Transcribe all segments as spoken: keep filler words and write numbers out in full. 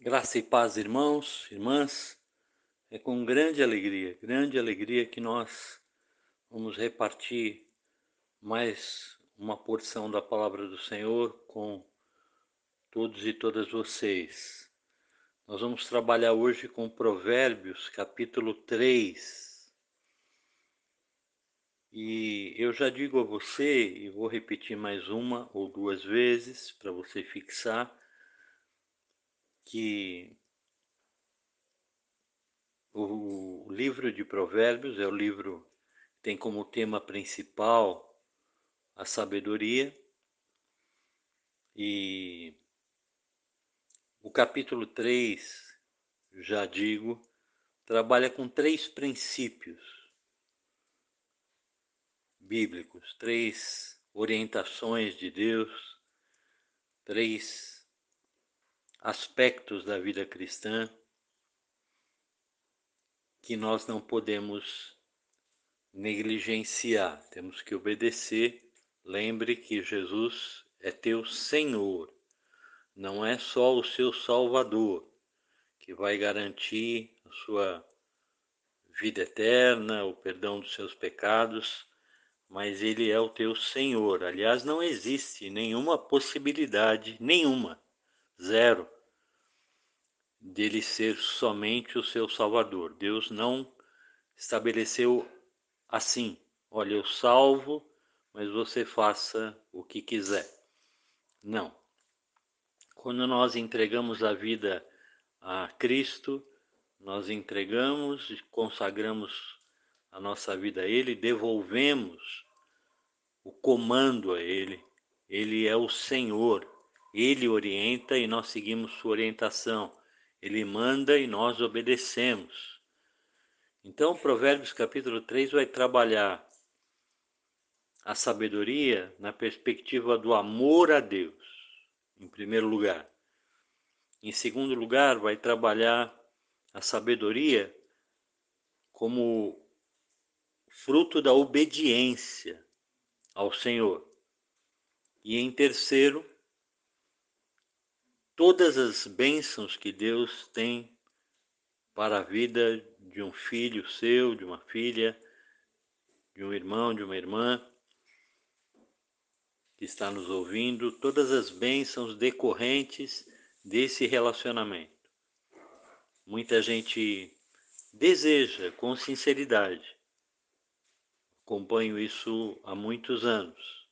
Graça e paz, irmãos, irmãs. É com grande alegria, grande alegria que nós vamos repartir mais uma porção da palavra do Senhor com todos e todas vocês. Nós vamos trabalhar hoje com Provérbios, capítulo três. E eu já digo a você, e vou repetir mais uma ou duas vezes para você fixar, que o livro de Provérbios é o livro que tem como tema principal a sabedoria, e o capítulo três, já digo, trabalha com três princípios bíblicos, três orientações de Deus, três aspectos da vida cristã que nós não podemos negligenciar, temos que obedecer. Lembre que Jesus é teu Senhor, não é só o seu Salvador, que vai garantir a sua vida eterna, o perdão dos seus pecados, mas Ele é o teu Senhor. Aliás, não existe nenhuma possibilidade, nenhuma, zero, dele ser somente o seu Salvador. Deus não estabeleceu assim: olha, eu salvo, mas você faça o que quiser. Não. Quando nós entregamos a vida a Cristo, nós entregamos e consagramos a nossa vida a Ele, devolvemos o comando a Ele. Ele é o Senhor, Ele orienta e nós seguimos sua orientação. Ele manda e nós obedecemos. Então, Provérbios capítulo três vai trabalhar a sabedoria na perspectiva do amor a Deus, em primeiro lugar. Em segundo lugar, vai trabalhar a sabedoria como fruto da obediência ao Senhor. E em terceiro, todas as bênçãos que Deus tem para a vida de um filho seu, de uma filha, de um irmão, de uma irmã que está nos ouvindo, todas as bênçãos decorrentes desse relacionamento. Muita gente deseja com sinceridade, acompanho isso há muitos anos,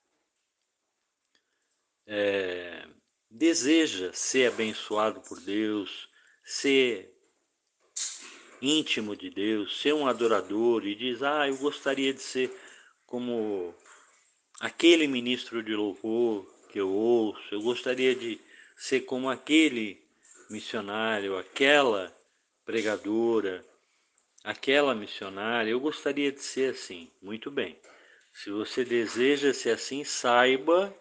é, deseja ser abençoado por Deus, ser íntimo de Deus, ser um adorador, e diz: ah, eu gostaria de ser como aquele ministro de louvor que eu ouço, eu gostaria de ser como aquele missionário, aquela pregadora, aquela missionária, eu gostaria de ser assim. Muito bem. Se você deseja ser assim, saiba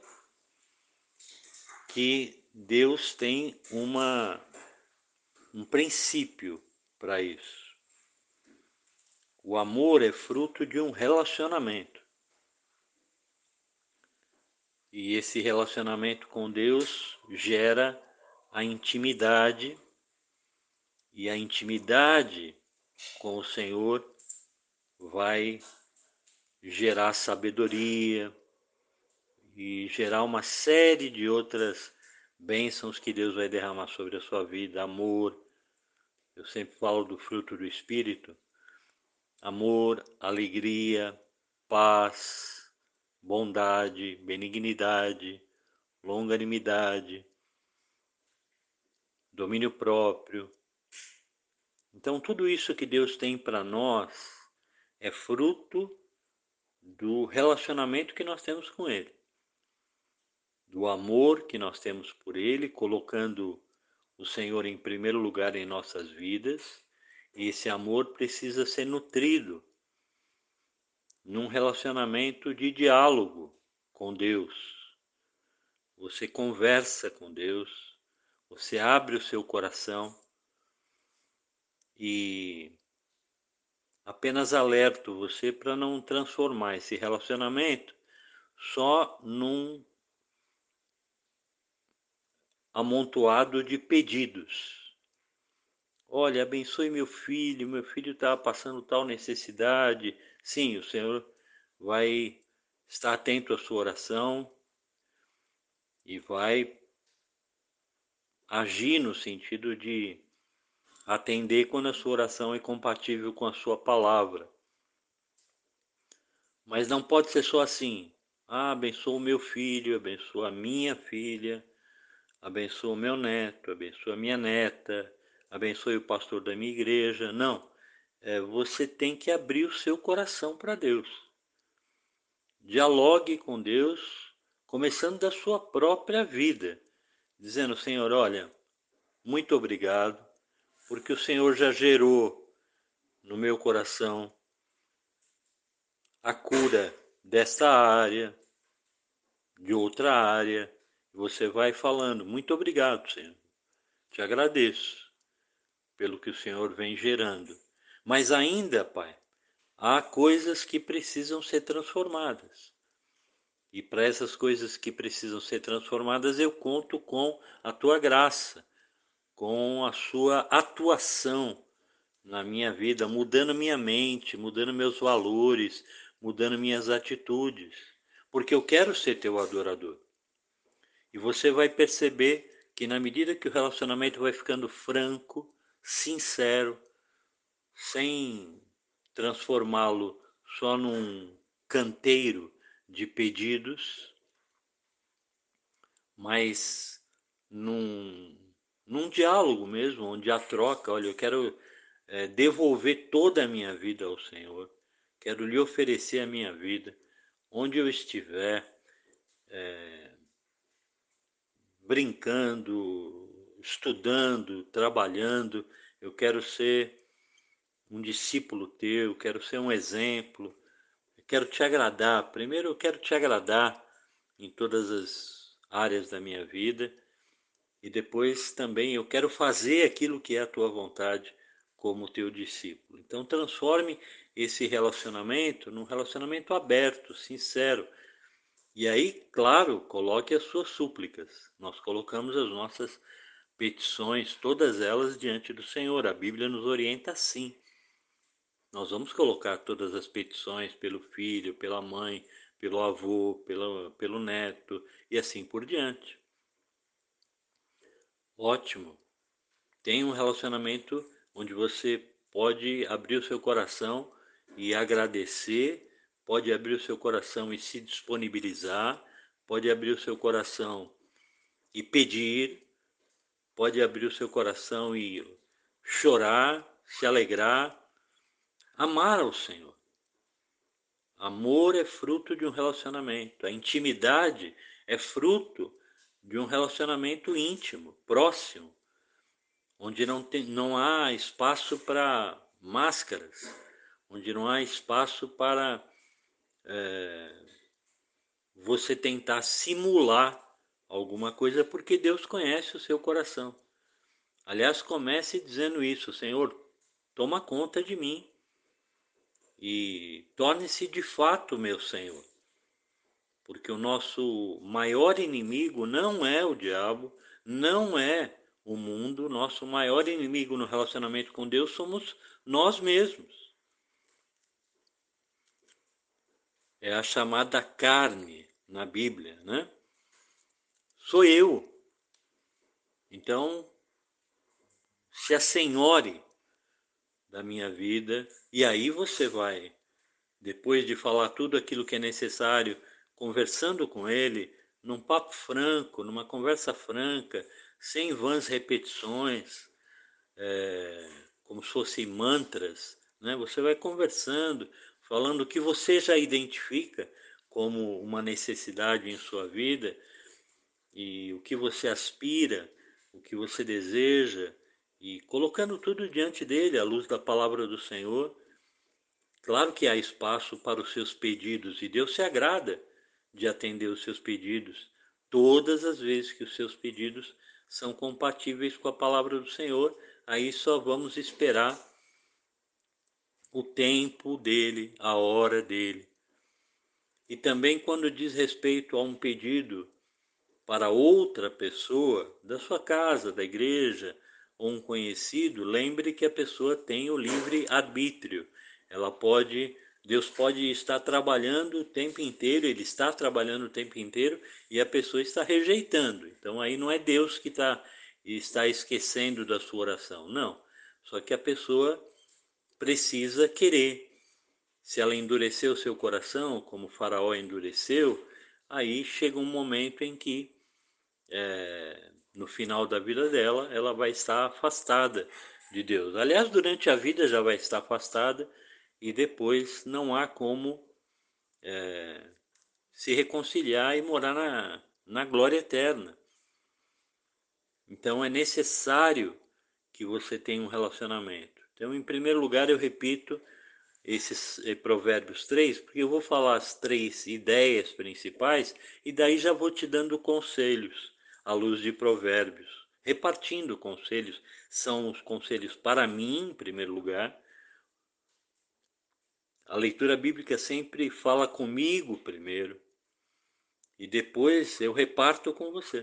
que Deus tem uma, um princípio para isso. O amor é fruto de um relacionamento. E esse relacionamento com Deus gera a intimidade, e a intimidade com o Senhor vai gerar sabedoria e gerar uma série de outras bênçãos que Deus vai derramar sobre a sua vida. Amor, eu sempre falo do fruto do Espírito: amor, alegria, paz, bondade, benignidade, longanimidade, domínio próprio. Então, tudo isso que Deus tem para nós é fruto do relacionamento que nós temos com Ele, do amor que nós temos por Ele, colocando o Senhor em primeiro lugar em nossas vidas. E esse amor precisa ser nutrido num relacionamento de diálogo com Deus. Você conversa com Deus, você abre o seu coração, e apenas alerto você para não transformar esse relacionamento só num amontoado de pedidos. Olha, abençoe meu filho, meu filho está passando tal necessidade. Sim, o Senhor vai estar atento à sua oração e vai agir no sentido de atender quando a sua oração é compatível com a sua palavra. Mas não pode ser só assim. Ah, abençoa o meu filho, abençoa a minha filha, abençoa o meu neto, abençoa a minha neta, abençoe o pastor da minha igreja. Não, é, você tem que abrir o seu coração para Deus. Dialogue com Deus, começando da sua própria vida, dizendo, Senhor, olha, muito obrigado, porque o Senhor já gerou no meu coração a cura desta área, de outra área. Você vai falando, muito obrigado, Senhor. Te agradeço pelo que o Senhor vem gerando. Mas ainda, Pai, há coisas que precisam ser transformadas. E para essas coisas que precisam ser transformadas, eu conto com a tua graça, com a sua atuação na minha vida, mudando minha mente, mudando meus valores, mudando minhas atitudes, porque eu quero ser teu adorador. E você vai perceber que na medida que o relacionamento vai ficando franco, sincero, sem transformá-lo só num canteiro de pedidos, mas num, num diálogo mesmo, onde há troca. Olha, eu quero é, devolver toda a minha vida ao Senhor, quero lhe oferecer a minha vida, onde eu estiver, é, brincando, estudando, trabalhando, eu quero ser um discípulo teu, quero ser um exemplo, eu quero te agradar. Primeiro eu quero te agradar em todas as áreas da minha vida, e depois também eu quero fazer aquilo que é a tua vontade como teu discípulo. Então transforme esse relacionamento num relacionamento aberto, sincero. E aí, claro, coloque as suas súplicas. Nós colocamos as nossas petições, todas elas diante do Senhor. A Bíblia nos orienta assim. Nós vamos colocar todas as petições pelo filho, pela mãe, pelo avô, pelo, pelo neto e assim por diante. Ótimo. Tem um relacionamento onde você pode abrir o seu coração e agradecer, pode abrir o seu coração e se disponibilizar, pode abrir o seu coração e pedir, pode abrir o seu coração e chorar, se alegrar, amar ao Senhor. Amor é fruto de um relacionamento, a intimidade é fruto de um relacionamento íntimo, próximo, onde não, tem, não há espaço para máscaras, onde não há espaço para é, você tentar simular alguma coisa, porque Deus conhece o seu coração. Aliás, comece dizendo isso, Senhor, toma conta de mim e torne-se de fato meu Senhor. Porque o nosso maior inimigo não é o diabo, não é o mundo, nosso maior inimigo no relacionamento com Deus somos nós mesmos. É a chamada carne na Bíblia, né? Sou eu. Então, se assenhore da minha vida, e aí você vai, depois de falar tudo aquilo que é necessário, conversando com ele, num papo franco, numa conversa franca, sem vãs repetições, é, como se fossem mantras, né? Você vai conversando, falando o que você já identifica como uma necessidade em sua vida e o que você aspira, o que você deseja, e colocando tudo diante dele, à luz da palavra do Senhor. Claro que há espaço para os seus pedidos, e Deus se agrada de atender os seus pedidos todas as vezes que os seus pedidos são compatíveis com a palavra do Senhor. Aí só vamos esperar o tempo dele, a hora dele. E também quando diz respeito a um pedido para outra pessoa da sua casa, da igreja, ou um conhecido, lembre que a pessoa tem o livre arbítrio. Ela pode, Deus pode estar trabalhando o tempo inteiro, Ele está trabalhando o tempo inteiro e a pessoa está rejeitando. Então aí não é Deus que está, está esquecendo da sua oração, não. Só que a pessoa precisa querer. Se ela endurecer o seu coração, como o faraó endureceu, aí chega um momento em que é, no final da vida dela, ela vai estar afastada de Deus. Aliás, durante a vida já vai estar afastada e depois não há como é, se reconciliar e morar na, na glória eterna. Então é necessário que você tenha um relacionamento. Então, em primeiro lugar, eu repito esses eh, provérbios três, porque eu vou falar as três ideias principais e daí já vou te dando conselhos à luz de provérbios, repartindo conselhos. São os conselhos para mim, em primeiro lugar. A leitura bíblica sempre fala comigo primeiro e depois eu reparto com você.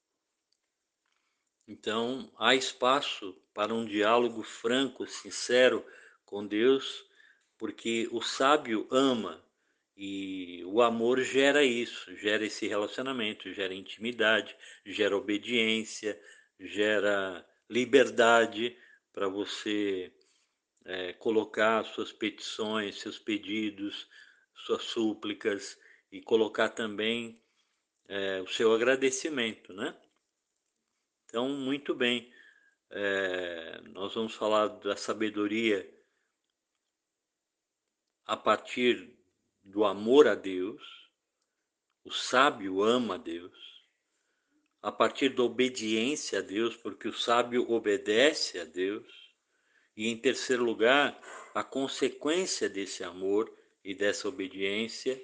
Então, há espaço para um diálogo franco, sincero com Deus, porque o sábio ama e o amor gera isso, gera esse relacionamento, gera intimidade, gera obediência, gera liberdade para você é, colocar suas petições, seus pedidos, suas súplicas e colocar também é, o seu agradecimento, né? Então, muito bem, é, nós vamos falar da sabedoria a partir do amor a Deus. O sábio ama a Deus. A partir da obediência a Deus, porque o sábio obedece a Deus. E em terceiro lugar, a consequência desse amor e dessa obediência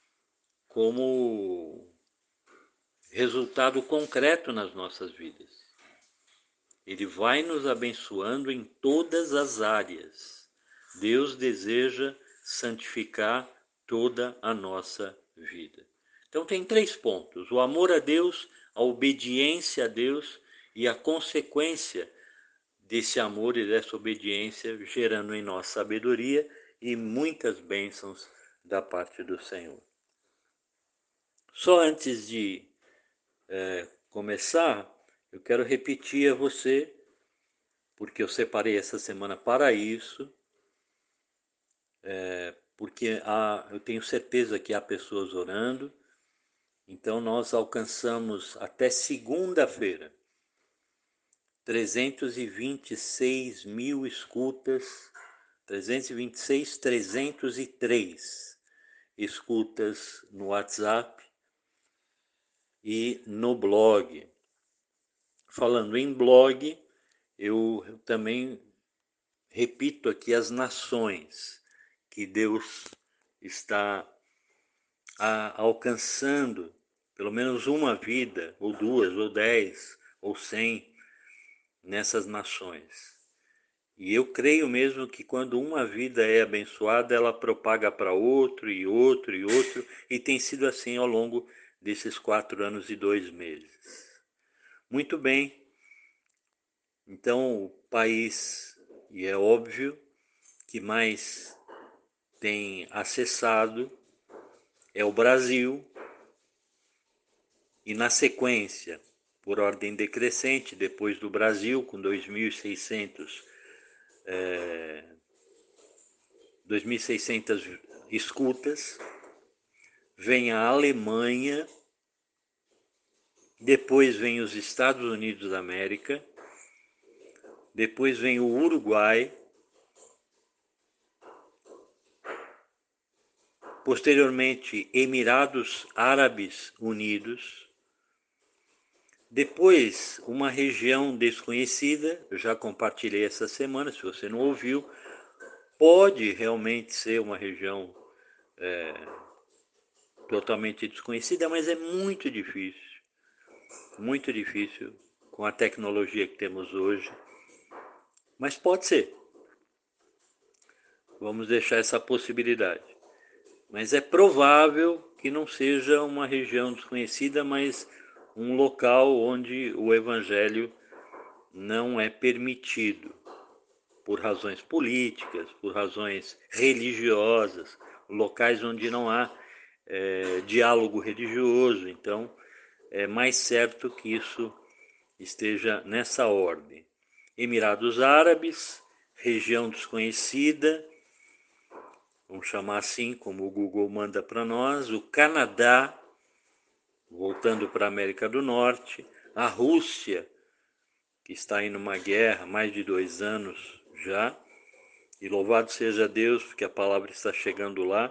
como resultado concreto nas nossas vidas. Ele vai nos abençoando em todas as áreas. Deus deseja santificar toda a nossa vida. Então tem três pontos: o amor a Deus, a obediência a Deus e a consequência desse amor e dessa obediência gerando em nós sabedoria e muitas bênçãos da parte do Senhor. Só antes de é, começar, eu quero repetir a você, porque eu separei essa semana para isso, é, porque há, eu tenho certeza que há pessoas orando. Então nós alcançamos até segunda-feira trezentos e vinte e seis mil escutas, trezentos e vinte e seis, trezentos e três escutas no WhatsApp e no blog. Falando em blog, eu também repito aqui as nações que Deus está a, alcançando, pelo menos uma vida, ou duas, ou dez, ou cem, nessas nações. E eu creio mesmo que quando uma vida é abençoada, ela propaga para outro, e outro, e outro, e tem sido assim ao longo desses quatro anos e dois meses. Muito bem, então o país, e é óbvio, que mais tem acessado é o Brasil, e na sequência, por ordem decrescente, depois do Brasil, com dois mil e seiscentos é, dois mil e seiscentas escutas, vem a Alemanha, depois vem os Estados Unidos da América, depois vem o Uruguai, posteriormente Emirados Árabes Unidos, depois uma região desconhecida, eu já compartilhei essa semana, se você não ouviu, pode realmente ser uma região é, totalmente desconhecida, mas é muito difícil, muito difícil com a tecnologia que temos hoje, mas pode ser. Vamos deixar essa possibilidade. Mas é provável que não seja uma região desconhecida, mas um local onde o evangelho não é permitido, por razões políticas, por razões religiosas, locais onde não há é, diálogo religioso. Então, é mais certo que isso esteja nessa ordem. Emirados Árabes, região desconhecida, vamos chamar assim, como o Google manda para nós, o Canadá, voltando para a América do Norte, a Rússia, que está em uma guerra há mais de dois anos já, e louvado seja Deus, porque a palavra está chegando lá.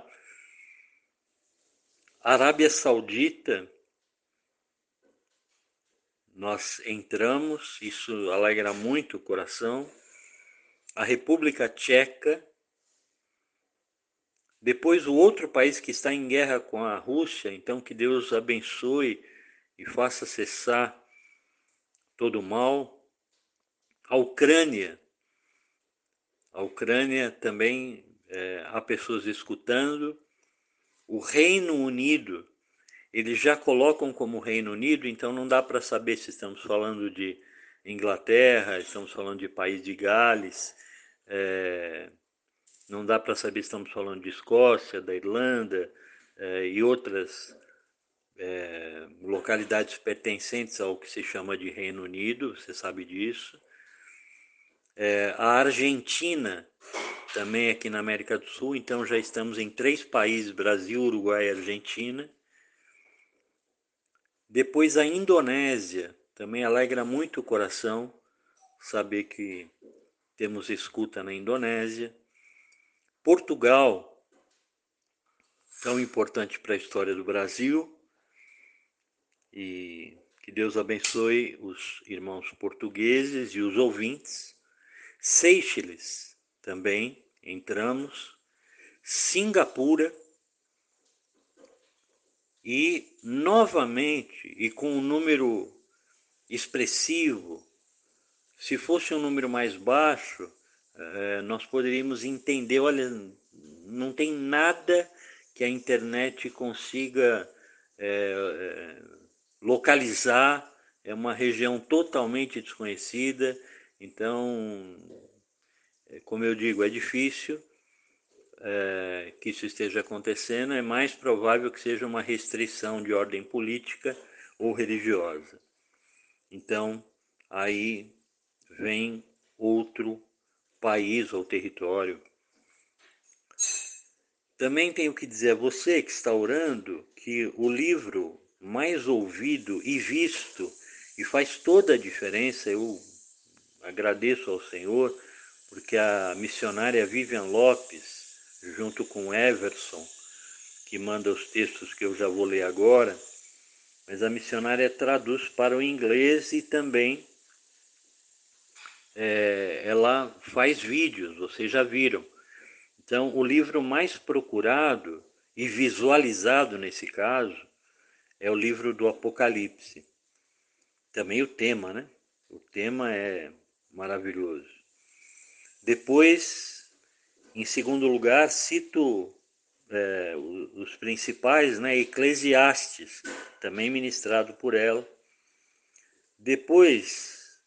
Arábia Saudita, nós entramos, isso alegra muito o coração. A República Tcheca, depois o outro país que está em guerra com a Rússia, então que Deus abençoe e faça cessar todo o mal. A Ucrânia, a Ucrânia também é, há pessoas escutando. O Reino Unido, eles já colocam como Reino Unido, então não dá para saber se estamos falando de Inglaterra, estamos falando de País de Gales, é, não dá para saber se estamos falando de Escócia, da Irlanda é, e outras é, localidades pertencentes ao que se chama de Reino Unido, você sabe disso. É, a Argentina, também aqui na América do Sul, então já estamos em três países, Brasil, Uruguai e Argentina. Depois a Indonésia, também alegra muito o coração saber que temos escuta na Indonésia. Portugal, tão importante para a história do Brasil, e que Deus abençoe os irmãos portugueses e os ouvintes. Seychelles, também entramos. Singapura, e novamente, e com um número expressivo, se fosse um número mais baixo, eh, nós poderíamos entender, olha, não tem nada que a internet consiga eh, localizar, é uma região totalmente desconhecida, então, como eu digo, é difícil é, que isso esteja acontecendo, é mais provável que seja uma restrição de ordem política ou religiosa. Então, aí vem outro país ou território. Também tenho que dizer a você que está orando que o livro mais ouvido e visto, e faz toda a diferença, eu agradeço ao Senhor, porque a missionária Vivian Lopes, junto com Everson, que manda os textos que eu já vou ler agora, mas a missionária traduz para o inglês e também é, ela faz vídeos, vocês já viram. Então, o livro mais procurado e visualizado nesse caso é o livro do Apocalipse. Também o tema, né? O tema é maravilhoso. Depois, em segundo lugar, cito é, os principais, né? Eclesiastes, também ministrado por ela. Depois,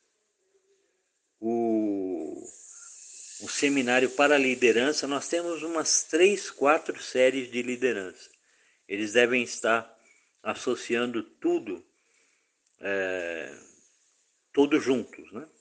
o, o seminário para liderança, nós temos umas três, quatro séries de liderança. Eles devem estar associando tudo, é, todos juntos, né?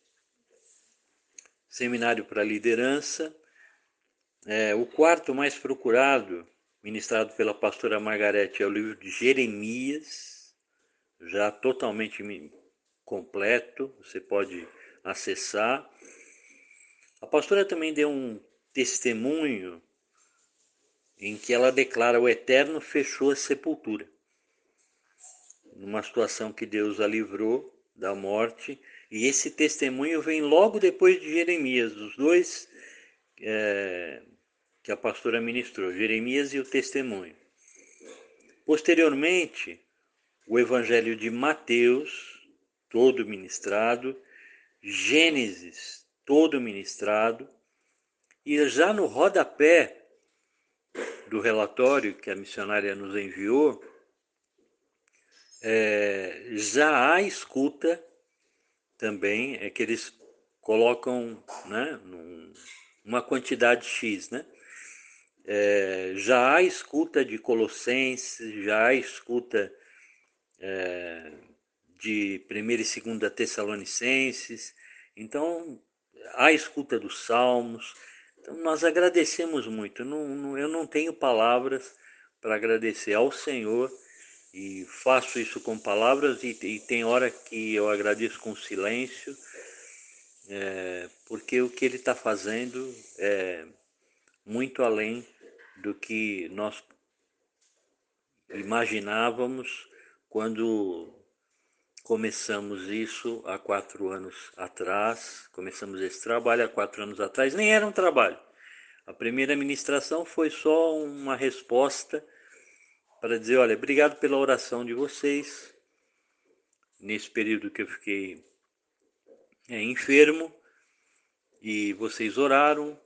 Seminário para liderança. É, o quarto mais procurado, ministrado pela pastora Margarete, é o livro de Jeremias, já totalmente completo, você pode acessar. A pastora também deu um testemunho em que ela declara: o Eterno fechou a sepultura. Numa situação que Deus a livrou da morte, e esse testemunho vem logo depois de Jeremias, os dois é, que a pastora ministrou, Jeremias e o testemunho. Posteriormente, o Evangelho de Mateus, todo ministrado, Gênesis, todo ministrado, e já no rodapé do relatório que a missionária nos enviou, É, já há escuta também, é que eles colocam, né, num, uma quantidade X, né? É, já há escuta de Colossenses, já há escuta é, de primeira e segunda Tessalonicenses, então há escuta dos Salmos. Então nós agradecemos muito. Não, não, eu não tenho palavras para agradecer ao Senhor e faço isso com palavras e, e tem hora que eu agradeço com silêncio, é, porque o que Ele está fazendo é muito além do que nós imaginávamos quando começamos isso há quatro anos atrás. Começamos esse trabalho há quatro anos atrás. Nem era um trabalho. A primeira ministração foi só uma resposta para dizer, olha, obrigado pela oração de vocês. Nesse período que eu fiquei é, enfermo, e vocês oraram,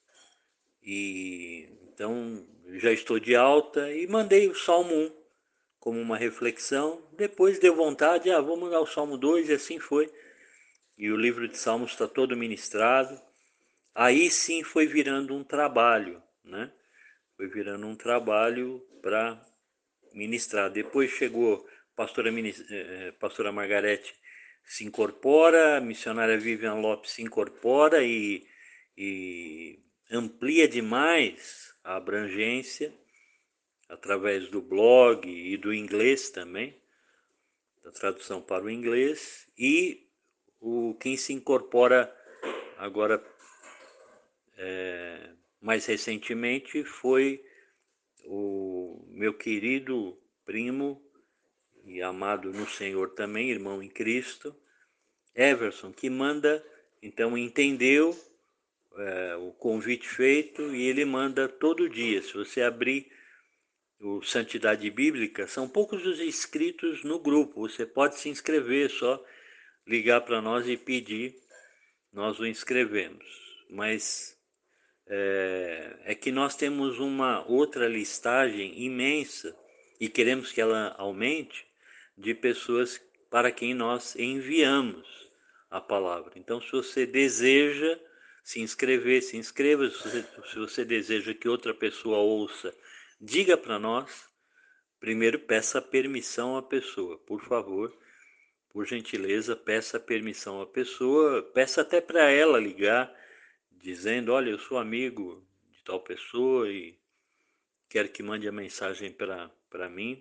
e então já estou de alta, e mandei o Salmo um como uma reflexão. Depois deu vontade, ah, vamos ao Salmo dois, e assim foi. E o livro de Salmos está todo ministrado. Aí sim foi virando um trabalho, né? Foi virando um trabalho para ministrar. Depois chegou a pastora, eh, pastora Margarete se incorpora, a missionária Vivian Lopes se incorpora e, e amplia demais a abrangência através do blog e do inglês também, da tradução para o inglês, e o quem se incorpora agora é, mais recentemente foi o meu querido primo e amado no Senhor também, irmão em Cristo, Everson, que manda, então entendeu é, o convite feito e ele manda todo dia. Se você abrir o Santidade Bíblica, são poucos os inscritos no grupo, você pode se inscrever, só ligar para nós e pedir, nós o inscrevemos. Mas é, é que nós temos uma outra listagem imensa e queremos que ela aumente de pessoas para quem nós enviamos a palavra. Então, se você deseja se inscrever, se inscreva. Se você, se você deseja que outra pessoa ouça, diga para nós. Primeiro, peça permissão à pessoa, por favor. Por gentileza, peça permissão à pessoa, peça até para ela ligar, dizendo, olha, eu sou amigo de tal pessoa e quero que mande a mensagem para mim.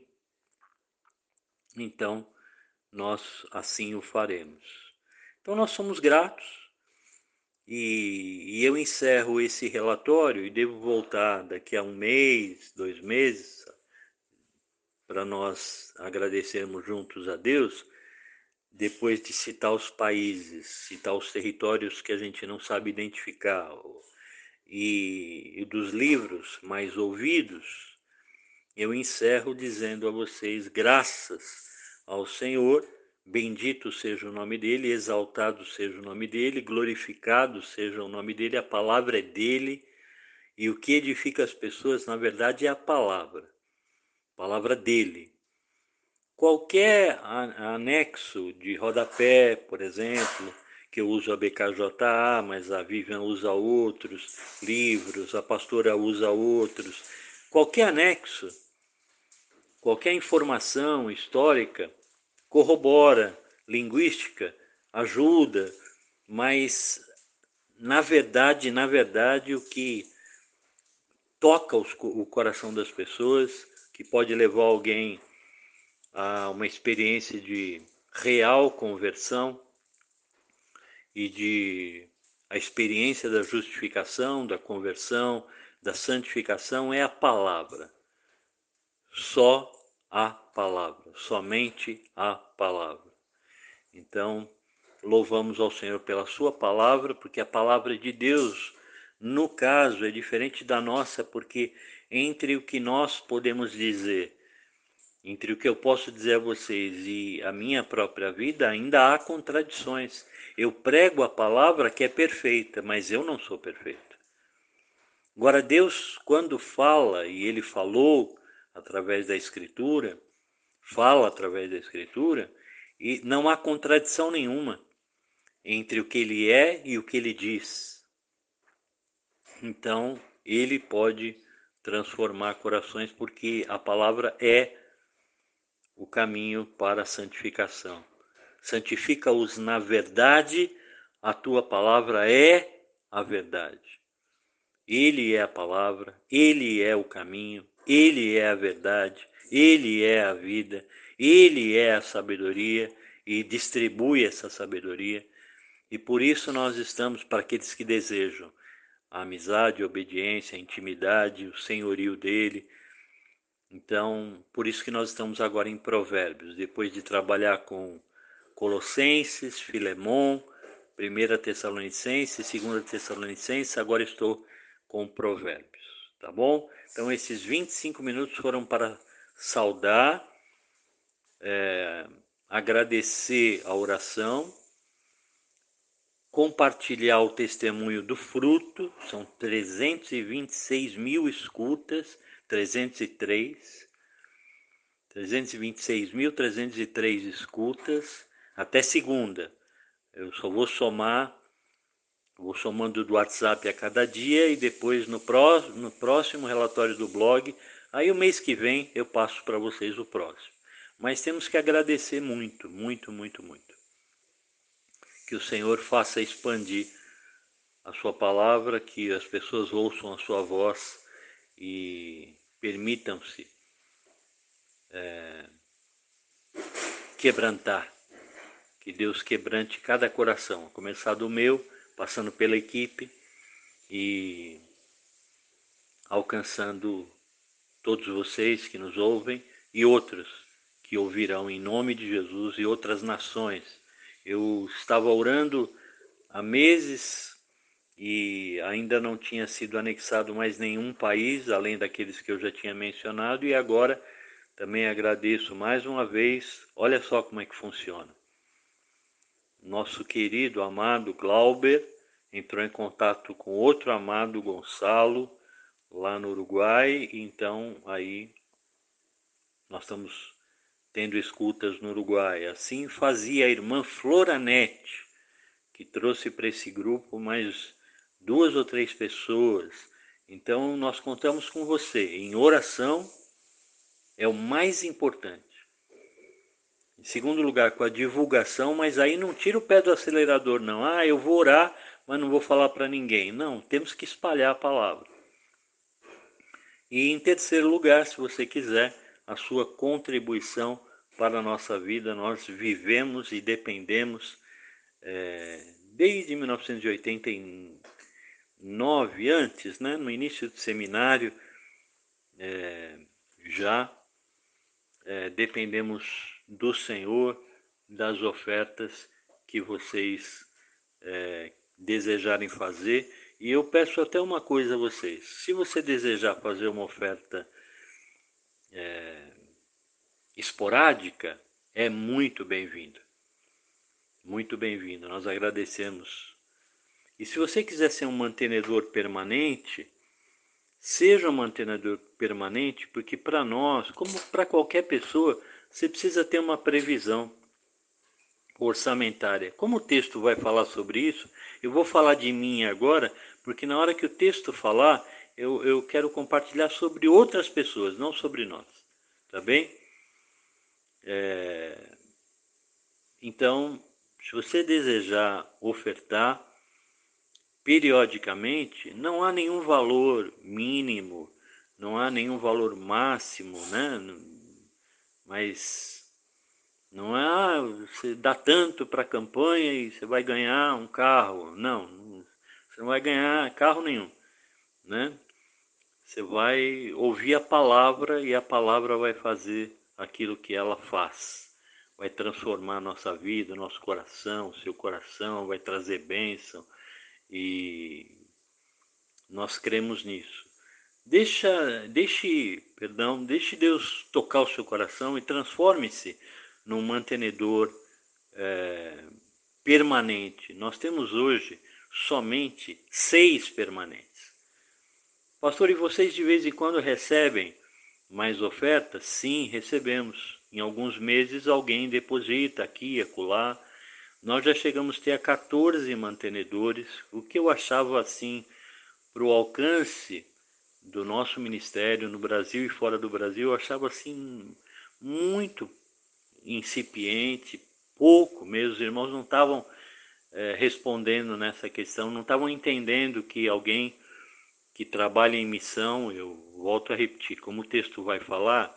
Então, nós assim o faremos. Então, nós somos gratos e, e eu encerro esse relatório e devo voltar daqui a um mês, dois meses, para nós agradecermos juntos a Deus, depois de citar os países, citar os territórios que a gente não sabe identificar, e, e dos livros mais ouvidos, eu encerro dizendo a vocês, graças ao Senhor, bendito seja o nome dele, exaltado seja o nome dele, glorificado seja o nome dele, a palavra é dele, e o que edifica as pessoas, na verdade, é a palavra, a palavra dele. Qualquer anexo de rodapé, por exemplo, que eu uso a B K J A, mas a Vivian usa outros livros, a pastora usa outros. Qualquer anexo, qualquer informação histórica corrobora, linguística, ajuda, mas na verdade, na verdade, o que toca os, o coração das pessoas, que pode levar alguém a uma experiência de real conversão e de a experiência da justificação, da conversão, da santificação é a palavra. Só a palavra, somente a palavra. Então, louvamos ao Senhor pela sua palavra, porque a palavra de Deus, no caso, é diferente da nossa, porque entre o que nós podemos dizer, entre o que eu posso dizer a vocês e a minha própria vida, ainda há contradições. Eu prego a palavra que é perfeita, mas eu não sou perfeito. Agora, Deus, quando fala, e Ele falou através da Escritura, fala através da Escritura, e não há contradição nenhuma entre o que ele é e o que ele diz. Então, ele pode transformar corações, porque a palavra é o caminho para a santificação. Santifica-os na verdade, a tua palavra é a verdade. Ele é a palavra, ele é o caminho, ele é a verdade, ele é a vida, ele é a sabedoria e distribui essa sabedoria. E por isso nós estamos, para aqueles que desejam a amizade, a obediência, a intimidade, o senhorio dele. Então, por isso que nós estamos agora em Provérbios, depois de trabalhar com Colossenses, Filemon, primeira Tessalonicenses, segunda Tessalonicenses, agora estou com Provérbios, tá bom? Então, esses vinte e cinco minutos foram para saudar, é, agradecer a oração, compartilhar o testemunho do fruto, são trezentos e vinte e seis mil escutas, trezentos e três, trezentos e vinte e seis mil trezentos e três escutas, até segunda. Eu só vou somar, vou somando do WhatsApp a cada dia e depois no, pró, no próximo relatório do blog, aí o mês que vem eu passo para vocês o próximo. Mas temos que agradecer muito, muito, muito, muito. Que o Senhor faça expandir a sua palavra, que as pessoas ouçam a sua voz e permitam-se é, quebrantar. Que Deus quebrante cada coração, a começar do meu, passando pela equipe e alcançando todos vocês que nos ouvem e outros que ouvirão em nome de Jesus e outras nações. Eu estava orando há meses e ainda não tinha sido anexado mais nenhum país, além daqueles que eu já tinha mencionado, e agora também agradeço mais uma vez. Olha só como é que funciona. Nosso querido, amado Glauber entrou em contato com outro amado Gonçalo, lá no Uruguai, então aí nós estamos tendo escutas no Uruguai. Assim fazia a irmã Floranete, que trouxe para esse grupo mais duas ou três pessoas. Então nós contamos com você. Em oração é o mais importante. Em segundo lugar, com a divulgação, mas aí não tira o pé do acelerador, não. Ah, eu vou orar, mas não vou falar para ninguém. Não, temos que espalhar a palavra. E em terceiro lugar, se você quiser, a sua contribuição para a nossa vida. Nós vivemos e dependemos é, desde mil novecentos e oitenta e nove, antes, né, no início do seminário, é, já é, dependemos do Senhor, das ofertas que vocês é, desejarem fazer. E eu peço até uma coisa a vocês: se você desejar fazer uma oferta é, esporádica, é muito bem-vindo. Muito bem-vindo, nós agradecemos. E se você quiser ser um mantenedor permanente, seja um mantenedor permanente, porque para nós, como para qualquer pessoa, você precisa ter uma previsão orçamentária. Como o texto vai falar sobre isso, eu vou falar de mim agora, porque na hora que o texto falar, eu, eu quero compartilhar sobre outras pessoas, não sobre nós. Tá bem? É... Então, se você desejar ofertar periodicamente, não há nenhum valor mínimo, não há nenhum valor máximo, né? Mas não é, ah, você dá tanto para a campanha e você vai ganhar um carro. Não, você não vai ganhar carro nenhum, né? Você vai ouvir a palavra e a palavra vai fazer aquilo que ela faz. Vai transformar a nossa vida, nosso coração, seu coração, vai trazer bênção e nós cremos nisso. Deixa, deixe, perdão, deixe Deus tocar o seu coração e transforme-se num mantenedor é, permanente. Nós temos hoje somente seis permanentes. Pastor, e vocês de vez em quando recebem mais ofertas? Sim, recebemos. em alguns meses alguém deposita aqui e acolá. Nós já chegamos a ter quatorze mantenedores, o que eu achava assim, para o alcance do nosso ministério no Brasil e fora do Brasil, eu achava assim muito incipiente, pouco mesmo. Os irmãos não estavam é, respondendo nessa questão, não estavam entendendo que alguém que trabalha em missão, eu volto a repetir, como o texto vai falar,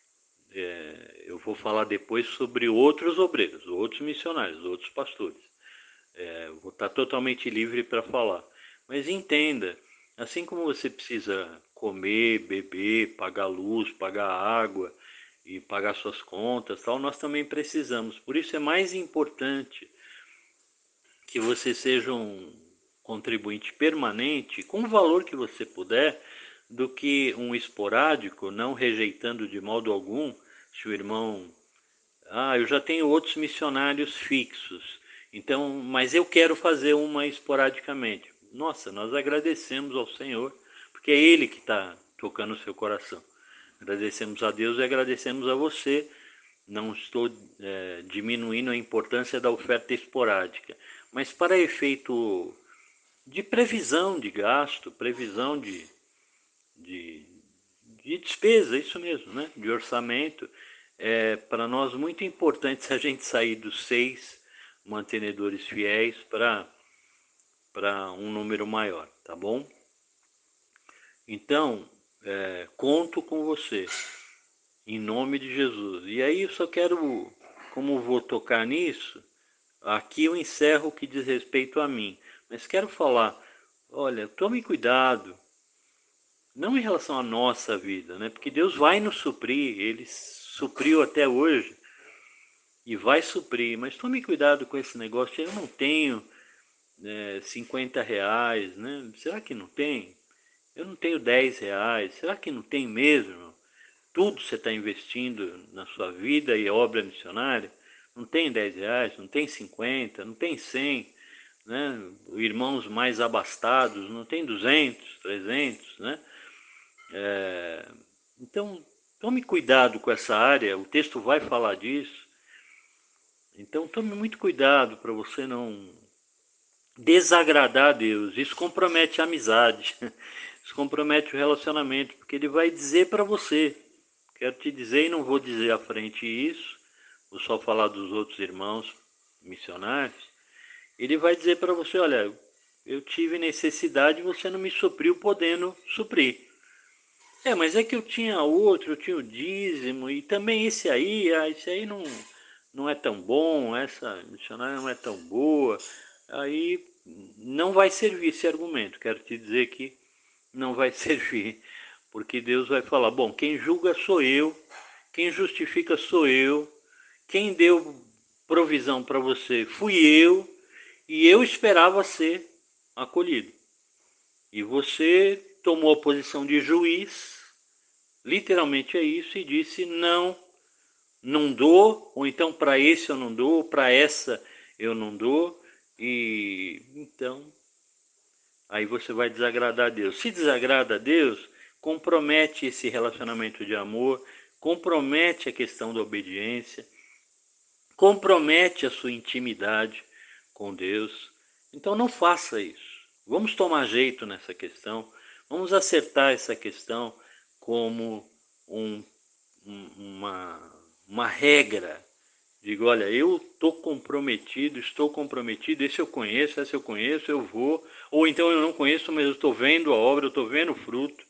é, eu vou falar depois sobre outros obreiros, outros missionários, outros pastores. É, vou estar totalmente livre para falar. Mas entenda, assim como você precisa comer, beber, pagar luz, pagar água e pagar suas contas, tal, nós também precisamos. Por isso é mais importante que você seja um contribuinte permanente com o valor que você puder, do que um esporádico, não rejeitando de modo algum. Se o irmão, ah, eu já tenho outros missionários fixos, então, mas eu quero fazer uma esporadicamente. Nossa, nós agradecemos ao Senhor, porque é Ele que está tocando o seu coração. Agradecemos a Deus e agradecemos a você. Não estou é, diminuindo a importância da oferta esporádica, mas para efeito de previsão de gasto, previsão de, de, de despesa, isso mesmo, né? De orçamento, é para nós muito importante se a gente sair dos seis mantenedores fiéis para para um número maior, tá bom? Então, é, conto com você, em nome de Jesus. E aí eu só quero, como vou tocar nisso, aqui eu encerro o que diz respeito a mim, mas quero falar, olha, tome cuidado, não em relação à nossa vida, né? Porque Deus vai nos suprir, Ele supriu até hoje e vai suprir, mas tome cuidado com esse negócio, eu não tenho é, cinquenta reais, né? Será que não tem? Eu não tenho dez reais, será que não tem mesmo? Tudo você está investindo na sua vida e obra missionária, não tem dez reais, não tem cinquenta, não tem cem, né? Irmãos mais abastados, não tem duzentos, trezentos, né? É, então, tome cuidado com essa área, o texto vai falar disso. Então, tome muito cuidado para você não desagradar a Deus. Isso compromete a amizade, isso compromete o relacionamento, porque Ele vai dizer para você. Quero te dizer, e não vou dizer à frente isso, vou só falar dos outros irmãos missionários. Ele vai dizer para você, olha, eu tive necessidade e você não me supriu podendo suprir. É, mas é que eu tinha outro, eu tinha o dízimo, e também esse aí, ah, esse aí não, não é tão bom, essa missionária não é tão boa. Aí não vai servir esse argumento, quero te dizer que não vai servir, porque Deus vai falar, bom, quem julga sou eu, quem justifica sou eu, quem deu provisão para você fui eu, e eu esperava ser acolhido. E você tomou a posição de juiz, literalmente é isso, e disse não, não dou, ou então para esse eu não dou, para essa eu não dou, e então aí você vai desagradar a Deus. Se desagrada a Deus, compromete esse relacionamento de amor, compromete a questão da obediência, compromete a sua intimidade com Deus. Então não faça isso. Vamos tomar jeito nessa questão, vamos acertar essa questão como um, um, uma, uma regra. Digo, olha, eu estou comprometido, estou comprometido, esse eu conheço, esse eu conheço, eu vou. Ou então eu não conheço, mas eu estou vendo a obra, eu estou vendo o fruto.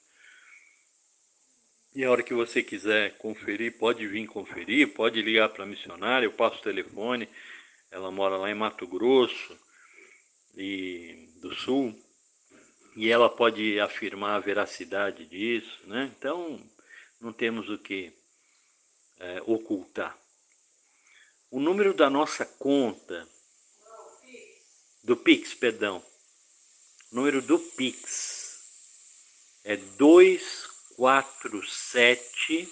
E a hora que você quiser conferir, pode vir conferir, pode ligar para a missionária, eu passo o telefone. Ela mora lá em Mato Grosso e do Sul, e ela pode afirmar a veracidade disso, né? Então, não temos o que é, ocultar. O número da nossa conta, do Pix, perdão, o número do Pix é dois quatro sete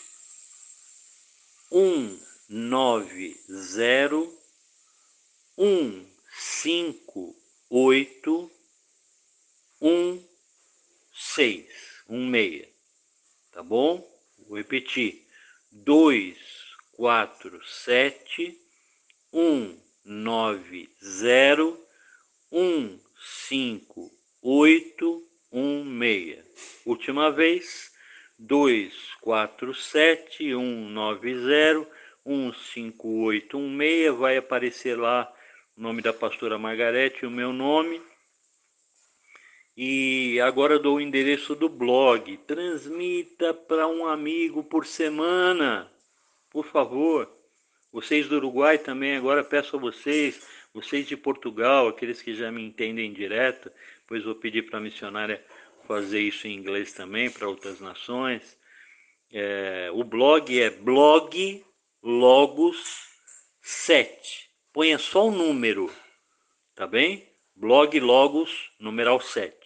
um nove zero um cinco oito um seis, um seis, tá bom? Vou repetir, dois quatro sete um nove zero um cinco oito um seis. Última vez, dois quatro sete um nove zero um cinco oito um seis. Vai aparecer lá o nome da pastora Margarete e o meu nome. E agora dou o endereço do blog. Transmita para um amigo por semana, por favor. Vocês do Uruguai também, agora peço a vocês, vocês de Portugal, aqueles que já me entendem direto, pois vou pedir para a missionária fazer isso em inglês também, para outras nações. É, o blog é blog logos sete. Ponha só o número, tá bem? Blog logos, numeral sete.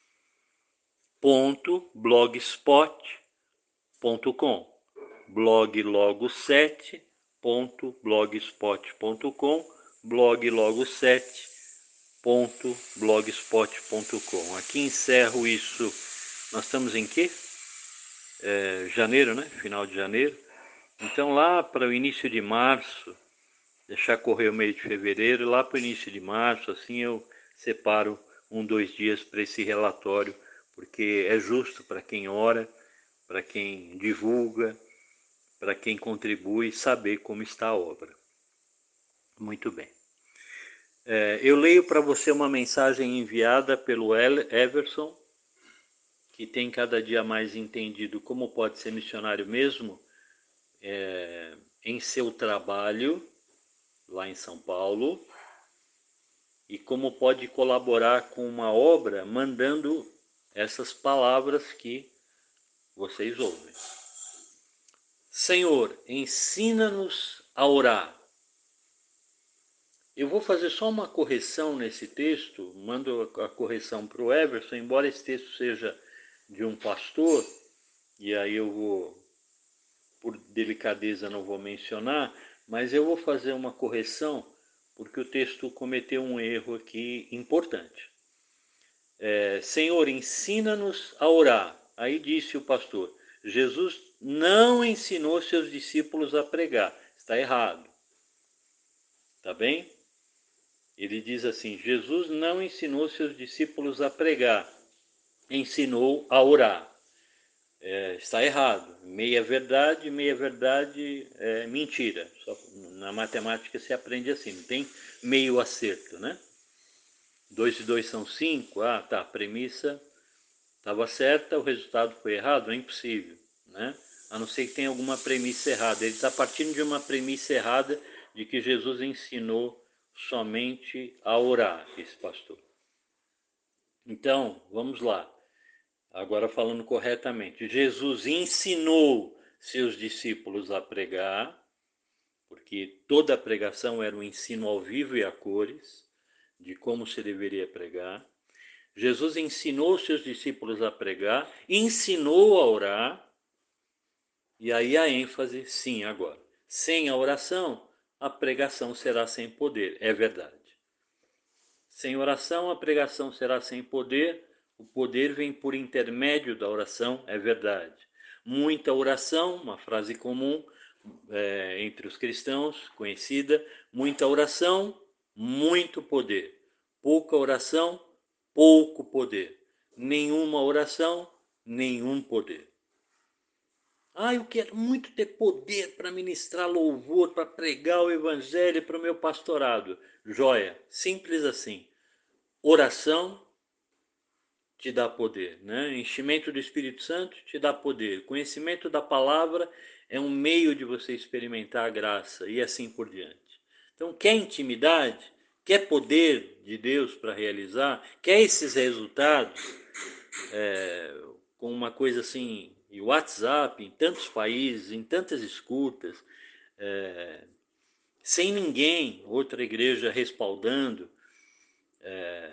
Ponto blogspot ponto com. blog logos sete ponto blogspot ponto com, blog logos sete ponto blogspot ponto com. Aqui encerro isso. Nós estamos em quê? É, janeiro, né? Final de janeiro. Então lá para o início de março, deixar correr o mês de fevereiro, lá para o início de março, assim eu separo um, dois dias para esse relatório, porque é justo para quem ora, para quem divulga, para quem contribui, saber como está a obra. Muito bem. É, eu leio para você uma mensagem enviada pelo Everson, que tem cada dia mais entendido como pode ser missionário mesmo é, em seu trabalho lá em São Paulo, e como pode colaborar com uma obra mandando essas palavras que vocês ouvem. Senhor, ensina-nos a orar. Eu vou fazer só uma correção nesse texto, mando a correção para o Everson, embora esse texto seja de um pastor, e aí eu vou, por delicadeza não vou mencionar, mas eu vou fazer uma correção, porque o texto cometeu um erro aqui importante. É, Senhor, ensina-nos a orar. Aí disse o pastor, Jesus não ensinou seus discípulos a pregar. Está errado. Tá bem? Ele diz assim, Jesus não ensinou seus discípulos a pregar, ensinou a orar. É, está errado. Meia verdade, meia verdade é mentira. Só na matemática se aprende assim, não tem meio acerto, né? Dois e dois são cinco, ah, tá, a premissa estava certa, o resultado foi errado, é impossível, né? A não ser que tenha alguma premissa errada. Ele está partindo de uma premissa errada de que Jesus ensinou somente a orar, esse pastor. Então, vamos lá. Agora falando corretamente. Jesus ensinou seus discípulos a pregar, porque toda a pregação era um ensino ao vivo e a cores, de como se deveria pregar. Jesus ensinou seus discípulos a pregar, ensinou a orar, e aí a ênfase, sim, agora. Sem a oração, a pregação será sem poder, é verdade. Sem oração, a pregação será sem poder, o poder vem por intermédio da oração, é verdade. Muita oração, uma frase comum é, entre os cristãos, conhecida, muita oração, muito poder. Pouca oração, pouco poder. Nenhuma oração, nenhum poder. Ah, eu quero muito ter poder para ministrar louvor, para pregar o evangelho para o meu pastorado. Joia, simples assim. Oração te dá poder, né? Enchimento do Espírito Santo te dá poder. Conhecimento da palavra é um meio de você experimentar a graça e assim por diante. Então, quer intimidade? Quer poder de Deus para realizar? Quer esses resultados? É, com uma coisa assim, e WhatsApp, em tantos países, em tantas escutas, é, sem ninguém, outra igreja respaldando, é,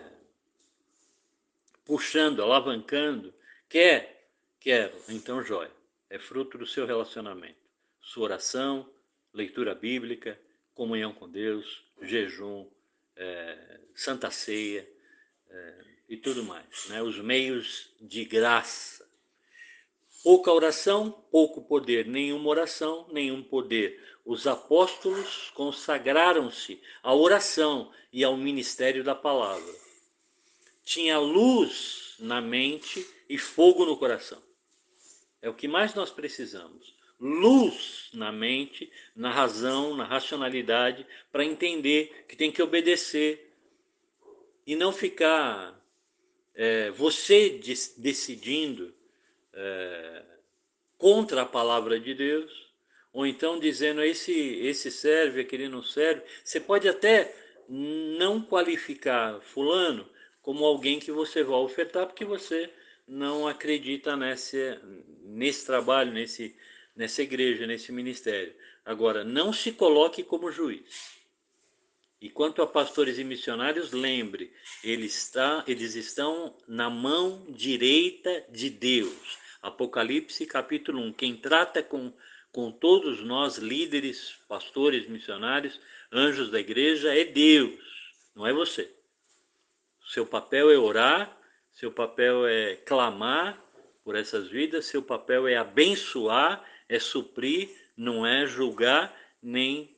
puxando, alavancando, quer, quero, então joia. É fruto do seu relacionamento. Sua oração, leitura bíblica, comunhão com Deus, jejum, é, santa ceia é, e tudo mais. Né? Os meios de graça. Pouca oração, pouco poder. Nenhuma oração, nenhum poder. Os apóstolos consagraram-se à oração e ao ministério da palavra. Tinha luz na mente e fogo no coração. É o que mais nós precisamos. Luz na mente, na razão, na racionalidade, para entender que tem que obedecer e não ficar é, você decidindo é, contra a palavra de Deus, ou então dizendo esse, esse serve, aquele não serve. Você pode até não qualificar fulano como alguém que você vai ofertar, porque você não acredita nesse, nesse trabalho, nesse, nessa igreja, nesse ministério. Agora, não se coloque como juiz. E quanto a pastores e missionários, lembre, eles, está, eles estão na mão direita de Deus. Apocalipse capítulo um. Quem trata com, com todos nós, líderes, pastores, missionários, anjos da igreja, é Deus, não é você. Seu papel é orar, seu papel é clamar por essas vidas, seu papel é abençoar, é suprir, não é julgar, nem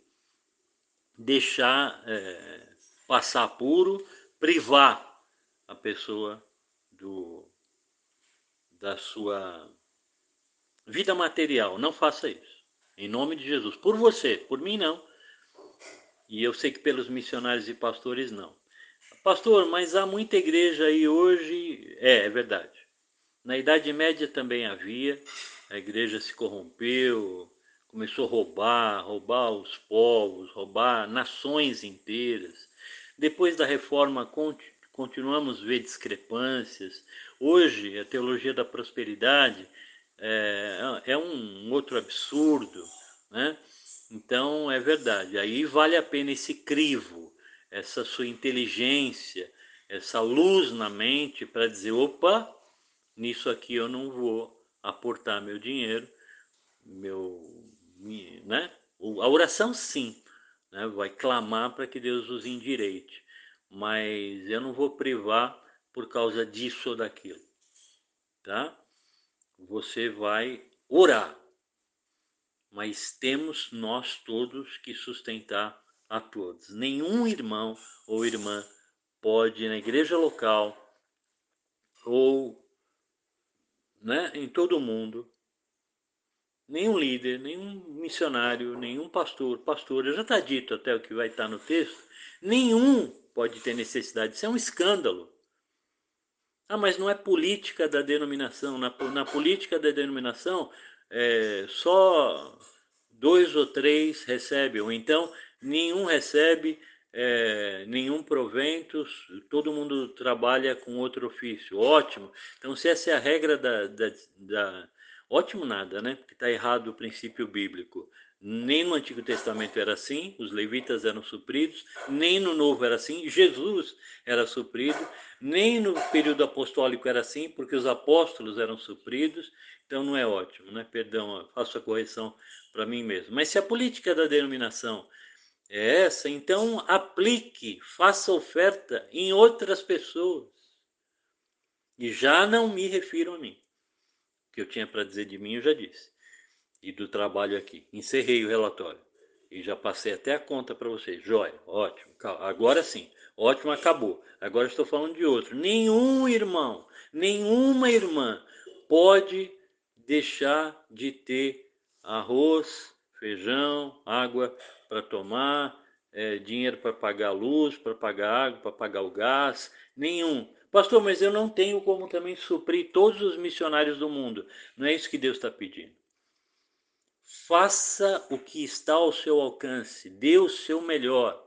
deixar é, passar apuro, privar a pessoa do, da sua vida material. Não faça isso. Em nome de Jesus. Por você, por mim não. E eu sei que pelos missionários e pastores não. Pastor, mas há muita igreja aí hoje. É, é verdade. Na Idade Média também havia. A igreja se corrompeu, começou a roubar, roubar os povos, roubar nações inteiras. Depois da reforma continuamos a ver discrepâncias. Hoje a teologia da prosperidade é, é um outro absurdo, né? Então é verdade, aí vale a pena esse crivo, essa sua inteligência, essa luz na mente para dizer, opa, nisso aqui eu não vou aportar meu dinheiro, meu, né? A oração sim, né? Vai clamar para que Deus os endireite, mas eu não vou privar por causa disso ou daquilo, tá? Você vai orar, mas temos nós todos que sustentar a todos. Nenhum irmão ou irmã pode na igreja local ou, né, em todo o mundo, nenhum líder, nenhum missionário, nenhum pastor, pastora, já está dito até o que vai estar no texto, nenhum pode ter necessidade, isso é um escândalo. Ah, mas não é política da denominação, na, na política da denominação é, só dois ou três recebem, ou então nenhum recebe é, nenhum provento, todo mundo trabalha com outro ofício, ótimo. Então se essa é a regra da, da, da ótimo nada, né? Porque está errado o princípio bíblico. Nem no Antigo Testamento era assim, os levitas eram supridos, nem no Novo era assim, Jesus era suprido, nem no período apostólico era assim, porque os apóstolos eram supridos, então não é ótimo, né? Perdão, faço a correção para mim mesmo. Mas se a política da denominação é essa, então aplique, faça oferta em outras pessoas. E já não me refiro a mim. O que eu tinha para dizer de mim eu já disse. E do trabalho aqui. Encerrei o relatório. E já passei até a conta para vocês. Jóia, ótimo. Agora sim. Ótimo, acabou. Agora estou falando de outro. Nenhum irmão, nenhuma irmã pode deixar de ter arroz, feijão, água para tomar, é, dinheiro para pagar a luz, para pagar a água, para pagar o gás. Nenhum. Pastor, mas eu não tenho como também suprir todos os missionários do mundo. Não é isso que Deus está pedindo. Faça o que está ao seu alcance, dê o seu melhor.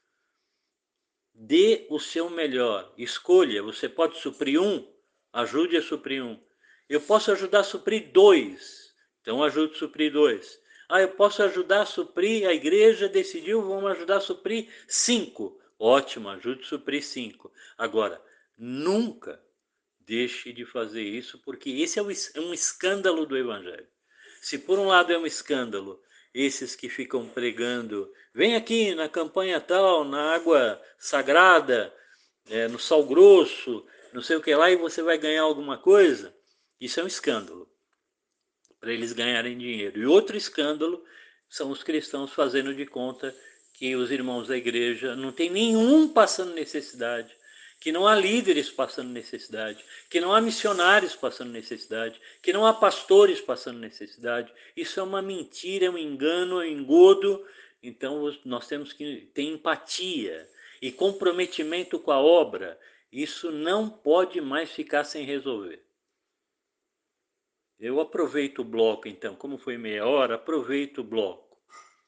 Dê o seu melhor, escolha, você pode suprir um, ajude a suprir um. Eu posso ajudar a suprir dois, então ajude a suprir dois. Ah, eu posso ajudar a suprir, a igreja decidiu, vamos ajudar a suprir cinco. Ótimo, ajude a suprir cinco. Agora, nunca deixe de fazer isso, porque esse é um escândalo do evangelho. Se por um lado é um escândalo esses que ficam pregando, vem aqui na campanha tal, na água sagrada, é, no sal grosso, não sei o que lá, e você vai ganhar alguma coisa, isso é um escândalo. para eles ganharem dinheiro. E outro escândalo são os cristãos fazendo de conta que os irmãos da igreja não tem nenhum passando necessidade, que não há líderes passando necessidade, que não há missionários passando necessidade, que não há pastores passando necessidade. Isso é uma mentira, é um engano, é um engodo. Então nós temos que ter empatia e comprometimento com a obra. Isso não pode mais ficar sem resolver. Eu aproveito o bloco, então, como foi meia hora, aproveito o bloco.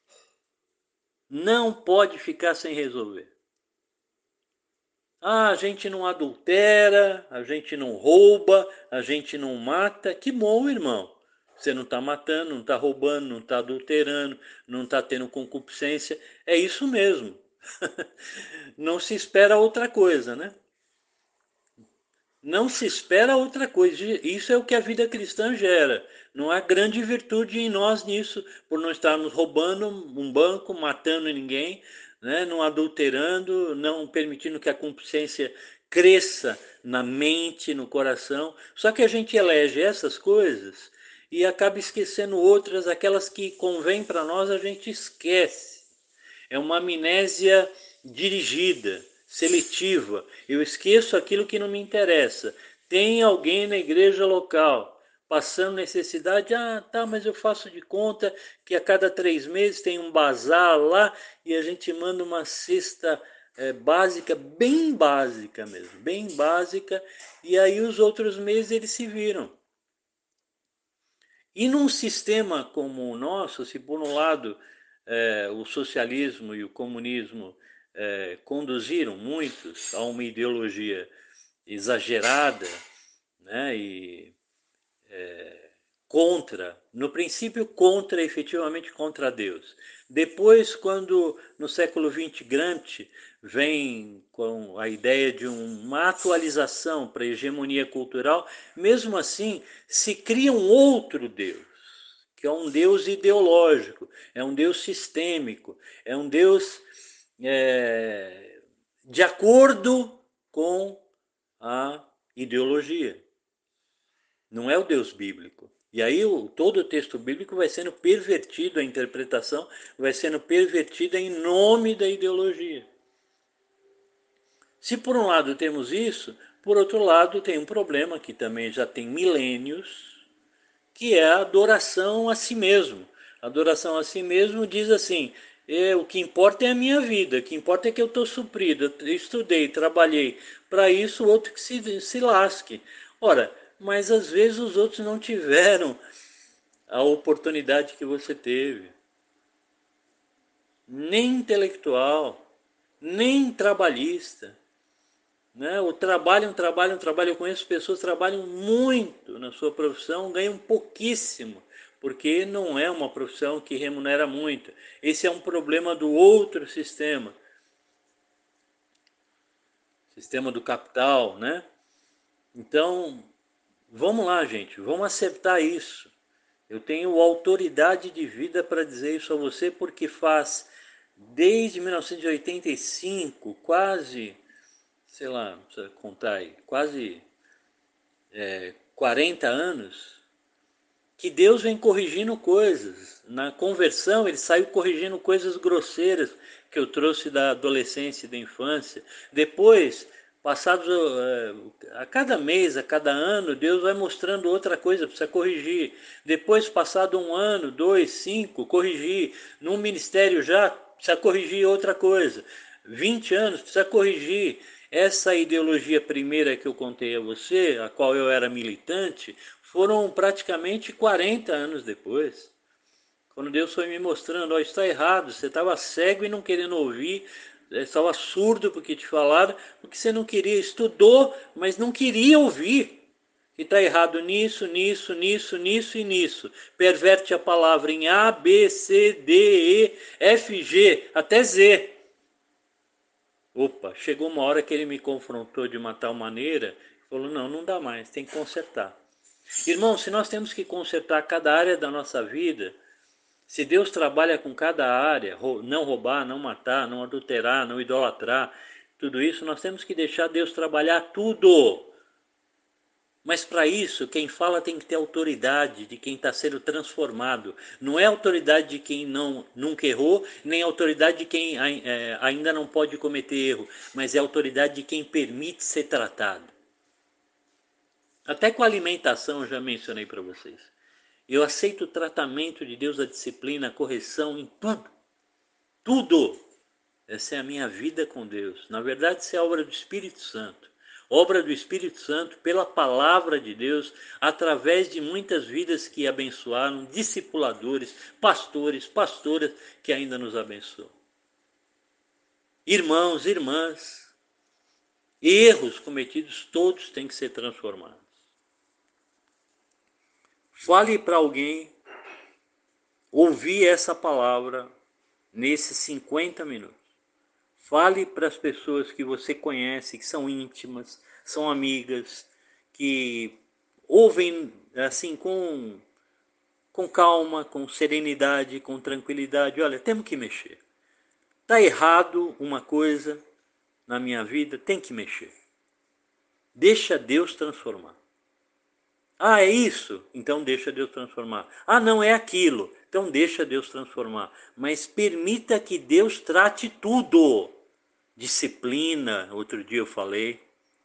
Não pode ficar sem resolver. Ah, a gente não adultera, a gente não rouba, a gente não mata. Que bom, irmão. Você não está matando, não está roubando, não está adulterando, não está tendo concupiscência. É isso mesmo. Não se espera outra coisa, né? Não se espera outra coisa. Isso é o que a vida cristã gera. Não há grande virtude em nós nisso, por não estarmos roubando um banco, matando ninguém, né? Não adulterando, não permitindo que a concupiscência cresça na mente, no coração. Só que a gente elege essas coisas e acaba esquecendo outras, aquelas que convêm para nós, a gente esquece. É uma amnésia dirigida, seletiva. Eu esqueço aquilo que não me interessa. Tem alguém na igreja local passando necessidade, ah, tá, mas eu faço de conta que a cada três meses tem um bazar lá e a gente manda uma cesta é, básica, bem básica mesmo, bem básica, e aí os outros meses eles se viram. E num sistema como o nosso, se por um lado é, o socialismo e o comunismo é, conduziram muitos a uma ideologia exagerada, né, e é, contra, no princípio contra, efetivamente contra Deus. Depois, quando no século vinte Gramsci vem com a ideia de uma atualização para a hegemonia cultural, mesmo assim se cria um outro Deus, que é um Deus ideológico, é um Deus sistêmico, é um Deus é, de acordo com a ideologia. Não é o Deus bíblico. E aí o, todo o texto bíblico vai sendo pervertido, a interpretação vai sendo pervertida em nome da ideologia. Se por um lado temos isso, por outro lado tem um problema que também já tem milênios, que é a adoração a si mesmo. A adoração a si mesmo diz assim, é, o que importa é a minha vida, o que importa é que eu estou suprido, eu estudei, trabalhei, para isso o outro que se, se lasque. Ora, mas às vezes os outros não tiveram a oportunidade que você teve, nem intelectual, nem trabalhista. Né? O trabalho é um trabalho, um trabalho. Eu conheço pessoas que trabalham muito na sua profissão, ganham pouquíssimo, porque não é uma profissão que remunera muito. Esse é um problema do outro sistema, sistema do capital, né? Então, vamos lá, gente, vamos acertar isso. Eu tenho autoridade de vida para dizer isso a você, porque faz desde mil novecentos e oitenta e cinco, quase, sei lá, não precisa contar aí, quase é, quarenta anos, que Deus vem corrigindo coisas. Na conversão, ele saiu corrigindo coisas grosseiras que eu trouxe da adolescência e da infância. Depois, passados a cada mês, a cada ano, Deus vai mostrando outra coisa, precisa corrigir. Depois, passado um ano, dois, cinco, corrigir. Num ministério já, precisa corrigir outra coisa. vinte anos, precisa corrigir. Essa ideologia primeira que eu contei a você, a qual eu era militante, foram praticamente quarenta anos depois. Quando Deus foi me mostrando, ó, está errado, você estava cego e não querendo ouvir, estava surdo porque te falaram, porque você não queria, estudou, mas não queria ouvir. E está errado nisso, nisso, nisso, nisso e nisso. Perverte a palavra em A, B, C, D, E, F, G, até Z. Opa, chegou uma hora que ele me confrontou de uma tal maneira, falou, não, não dá mais, tem que consertar. Irmão, se nós temos que consertar cada área da nossa vida, se Deus trabalha com cada área, não roubar, não matar, não adulterar, não idolatrar, tudo isso, nós temos que deixar Deus trabalhar tudo. Mas para isso, quem fala tem que ter autoridade de quem está sendo transformado. Não é autoridade de quem não, nunca errou, nem autoridade de quem é, ainda não pode cometer erro, mas é autoridade de quem permite ser tratado. Até com a alimentação, eu já mencionei para vocês. Eu aceito o tratamento de Deus, a disciplina, a correção em tudo. Tudo. Essa é a minha vida com Deus. Na verdade, isso é obra do Espírito Santo. Obra do Espírito Santo pela palavra de Deus, através de muitas vidas que abençoaram, discipuladores, pastores, pastoras que ainda nos abençoam. Irmãos, irmãs, erros cometidos, todos têm que ser transformados. Fale para alguém ouvir essa palavra nesses cinquenta minutos. Fale para as pessoas que você conhece, que são íntimas, são amigas, que ouvem assim com, com calma, com serenidade, com tranquilidade. Olha, temos que mexer. Está errado uma coisa na minha vida, tem que mexer. Deixa Deus transformar. Ah, é isso? Então deixa Deus transformar. Ah, não, é aquilo. Então deixa Deus transformar. Mas permita que Deus trate tudo. Disciplina, outro dia eu falei.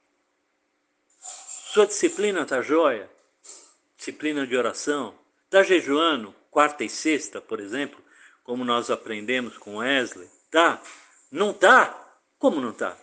Sua disciplina está jóia? Disciplina de oração? Está jejuando quarta e sexta, por exemplo, como nós aprendemos com Wesley? Tá? Não tá? Como não tá?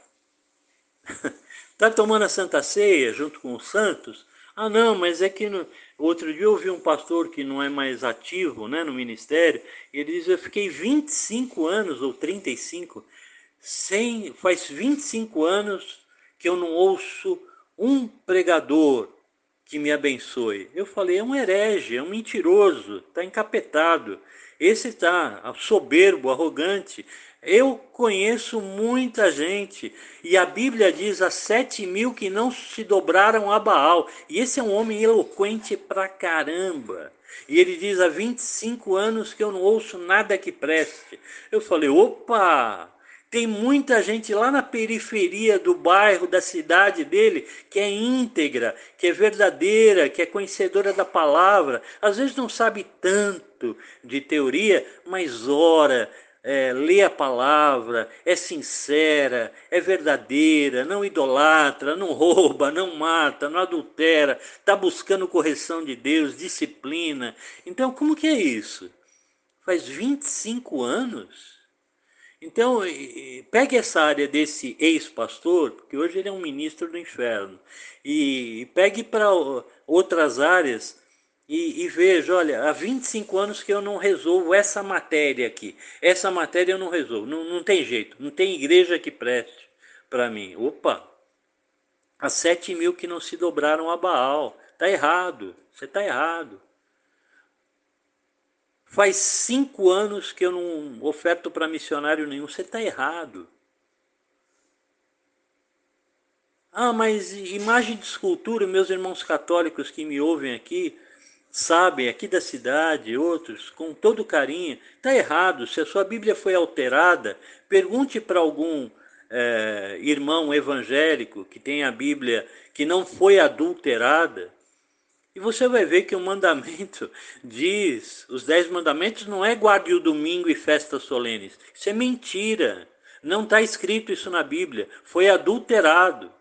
Tá tomando a Santa Ceia junto com os santos? Ah, não, mas é que no... outro dia eu ouvi um pastor que não é mais ativo, né, no ministério, e ele diz: eu fiquei vinte e cinco anos, ou trinta e cinco, sem... faz vinte e cinco anos que eu não ouço um pregador que me abençoe. Eu falei: é um herege, é um mentiroso, está encapetado. Esse está soberbo, arrogante. Eu conheço muita gente, e a Bíblia diz há sete mil que não se dobraram a Baal. E esse é um homem eloquente pra caramba. E ele diz: há vinte e cinco anos que eu não ouço nada que preste. Eu falei: opa! Tem muita gente lá na periferia do bairro, da cidade dele, que é íntegra, que é verdadeira, que é conhecedora da palavra. Às vezes não sabe tanto de teoria, mas ora, é, lê a palavra, é sincera, é verdadeira, não idolatra, não rouba, não mata, não adultera, está buscando correção de Deus, disciplina. Então, como que é isso? Faz vinte e cinco anos? Então, pegue essa área desse ex-pastor, porque hoje ele é um ministro do inferno, e pegue para outras áreas e, e veja: olha, há vinte e cinco anos que eu não resolvo essa matéria aqui. Essa matéria eu não resolvo, não, não tem jeito, não tem igreja que preste para mim. Opa, há sete mil que não se dobraram a Baal. Está errado, você está errado. Faz cinco anos que eu não oferto para missionário nenhum. Você está errado. Ah, mas imagem de escultura, meus irmãos católicos que me ouvem aqui, sabem, aqui da cidade, outros, com todo carinho, está errado. Se a sua Bíblia foi alterada, pergunte para algum é, irmão evangélico que tem a Bíblia que não foi adulterada. E você vai ver que o mandamento diz, os dez mandamentos não é guarde o domingo e festas solenes. Isso é mentira. Não está escrito isso na Bíblia. Foi adulterado.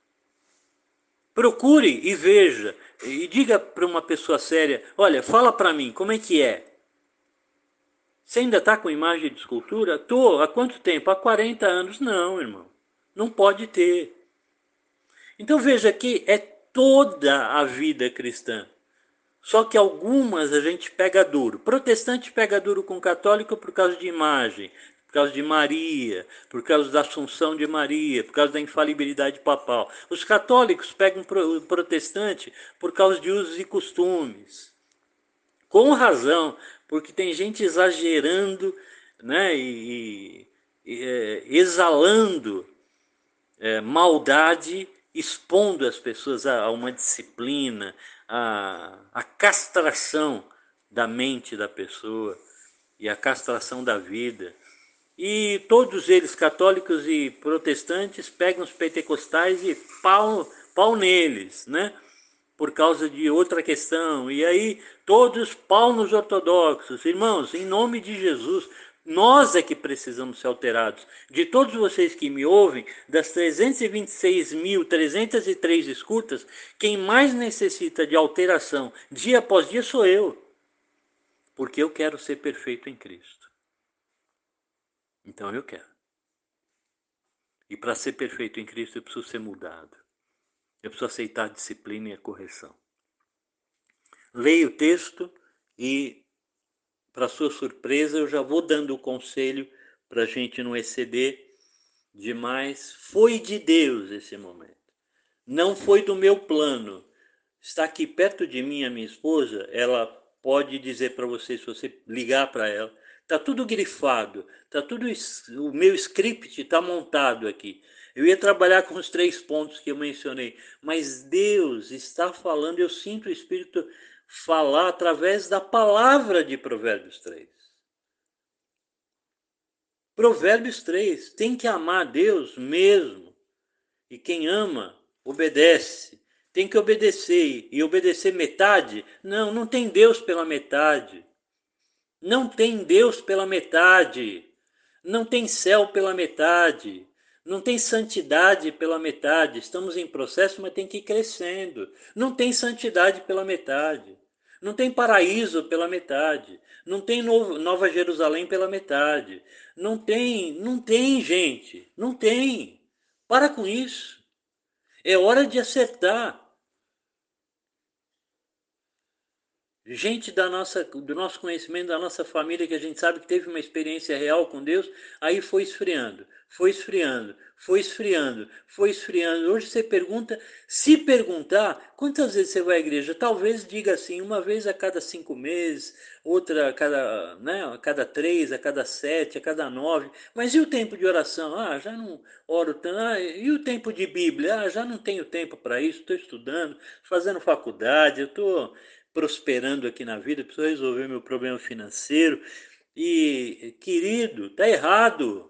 Procure e veja. E diga para uma pessoa séria: olha, fala para mim, como é que é? Você ainda está com imagem de escultura? Estou. Há quanto tempo? Há quarenta anos. Não, irmão. Não pode ter. Então veja que é toda a vida cristã. Só que algumas a gente pega duro. Protestante pega duro com católico por causa de imagem, por causa de Maria, por causa da Assunção de Maria, por causa da infalibilidade papal. Os católicos pegam protestante por causa de usos e costumes. Com razão, porque tem gente exagerando, né, e, e é, exalando é, maldade, expondo as pessoas a, a uma disciplina, a, a castração da mente da pessoa e a castração da vida. E todos eles, católicos e protestantes, pegam os pentecostais e pau, pau neles, né? por causa de outra questão. E aí, todos pau nos ortodoxos. Irmãos, em nome de Jesus, nós é que precisamos ser alterados. De todos vocês que me ouvem, das trezentas e vinte e seis mil trezentas e três escutas, quem mais necessita de alteração dia após dia sou eu. Porque eu quero ser perfeito em Cristo. Então eu quero. E para ser perfeito em Cristo eu preciso ser mudado. Eu preciso aceitar a disciplina e a correção. Leia o texto e, para sua surpresa, eu já vou dando o conselho para a gente não exceder demais. Foi de Deus esse momento. Não foi do meu plano. Está aqui perto de mim a minha esposa, ela pode dizer para você, se você ligar para ela, está tudo grifado, tá tudo, o meu script está montado aqui. Eu ia trabalhar com os três pontos que eu mencionei, mas Deus está falando, eu sinto o Espírito falar através da palavra de Provérbios três. Provérbios três, tem que amar a Deus mesmo. E quem ama, obedece. Tem que obedecer. E obedecer metade? Não, não tem Deus pela metade. Não tem Deus pela metade. Não tem céu pela metade. Não tem santidade pela metade. Estamos em processo, mas tem que ir crescendo. Não tem santidade pela metade. Não tem paraíso pela metade. Não tem novo, Nova Jerusalém pela metade. Não tem, não tem, gente. Não tem. Para com isso. É hora de acertar. Gente da nossa, do nosso conhecimento, da nossa família, que a gente sabe que teve uma experiência real com Deus, aí foi esfriando, foi esfriando, foi esfriando, foi esfriando. Hoje você pergunta, se perguntar, quantas vezes você vai à igreja? Talvez diga assim, uma vez a cada cinco meses, outra a cada, né, a cada três, a cada sete, a cada nove. Mas e o tempo de oração? Ah, já não oro tanto. Ah, e o tempo de Bíblia? Ah, já não tenho tempo para isso, estou estudando, fazendo faculdade, eu estou prosperando aqui na vida, preciso resolver meu problema financeiro. E, querido, tá errado.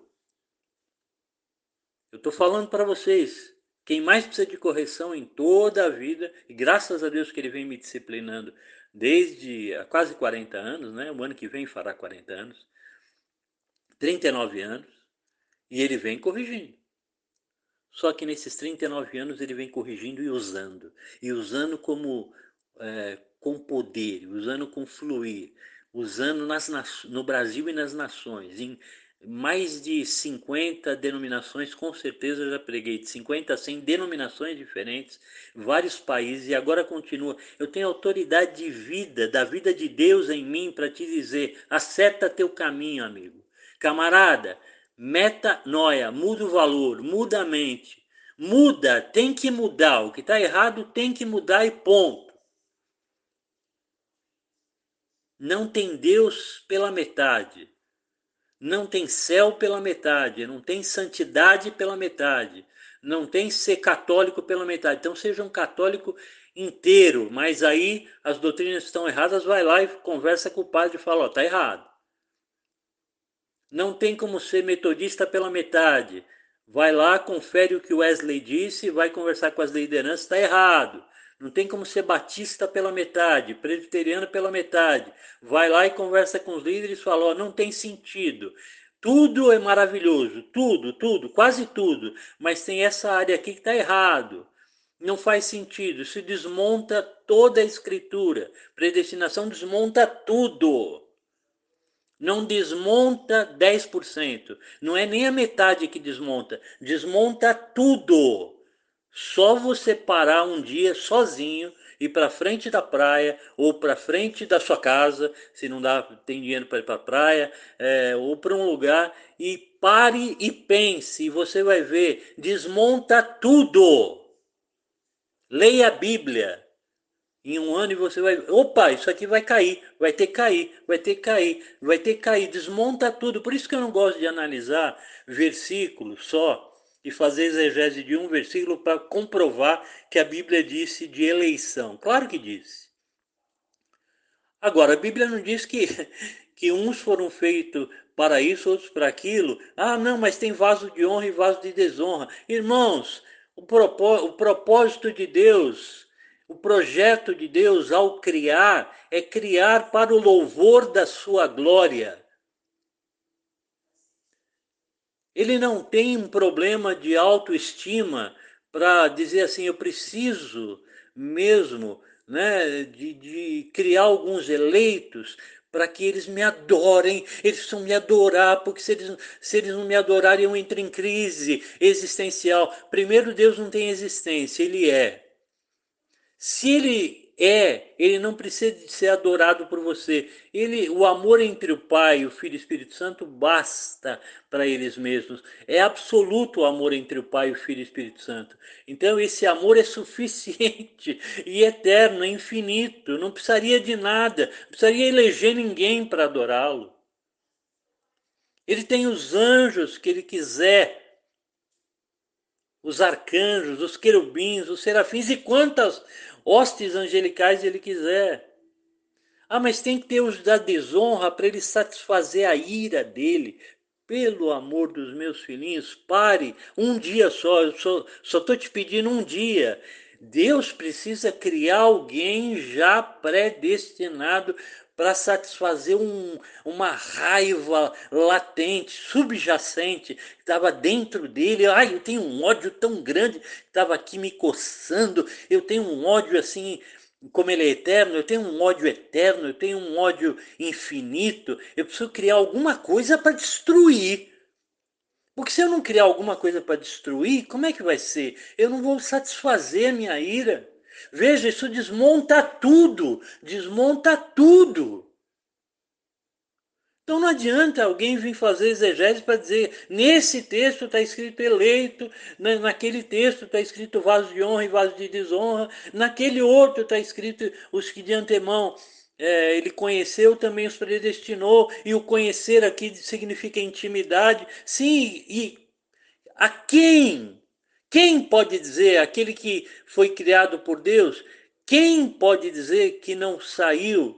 Eu estou falando para vocês. Quem mais precisa de correção em toda a vida, e graças a Deus que ele vem me disciplinando desde há quase quarenta anos, né? O ano que vem fará quarenta anos, trinta e nove anos, e ele vem corrigindo. Só que nesses trinta e nove anos ele vem corrigindo e usando. E usando como é, com poder, usando com fluir, usando nas, no Brasil e nas nações. Em mais de cinquenta denominações, com certeza eu já preguei, de cinquenta a cem denominações diferentes, vários países, e agora continua. Eu tenho autoridade de vida, da vida de Deus em mim, para te dizer, acerta teu caminho, amigo. Camarada, metanoia, muda o valor, muda a mente. Muda, tem que mudar. O que está errado tem que mudar e ponto. Não tem Deus pela metade. Não tem céu pela metade. Não tem santidade pela metade. Não tem ser católico pela metade. Então seja um católico inteiro. Mas aí as doutrinas estão erradas, vai lá e conversa com o padre e fala, ó, tá errado. Não tem como ser metodista pela metade. Vai lá, confere o que o Wesley disse, vai conversar com as lideranças, está errado. Não tem como ser batista pela metade, presbiteriano pela metade. Vai lá e conversa com os líderes e fala, ó, não tem sentido. Tudo é maravilhoso, tudo, tudo, quase tudo. Mas tem essa área aqui que está errado. Não faz sentido, se desmonta toda a escritura. Predestinação desmonta tudo. Não desmonta dez por cento. Não é nem a metade que desmonta. Desmonta tudo. Só você parar um dia sozinho, ir para frente da praia ou para frente da sua casa, se não dá, tem dinheiro para ir para a praia, é, ou para um lugar, e pare e pense, e você vai ver, desmonta tudo. Leia a Bíblia. Em um ano e você vai... Opa, isso aqui vai cair, vai ter que cair, vai ter que cair, vai ter que cair. Desmonta tudo. Por isso que eu não gosto de analisar versículos só e fazer exegese de um versículo para comprovar que a Bíblia disse de eleição. Claro que disse. Agora, a Bíblia não diz que, que uns foram feitos para isso, outros para aquilo. Ah, não, mas tem vaso de honra e vaso de desonra. Irmãos, o, propó o propósito de Deus... O projeto de Deus ao criar é criar para o louvor da sua glória. Ele não tem um problema de autoestima para dizer assim, eu preciso mesmo, né, de, de criar alguns eleitos para que eles me adorem, eles precisam me adorar, porque se eles, se eles não me adorarem, eu entro em crise existencial. Primeiro, Deus não tem existência, ele é. Se ele é, ele não precisa de ser adorado por você. Ele, o amor entre o Pai, o Filho e o Espírito Santo basta para eles mesmos. É absoluto o amor entre o Pai, o Filho e o Espírito Santo. Então esse amor é suficiente e eterno, é infinito. Não precisaria de nada, não precisaria eleger ninguém para adorá-lo. Ele tem os anjos que ele quiser, os arcanjos, os querubins, os serafins e quantas hostes angelicais ele quiser. Ah, mas tem que ter os da desonra para ele satisfazer a ira dele. Pelo amor dos meus filhinhos, pare um dia só, eu só estou te pedindo um dia. Deus precisa criar alguém já predestinado para satisfazer um, uma raiva latente, subjacente, que estava dentro dele. Ai, eu tenho um ódio tão grande que estava aqui me coçando, eu tenho um ódio assim, como ele é eterno, eu tenho um ódio eterno, eu tenho um ódio infinito, eu preciso criar alguma coisa para destruir. Porque se eu não criar alguma coisa para destruir, como é que vai ser? Eu não vou satisfazer a minha ira. Veja, isso desmonta tudo, desmonta tudo. Então não adianta alguém vir fazer exegese para dizer, nesse texto está escrito eleito, naquele texto está escrito vaso de honra e vaso de desonra, naquele outro está escrito os que de antemão é, ele conheceu, também os predestinou, e o conhecer aqui significa intimidade. Sim, e a quem? Quem pode dizer, aquele que foi criado por Deus, quem pode dizer que não saiu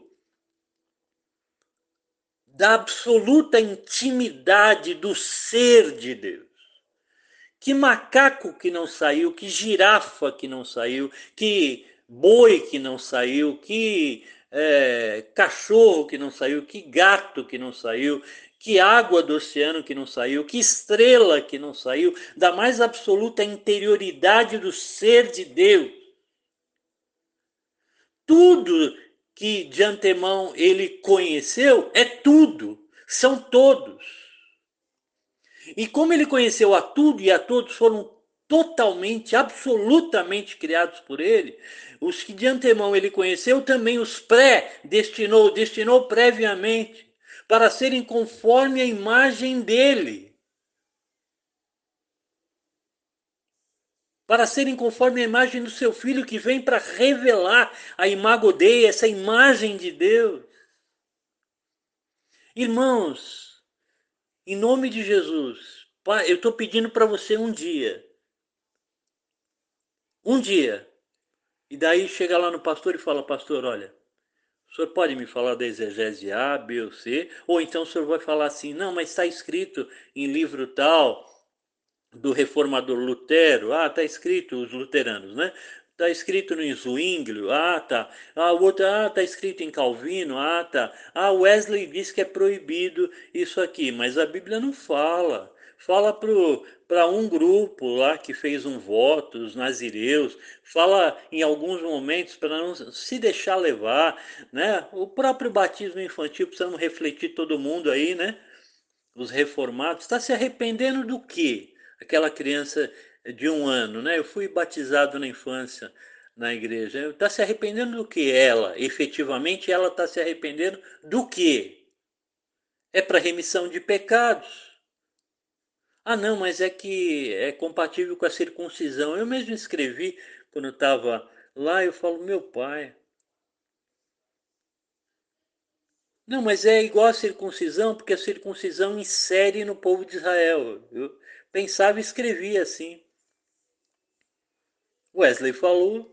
da absoluta intimidade do ser de Deus? Que macaco que não saiu, que girafa que não saiu, que boi que não saiu, que é, cachorro que não saiu, que gato que não saiu, que água do oceano que não saiu, que estrela que não saiu, da mais absoluta interioridade do ser de Deus. Tudo que de antemão ele conheceu é tudo, são todos. E como ele conheceu a tudo e a todos foram totalmente, absolutamente criados por ele, os que de antemão ele conheceu também os pré-destinou, destinou previamente para serem conforme a imagem dele. Para serem conforme a imagem do seu filho que vem para revelar a imago Dei, essa imagem de Deus. Irmãos, em nome de Jesus, eu estou pedindo para você um dia, um dia, e daí chega lá no pastor e fala, pastor, olha, o senhor pode me falar da exegese A, B ou C? Ou então o senhor vai falar assim, não, mas está escrito em livro tal, do reformador Lutero, ah, está escrito, os luteranos, né? Está escrito no Zwinglio, ah, tá. Ah, o outro, ah, está escrito em Calvino, ah, tá. Ah, Wesley diz que é proibido isso aqui, mas a Bíblia não fala. Fala para um grupo lá que fez um voto, os nazireus, fala em alguns momentos para não se deixar levar, né? O próprio batismo infantil, precisamos refletir todo mundo aí, né? Os reformados, está se arrependendo do quê? Aquela criança de um ano, né? Eu fui batizado na infância na igreja. Está se arrependendo do que ela? Efetivamente, ela está se arrependendo do quê? É para remissão de pecados. Ah, não, mas é que é compatível com a circuncisão. Eu mesmo escrevi quando eu estava lá, eu falo, meu pai. Não, mas é igual a circuncisão, porque a circuncisão insere no povo de Israel. Eu pensava e escrevia assim. Wesley falou.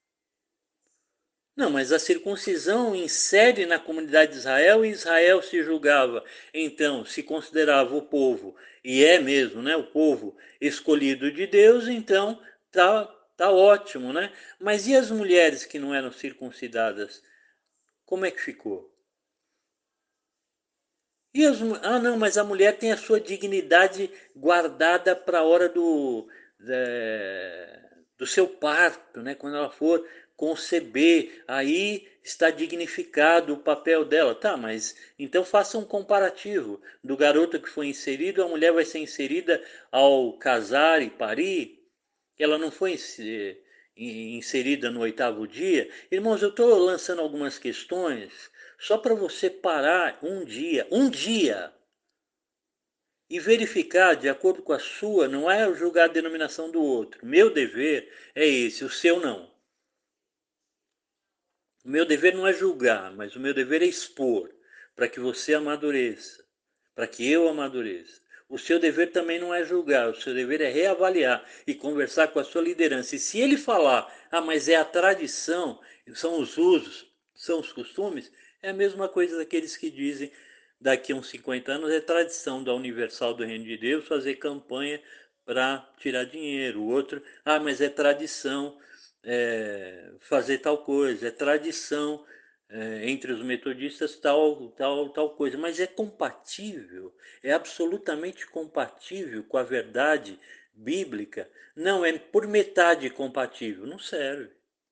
Não, mas a circuncisão insere na comunidade de Israel e Israel se julgava, então, se considerava o povo, e é mesmo, né, o povo escolhido de Deus, então está tá ótimo, né? Mas e as mulheres que não eram circuncidadas? Como é que ficou? E as, ah, não, mas a mulher tem a sua dignidade guardada para a hora do, é, do seu parto, né? Quando ela for conceber, aí está dignificado o papel dela. Tá, mas então faça um comparativo do garoto que foi inserido, a mulher vai ser inserida ao casar e parir, ela não foi inserida no oitavo dia. Irmãos, eu estou lançando algumas questões só para você parar um dia, um dia, e verificar de acordo com a sua, não é julgar a denominação do outro. Meu dever é esse, o seu não. O meu dever não é julgar, mas o meu dever é expor, para que você amadureça, para que eu amadureça. O seu dever também não é julgar, o seu dever é reavaliar e conversar com a sua liderança. E se ele falar, ah, mas é a tradição, são os usos, são os costumes, é a mesma coisa daqueles que dizem, daqui a uns cinquenta anos, é tradição da Universal do Reino de Deus fazer campanha para tirar dinheiro. O outro, ah, mas é tradição é, fazer tal coisa, é tradição é, entre os metodistas tal, tal, tal coisa, mas é compatível, é absolutamente compatível com a verdade bíblica. Não, é por metade compatível, não serve.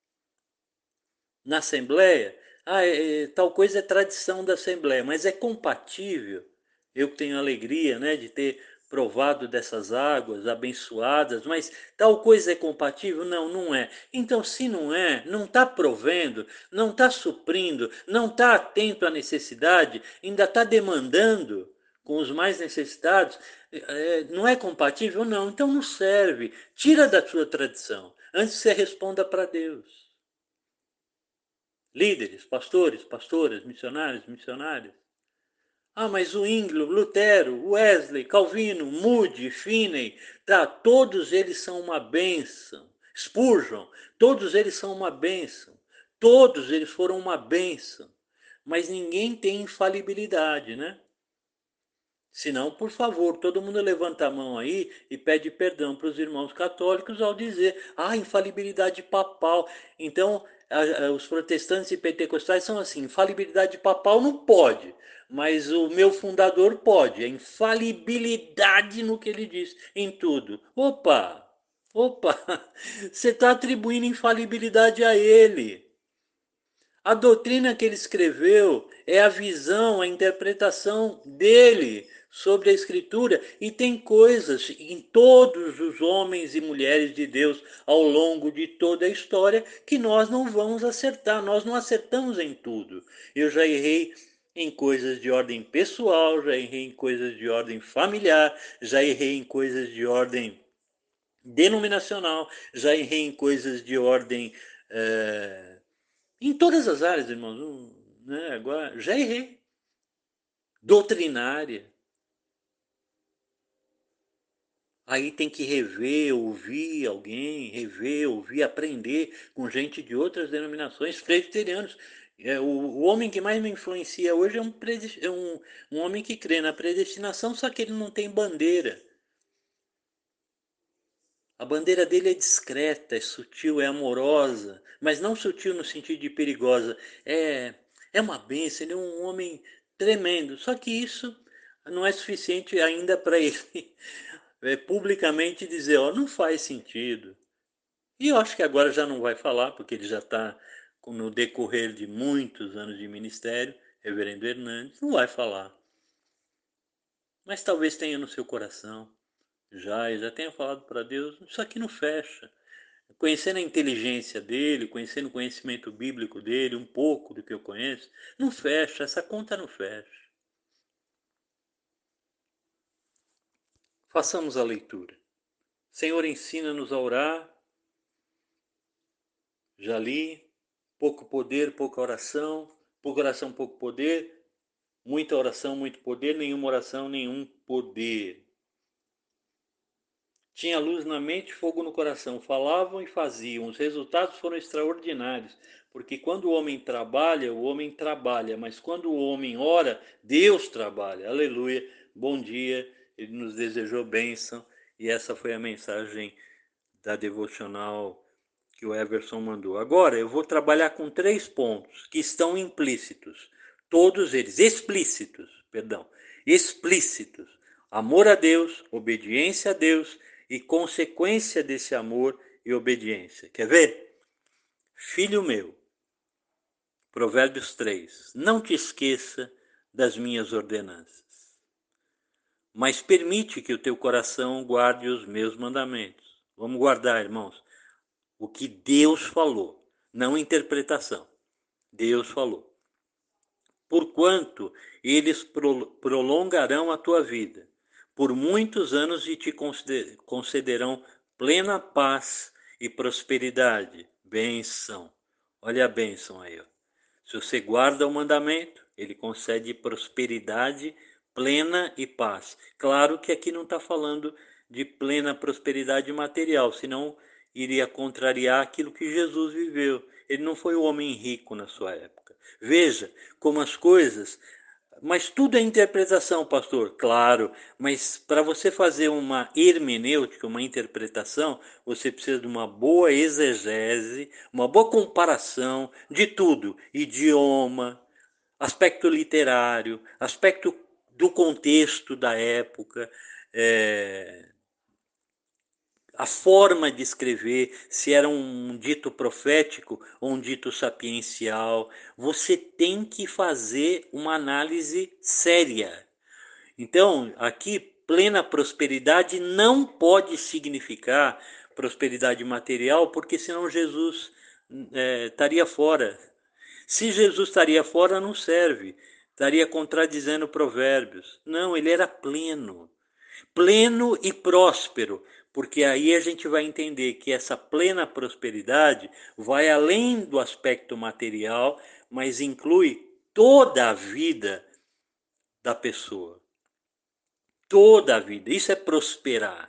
Na Assembleia, ah, é, é, tal coisa é tradição da Assembleia, mas é compatível. Eu tenho alegria, né, de ter provado dessas águas abençoadas, mas tal coisa é compatível? Não, não é. Então, se não é, não está provendo, não está suprindo, não está atento à necessidade, ainda está demandando com os mais necessitados, é, não é compatível? Não, então não serve. Tira da sua tradição, antes que você responda para Deus. Líderes, pastores, pastoras, missionários, missionárias. Ah, mas o Zwingli, Lutero, Wesley, Calvino, Moody, Finney, tá, todos eles são uma bênção. Spurgeon, todos eles são uma bênção. Todos eles foram uma bênção. Mas ninguém tem infalibilidade, né? Senão, por favor, todo mundo levanta a mão aí e pede perdão para os irmãos católicos ao dizer, ah, infalibilidade papal. Então, a, a, os protestantes e pentecostais são assim, infalibilidade papal não pode, mas o meu fundador pode, é infalibilidade no que ele diz, em tudo. Opa, opa, você está atribuindo infalibilidade a ele. A doutrina que ele escreveu é a visão, a interpretação dele sobre a Escritura. E tem coisas em todos os homens e mulheres de Deus ao longo de toda a história que nós não vamos acertar. Nós não acertamos em tudo. Eu já errei em coisas de ordem pessoal, já errei em coisas de ordem familiar, já errei em coisas de ordem denominacional, já errei em coisas de ordem. eh, em todas as áreas, irmãos, né? Agora, já errei. Doutrinária. Aí tem que rever, ouvir alguém, rever, ouvir, aprender com gente de outras denominações, presbiterianos. É, o, o homem que mais me influencia hoje é um, é um, um homem que crê na predestinação, só que ele não tem bandeira. A bandeira dele é discreta, é sutil, é amorosa, mas não sutil no sentido de perigosa. É, é uma bênção, ele é um homem tremendo. Só que isso não é suficiente ainda para ele é, publicamente dizer, ó, não faz sentido. E eu acho que agora já não vai falar, porque ele já está no decorrer de muitos anos de ministério, reverendo Hernandes, não vai falar. Mas talvez tenha no seu coração, já, e já tenha falado para Deus, isso aqui não fecha. Conhecendo a inteligência dele, conhecendo o conhecimento bíblico dele, um pouco do que eu conheço, não fecha, essa conta não fecha. Façamos a leitura. Senhor, ensina-nos a orar. Já li. Pouco poder, pouca oração. Pouca oração, pouco poder. Muita oração, muito poder. Nenhuma oração, nenhum poder. Tinha luz na mente, fogo no coração. Falavam e faziam. Os resultados foram extraordinários. Porque quando o homem trabalha, o homem trabalha. Mas quando o homem ora, Deus trabalha. Aleluia. Bom dia. Ele nos desejou bênção. E essa foi a mensagem da devocional que o Everson mandou. Agora eu vou trabalhar com três pontos que estão implícitos. Todos eles, explícitos, perdão, explícitos. Amor a Deus, obediência a Deus e consequência desse amor e obediência. Quer ver? Filho meu, Provérbios três, não te esqueça das minhas ordenanças, mas permite que o teu coração guarde os meus mandamentos. Vamos guardar, irmãos, o que Deus falou, não interpretação. Deus falou. Porquanto eles prolongarão a tua vida por muitos anos e te concederão plena paz e prosperidade. Benção. Olha a bênção aí, ó. Se você guarda o mandamento, ele concede prosperidade plena e paz. Claro que aqui não está falando de plena prosperidade material, senão iria contrariar aquilo que Jesus viveu. Ele não foi um homem rico na sua época. Veja como as coisas... Mas tudo é interpretação, pastor. Claro, mas para você fazer uma hermenêutica, uma interpretação, você precisa de uma boa exegese, uma boa comparação de tudo. Idioma, aspecto literário, aspecto do contexto da época, é... a forma de escrever, se era um dito profético ou um dito sapiencial. Você tem que fazer uma análise séria. Então, aqui, plena prosperidade não pode significar prosperidade material, porque senão Jesus é, estaria fora. Se Jesus estaria fora, não serve. Estaria contradizendo Provérbios. Não, ele era pleno. Pleno e próspero, porque aí a gente vai entender que essa plena prosperidade vai além do aspecto material, mas inclui toda a vida da pessoa. Toda a vida. Isso é prosperar.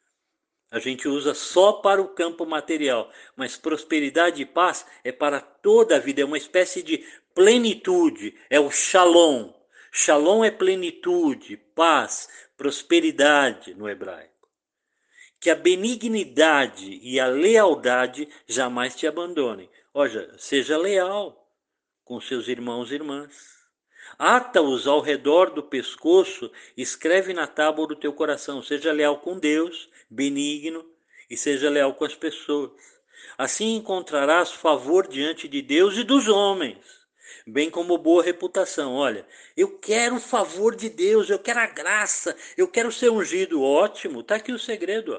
A gente usa só para o campo material, mas prosperidade e paz é para toda a vida, é uma espécie de plenitude, é o shalom. Shalom é plenitude, paz, prosperidade no hebraico. Que a benignidade e a lealdade jamais te abandonem. Olha, seja leal com seus irmãos e irmãs. Ata-os ao redor do pescoço, escreve na tábua do teu coração. Seja leal com Deus, benigno, e seja leal com as pessoas. Assim encontrarás favor diante de Deus e dos homens, bem como boa reputação. Olha, eu quero o favor de Deus, eu quero a graça, eu quero ser ungido. Ótimo, está aqui o segredo. Ó.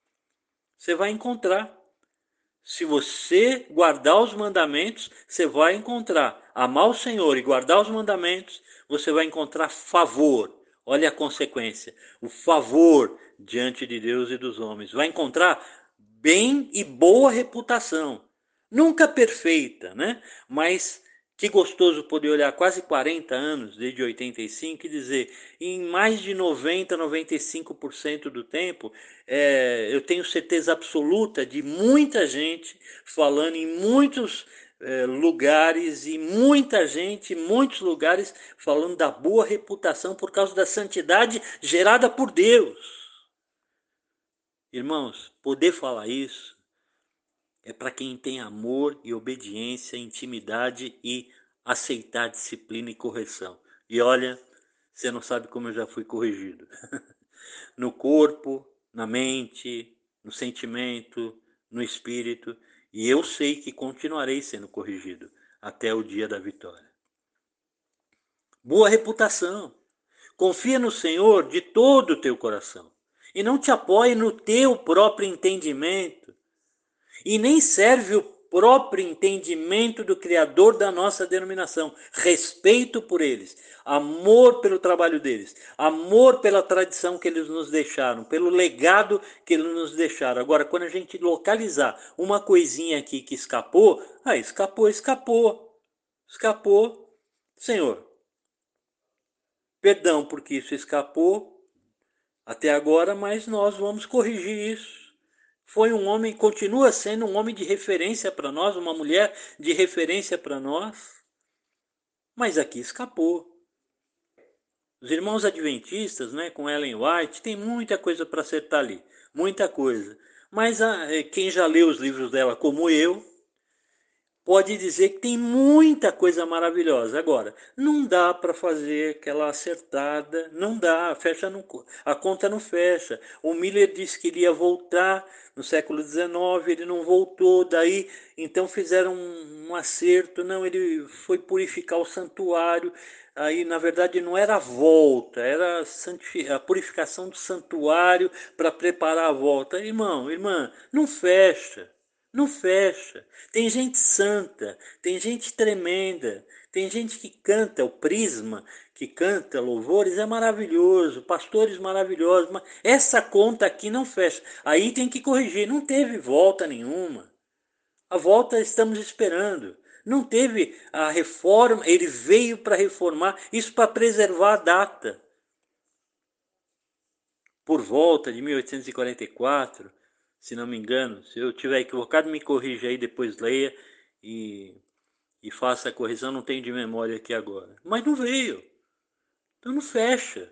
Você vai encontrar. Se você guardar os mandamentos, você vai encontrar. Amar o Senhor e guardar os mandamentos, você vai encontrar favor. Olha a consequência. O favor diante de Deus e dos homens. Vai encontrar bem e boa reputação. Nunca perfeita, né? Mas que gostoso poder olhar quase quarenta anos, desde oitenta e cinco, e dizer, em mais de noventa, noventa e cinco por cento do tempo, é, eu tenho certeza absoluta de muita gente falando em muitos é, lugares, e muita gente, em muitos lugares, falando da boa reputação por causa da santidade gerada por Deus. Irmãos, poder falar isso é para quem tem amor e obediência, intimidade e aceitar disciplina e correção. E olha, você não sabe como eu já fui corrigido. No corpo, na mente, no sentimento, no espírito. E eu sei que continuarei sendo corrigido até o dia da vitória. Boa reputação. Confia no Senhor de todo o teu coração. E não te apoie no teu próprio entendimento. E nem serve o próprio entendimento do Criador da nossa denominação. Respeito por eles, amor pelo trabalho deles, amor pela tradição que eles nos deixaram, pelo legado que eles nos deixaram. Agora, quando a gente localizar uma coisinha aqui que escapou, ah, escapou, escapou, escapou. Senhor, perdão porque isso escapou até agora, mas nós vamos corrigir isso. Foi um homem, continua sendo um homem de referência para nós, uma mulher de referência para nós, mas aqui escapou. Os irmãos adventistas, né, com Ellen White, tem muita coisa para acertar ali, muita coisa. Mas a, quem já leu os livros dela, como eu, pode dizer que tem muita coisa maravilhosa. Agora, não dá para fazer aquela acertada, não dá, fecha no, a conta não fecha. O Miller disse que iria voltar no século dezenove, ele não voltou, daí então fizeram um, um acerto, não, ele foi purificar o santuário, aí na verdade não era a volta, era a purificação do santuário para preparar a volta. Irmão, irmã, não fecha. Não fecha. Tem gente santa, tem gente tremenda, tem gente que canta o prisma, que canta louvores, é maravilhoso, pastores maravilhosos, mas essa conta aqui não fecha. Aí tem que corrigir, não teve volta nenhuma. A volta estamos esperando. Não teve a reforma, ele veio para reformar, isso para preservar a data. Por volta de mil oitocentos e quarenta e quatro, se não me engano, se eu tiver equivocado, me corrija aí, depois leia e, e faça a correção, não tenho de memória aqui agora. Mas não veio, então não fecha.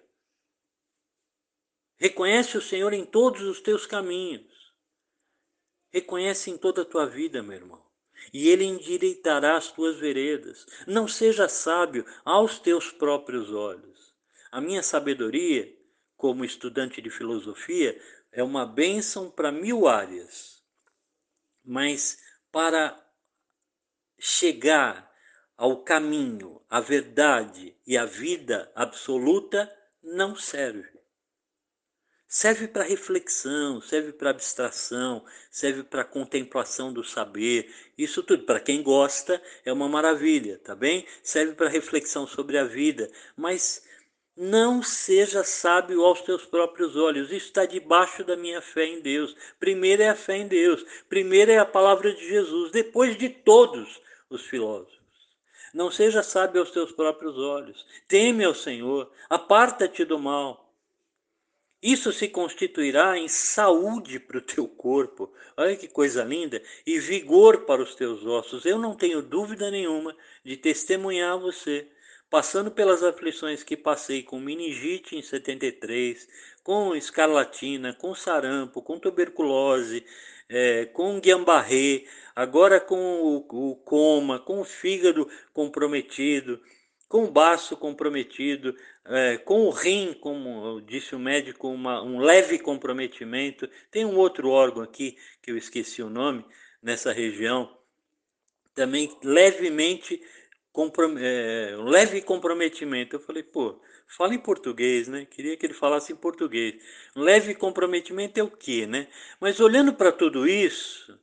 Reconhece o Senhor em todos os teus caminhos. Reconhece em toda a tua vida, meu irmão. E Ele endireitará as tuas veredas. Não seja sábio aos teus próprios olhos. A minha sabedoria, como estudante de filosofia, é uma bênção para mil áreas. Mas para chegar ao caminho, à verdade e à vida absoluta, não serve. Serve para reflexão, serve para abstração, serve para contemplação do saber. Isso tudo, para quem gosta, é uma maravilha, tá bem? Serve para reflexão sobre a vida, mas não seja sábio aos teus próprios olhos. Isso está debaixo da minha fé em Deus. Primeiro é a fé em Deus, primeiro é a palavra de Jesus, depois de todos os filósofos. Não seja sábio aos teus próprios olhos. Teme ao Senhor, aparta-te do mal. Isso se constituirá em saúde para o teu corpo, olha que coisa linda, e vigor para os teus ossos. Eu não tenho dúvida nenhuma de testemunhar a você, passando pelas aflições que passei com meningite em setenta e três, com escarlatina, com sarampo, com tuberculose, é, com Guillain-Barré, agora com o, o coma, com o fígado comprometido, com o baço comprometido, é, com o rim, como disse o médico, uma, um leve comprometimento. Tem um outro órgão aqui, que eu esqueci o nome, nessa região, também levemente, comprom é, um leve comprometimento. Eu falei, pô, fala em português, né? Queria que ele falasse em português. Um leve comprometimento é o quê, né? Mas olhando para tudo isso,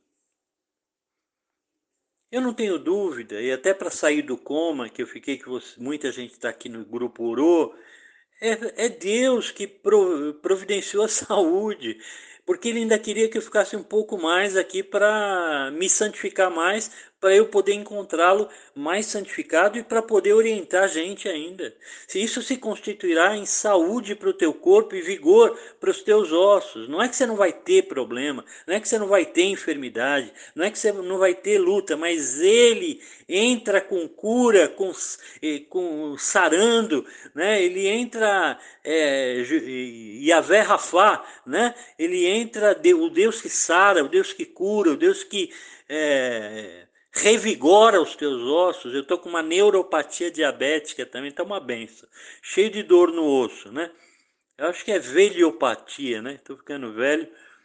eu não tenho dúvida, e até para sair do coma, que eu fiquei que você, muita gente está aqui no grupo orou, é, é Deus que providenciou a saúde, porque Ele ainda queria que eu ficasse um pouco mais aqui para me santificar mais, para eu poder encontrá-lo mais santificado e para poder orientar a gente ainda. Se isso se constituirá em saúde para o teu corpo e vigor para os teus ossos. Não é que você não vai ter problema, não é que você não vai ter enfermidade, não é que você não vai ter luta, mas Ele entra com cura, com, com sarando, né? Ele entra é, Yahvé Rafá, né? Ele entra o Deus que sara, o Deus que cura, o Deus que é, revigora os teus ossos. Eu estou com uma neuropatia diabética também, está uma benção, cheio de dor no osso, né? Eu acho que é velhopatia, né? Estou ficando velho.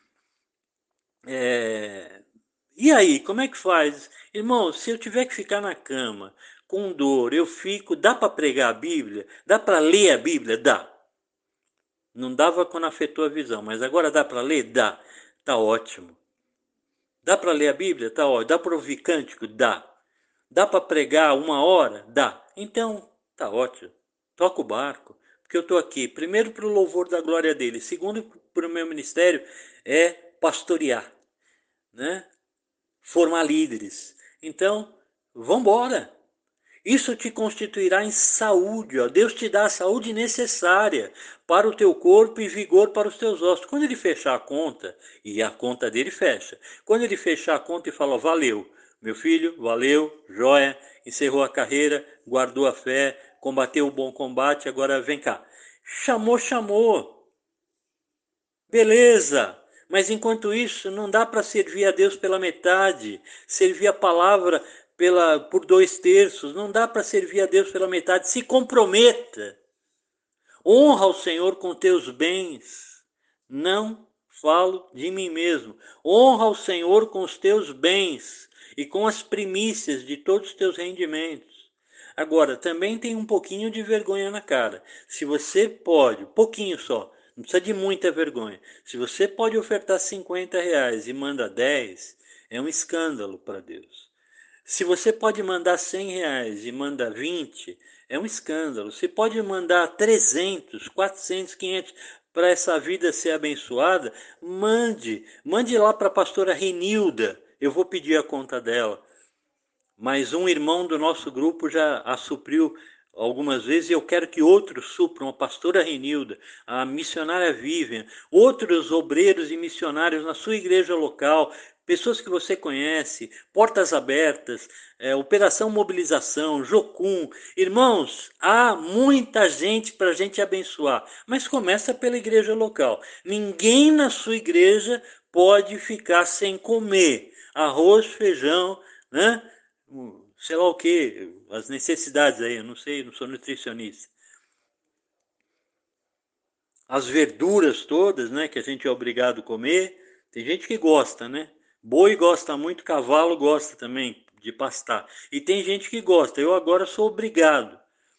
É... E aí, como é que faz? Irmão, se eu tiver que ficar na cama com dor, eu fico, dá para pregar a Bíblia? Dá para ler a Bíblia? Dá. Não dava quando afetou a visão, mas agora dá para ler? Dá. Tá ótimo. Dá para ler a Bíblia? Tá ótimo. Dá para ouvir cântico? Dá. Dá para pregar uma hora? Dá. Então, tá ótimo. Toca o barco. Porque eu estou aqui, primeiro, para o louvor da glória dele. Segundo, para o meu ministério, é pastorear, né? Formar líderes. Então, vamos embora. Isso te constituirá em saúde. Ó. Deus te dá a saúde necessária para o teu corpo e vigor para os teus ossos. Quando ele fechar a conta, e a conta dele fecha, quando ele fechar a conta e falar, valeu, meu filho, valeu, joia, encerrou a carreira, guardou a fé, combateu o bom combate, agora vem cá. Chamou, chamou. Beleza. Mas enquanto isso, não dá para servir a Deus pela metade, servir a palavra pela, por dois terços, não dá para servir a Deus pela metade. Se comprometa. Honra o Senhor com teus bens. Não falo de mim mesmo. Honra o Senhor com os teus bens e com as primícias de todos os teus rendimentos. Agora, também tem um pouquinho de vergonha na cara. Se você pode, pouquinho só, não precisa de muita vergonha. Se você pode ofertar cinquenta reais e manda dez, é um escândalo para Deus. Se você pode mandar cem reais e manda vinte, é um escândalo. Você pode mandar trezentos, quatrocentos, quinhentos para essa vida ser abençoada, mande. Mande lá para a pastora Renilda. Eu vou pedir a conta dela. Mas um irmão do nosso grupo já a supriu algumas vezes e eu quero que outros supram, a pastora Renilda, a missionária Vivian, outros obreiros e missionários na sua igreja local, pessoas que você conhece, Portas Abertas, é, Operação Mobilização, Jocum. Irmãos, há muita gente para a gente abençoar, mas começa pela igreja local. Ninguém na sua igreja pode ficar sem comer arroz, feijão, né? Sei lá o que, as necessidades aí, eu não sei, não sou nutricionista. As verduras todas, né, que a gente é obrigado a comer, tem gente que gosta, né? Boi gosta muito, cavalo gosta também de pastar. E tem gente que gosta, eu agora sou obrigado.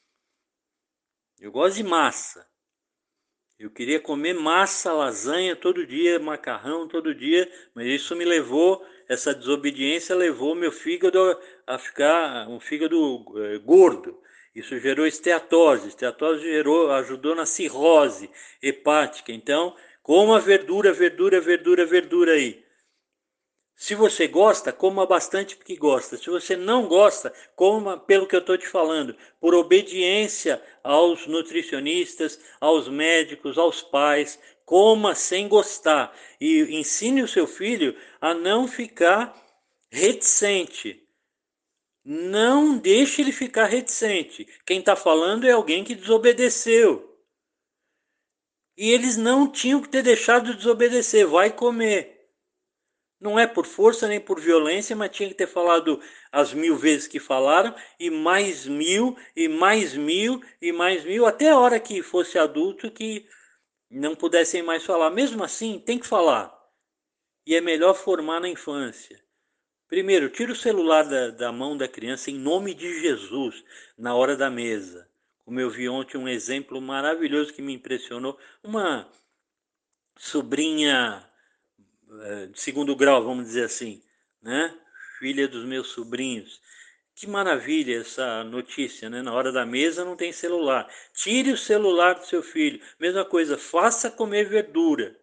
Eu gosto de massa. Eu queria comer massa, lasanha todo dia, macarrão todo dia, mas isso me levou, essa desobediência levou meu fígado a ficar um fígado eh, gordo. Isso gerou esteatose, esteatose gerou, ajudou na cirrose hepática. Então, coma verdura, verdura, verdura, verdura aí. Se você gosta, coma bastante porque gosta. Se você não gosta, coma pelo que eu estou te falando, por obediência aos nutricionistas, aos médicos, aos pais. Coma sem gostar e ensine o seu filho a não ficar reticente. Não deixe ele ficar reticente. Quem está falando é alguém que desobedeceu. E eles não tinham que ter deixado de desobedecer. Vai comer. Não é por força nem por violência, mas tinha que ter falado as mil vezes que falaram, e mais mil, e mais mil, e mais mil, até a hora que fosse adulto que não pudessem mais falar. Mesmo assim, tem que falar. E é melhor formar na infância. Primeiro, tira o celular da, da mão da criança em nome de Jesus, na hora da mesa. Como eu vi ontem um exemplo maravilhoso que me impressionou. Uma sobrinha de segundo grau, vamos dizer assim, né? Filha dos meus sobrinhos. Que maravilha essa notícia, né? Na hora da mesa não tem celular. Tire o celular do seu filho. Mesma coisa, faça comer verdura.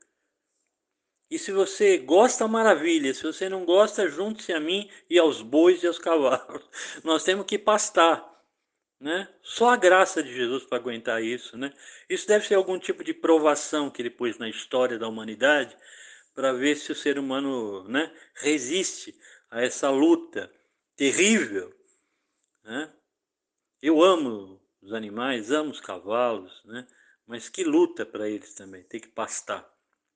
E se você gosta, maravilha. Se você não gosta, junte-se a mim e aos bois e aos cavalos. Nós temos que pastar, né? Só a graça de Jesus para aguentar isso, né? Isso deve ser algum tipo de provação que ele pôs na história da humanidade para ver se o ser humano, né, resiste a essa luta terrível, né? Eu amo os animais, amo os cavalos, né? Mas que luta para eles também, tem que pastar.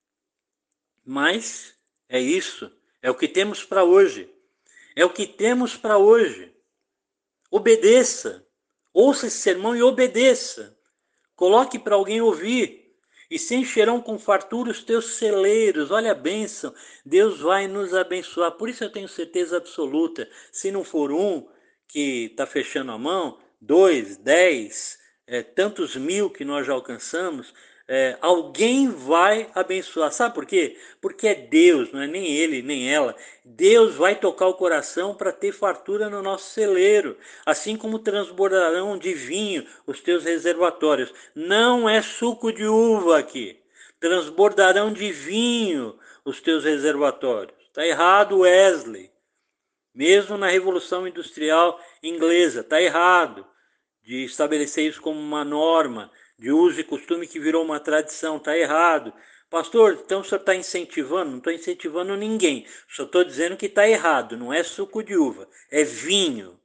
Mas é isso, é o que temos para hoje. É o que temos para hoje. Obedeça. Ouça esse sermão e obedeça. Coloque para alguém ouvir. E se encherão com fartura os teus celeiros. Olha a bênção. Deus vai nos abençoar. Por isso eu tenho certeza absoluta. Se não for um que está fechando a mão, dois, dez, é, tantos mil que nós já alcançamos, é, alguém vai abençoar. Sabe por quê? Porque é Deus, não é nem ele, nem ela. Deus vai tocar o coração para ter fartura no nosso celeiro, assim como transbordarão de vinho os teus reservatórios. Não é suco de uva aqui. Transbordarão de vinho os teus reservatórios. Está errado, Wesley. Mesmo na Revolução Industrial Inglesa, está errado de estabelecer isso como uma norma de uso e costume que virou uma tradição, está errado. Pastor, então o senhor está incentivando? Não estou incentivando ninguém, só estou dizendo que está errado, não é suco de uva, é vinho.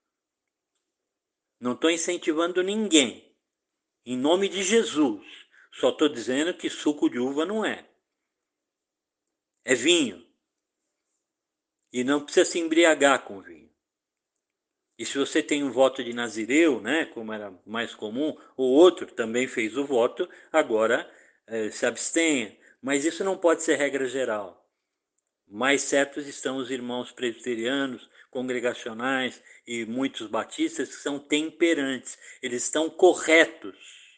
Não estou incentivando ninguém, em nome de Jesus, só estou dizendo que suco de uva não é. é vinho. E não precisa se embriagar com vinho. E se você tem um voto de nazireu, né, como era mais comum, o outro também fez o voto, agora eh, se abstenha. Mas isso não pode ser regra geral. Mais certos estão os irmãos presbiterianos, congregacionais e muitos batistas que são temperantes. Eles estão corretos.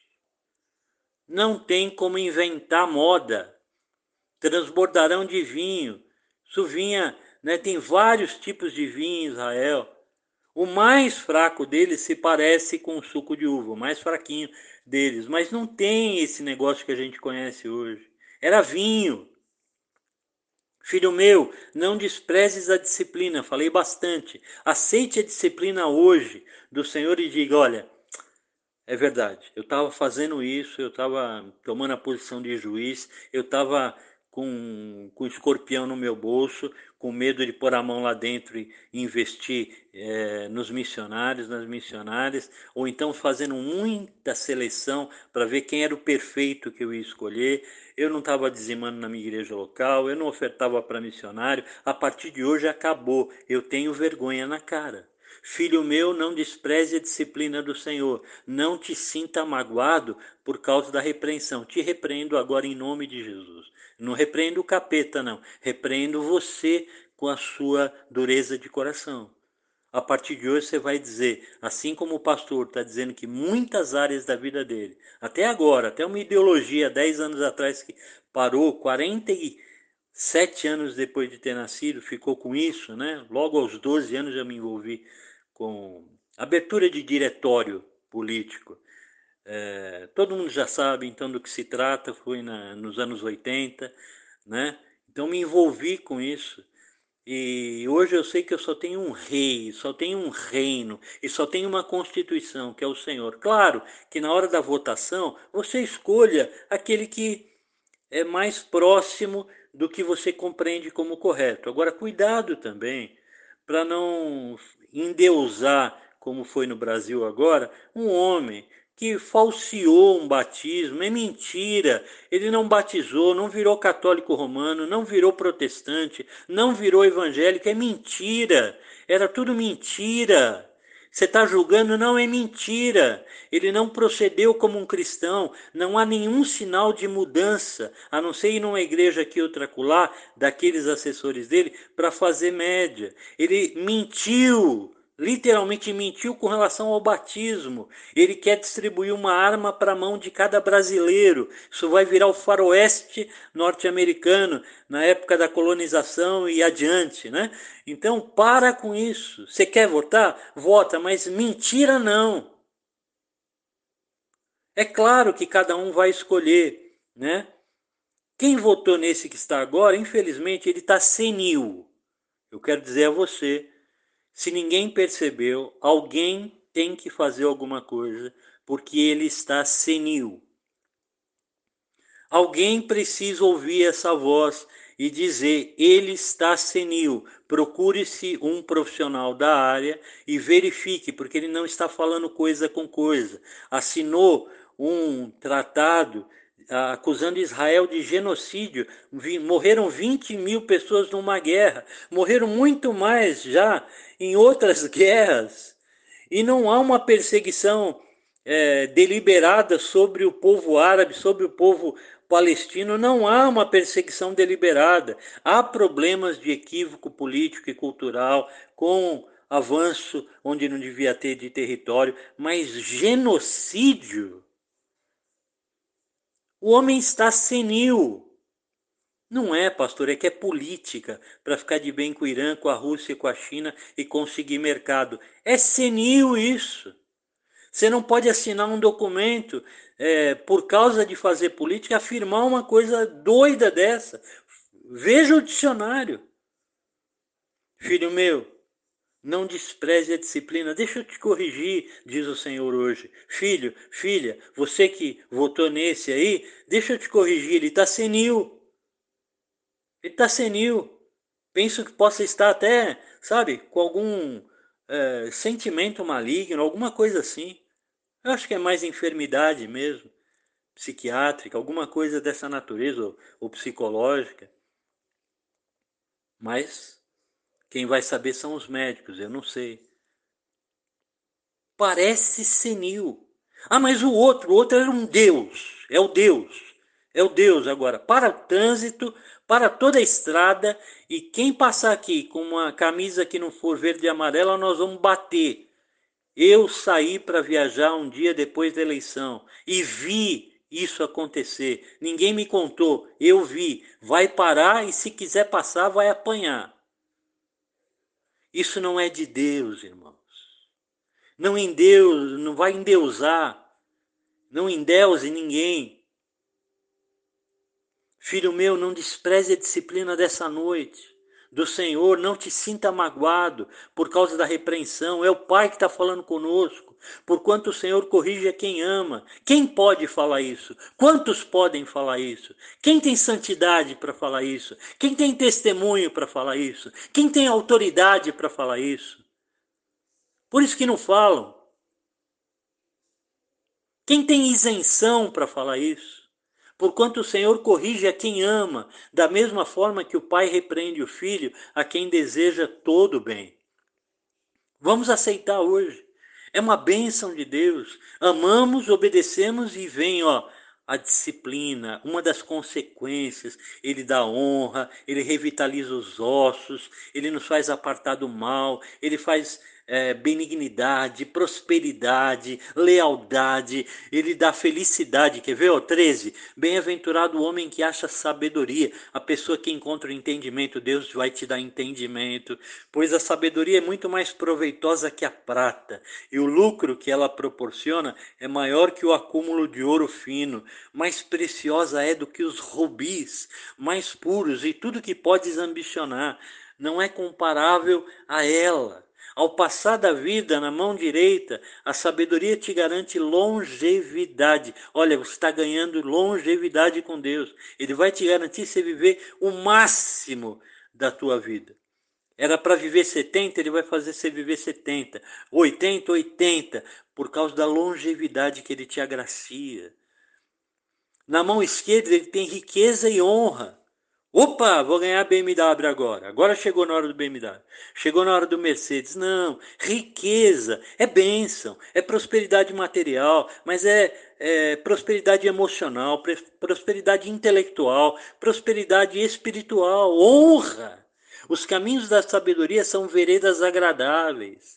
Não tem como inventar moda. Transbordarão de vinho. Isso vinha, né, tem vários tipos de vinho em Israel. O mais fraco deles se parece com o suco de uva, o mais fraquinho deles. Mas não tem esse negócio que a gente conhece hoje. Era vinho. Filho meu, não desprezes a disciplina, falei bastante. Aceite a disciplina hoje do Senhor e diga, olha, é verdade, eu estava fazendo isso, eu estava tomando a posição de juiz, eu estava com, com escorpião no meu bolso, com medo de pôr a mão lá dentro e investir é, nos missionários, nas missionárias, ou então fazendo muita seleção para ver quem era o perfeito que eu ia escolher. Eu não estava dizimando na minha igreja local, eu não ofertava para missionário. A partir de hoje acabou, eu tenho vergonha na cara. Filho meu, não despreze a disciplina do Senhor. Não te sinta magoado por causa da repreensão. Te repreendo agora em nome de Jesus. Não repreendo o capeta, não. Repreendo você com a sua dureza de coração. A partir de hoje você vai dizer, assim como o pastor está dizendo que muitas áreas da vida dele, até agora, até uma ideologia, dez anos atrás que parou, quarenta e sete anos depois de ter nascido, ficou com isso, né? Logo aos doze anos já me envolvi com abertura de diretório político. É, todo mundo já sabe então do que se trata, foi na, nos anos oitenta, né? Então me envolvi com isso. E hoje eu sei que eu só tenho um rei, só tenho um reino e só tenho uma constituição, que é o Senhor. Claro que na hora da votação você escolha aquele que é mais próximo do que você compreende como correto. Agora, cuidado também para não endeusar, como foi no Brasil agora, um homem que falseou um batismo. É mentira. Ele não batizou, não virou católico romano, não virou protestante, não virou evangélico. É mentira. Era tudo mentira. Você está julgando, não é mentira. Ele não procedeu como um cristão. Não há nenhum sinal de mudança, a não ser ir numa igreja aqui outra acolá, daqueles assessores dele, para fazer média. Ele mentiu, literalmente mentiu com relação ao batismo. Ele quer distribuir uma arma para a mão de cada brasileiro. Isso vai virar o faroeste norte-americano na época da colonização e adiante, né? Então, para com isso. Você quer votar? Vota, mas mentira não. É claro que cada um vai escolher, né? Quem votou nesse que está agora, infelizmente, ele está senil. Eu quero dizer a você, se ninguém percebeu, alguém tem que fazer alguma coisa, porque ele está senil. Alguém precisa ouvir essa voz e dizer, ele está senil. Procure-se um profissional da área e verifique, porque ele não está falando coisa com coisa. Assinou um tratado acusando Israel de genocídio. Morreram vinte mil pessoas numa guerra. Morreram muito mais já em outras guerras. E não há uma perseguição é, deliberada sobre o povo árabe, sobre o povo palestino. Não há uma perseguição deliberada. Há problemas de equívoco político e cultural com avanço onde não devia ter de território, mas genocídio. O homem está senil. Não é, pastor, é que é política para ficar de bem com o Irã, com a Rússia, com a China e conseguir mercado. É senil isso. Você não pode assinar um documento é, por causa de fazer política, afirmar uma coisa doida dessa. Veja o dicionário. Filho meu, não despreze a disciplina. Deixa eu te corrigir, diz o Senhor hoje. Filho, filha, você que votou nesse aí, deixa eu te corrigir, ele está senil. Ele está senil. Penso que possa estar até, sabe, com algum é, sentimento maligno, alguma coisa assim. Eu acho que é mais enfermidade mesmo, psiquiátrica, alguma coisa dessa natureza, ou, ou psicológica. Mas quem vai saber são os médicos, eu não sei. Parece senil. Ah, mas o outro, o outro era um Deus, é o Deus, é o Deus agora. Para o trânsito, para toda a estrada, e quem passar aqui com uma camisa que não for verde e amarela, nós vamos bater. Eu saí para viajar um dia depois da eleição e vi isso acontecer. Ninguém me contou, eu vi. Vai parar e se quiser passar, vai apanhar. Isso não é de Deus, irmãos. Não em Deus, não vai endeusar. Não endeuse ninguém. Filho meu, não despreze a disciplina dessa noite do Senhor, não te sinta magoado por causa da repreensão. É o Pai que está falando conosco. Porquanto o Senhor corrige a quem ama. Quem pode falar isso? Quantos podem falar isso? Quem tem santidade para falar isso? Quem tem testemunho para falar isso? Quem tem autoridade para falar isso? Por isso que não falam. Quem tem isenção para falar isso? Porquanto o Senhor corrige a quem ama, da mesma forma que o pai repreende o filho, a quem deseja todo o bem. Vamos aceitar hoje. É uma bênção de Deus. Amamos, obedecemos e vem, ó, a disciplina, uma das consequências. Ele dá honra, ele revitaliza os ossos, ele nos faz apartar do mal, ele faz é, benignidade, prosperidade, lealdade, ele dá felicidade. Quer ver? Ó, treze. Bem-aventurado o homem que acha sabedoria, a pessoa que encontra o entendimento. Deus vai te dar entendimento, pois a sabedoria é muito mais proveitosa que a prata, e o lucro que ela proporciona é maior que o acúmulo de ouro fino, mais preciosa é do que os rubis, mais puros, e tudo que podes ambicionar não é comparável a ela. Ao passar da vida na mão direita, a sabedoria te garante longevidade. Olha, você está ganhando longevidade com Deus. Ele vai te garantir você viver o máximo da tua vida. Era para viver setenta, ele vai fazer você viver setenta. oitenta, oitenta, por causa da longevidade que ele te agracia. Na mão esquerda ele tem riqueza e honra. Opa, vou ganhar B M W agora. Agora chegou na hora do B M W. Chegou na hora do Mercedes. Não, riqueza é bênção, é prosperidade material, mas é, é prosperidade emocional, prosperidade intelectual, prosperidade espiritual, honra. Os caminhos da sabedoria são veredas agradáveis.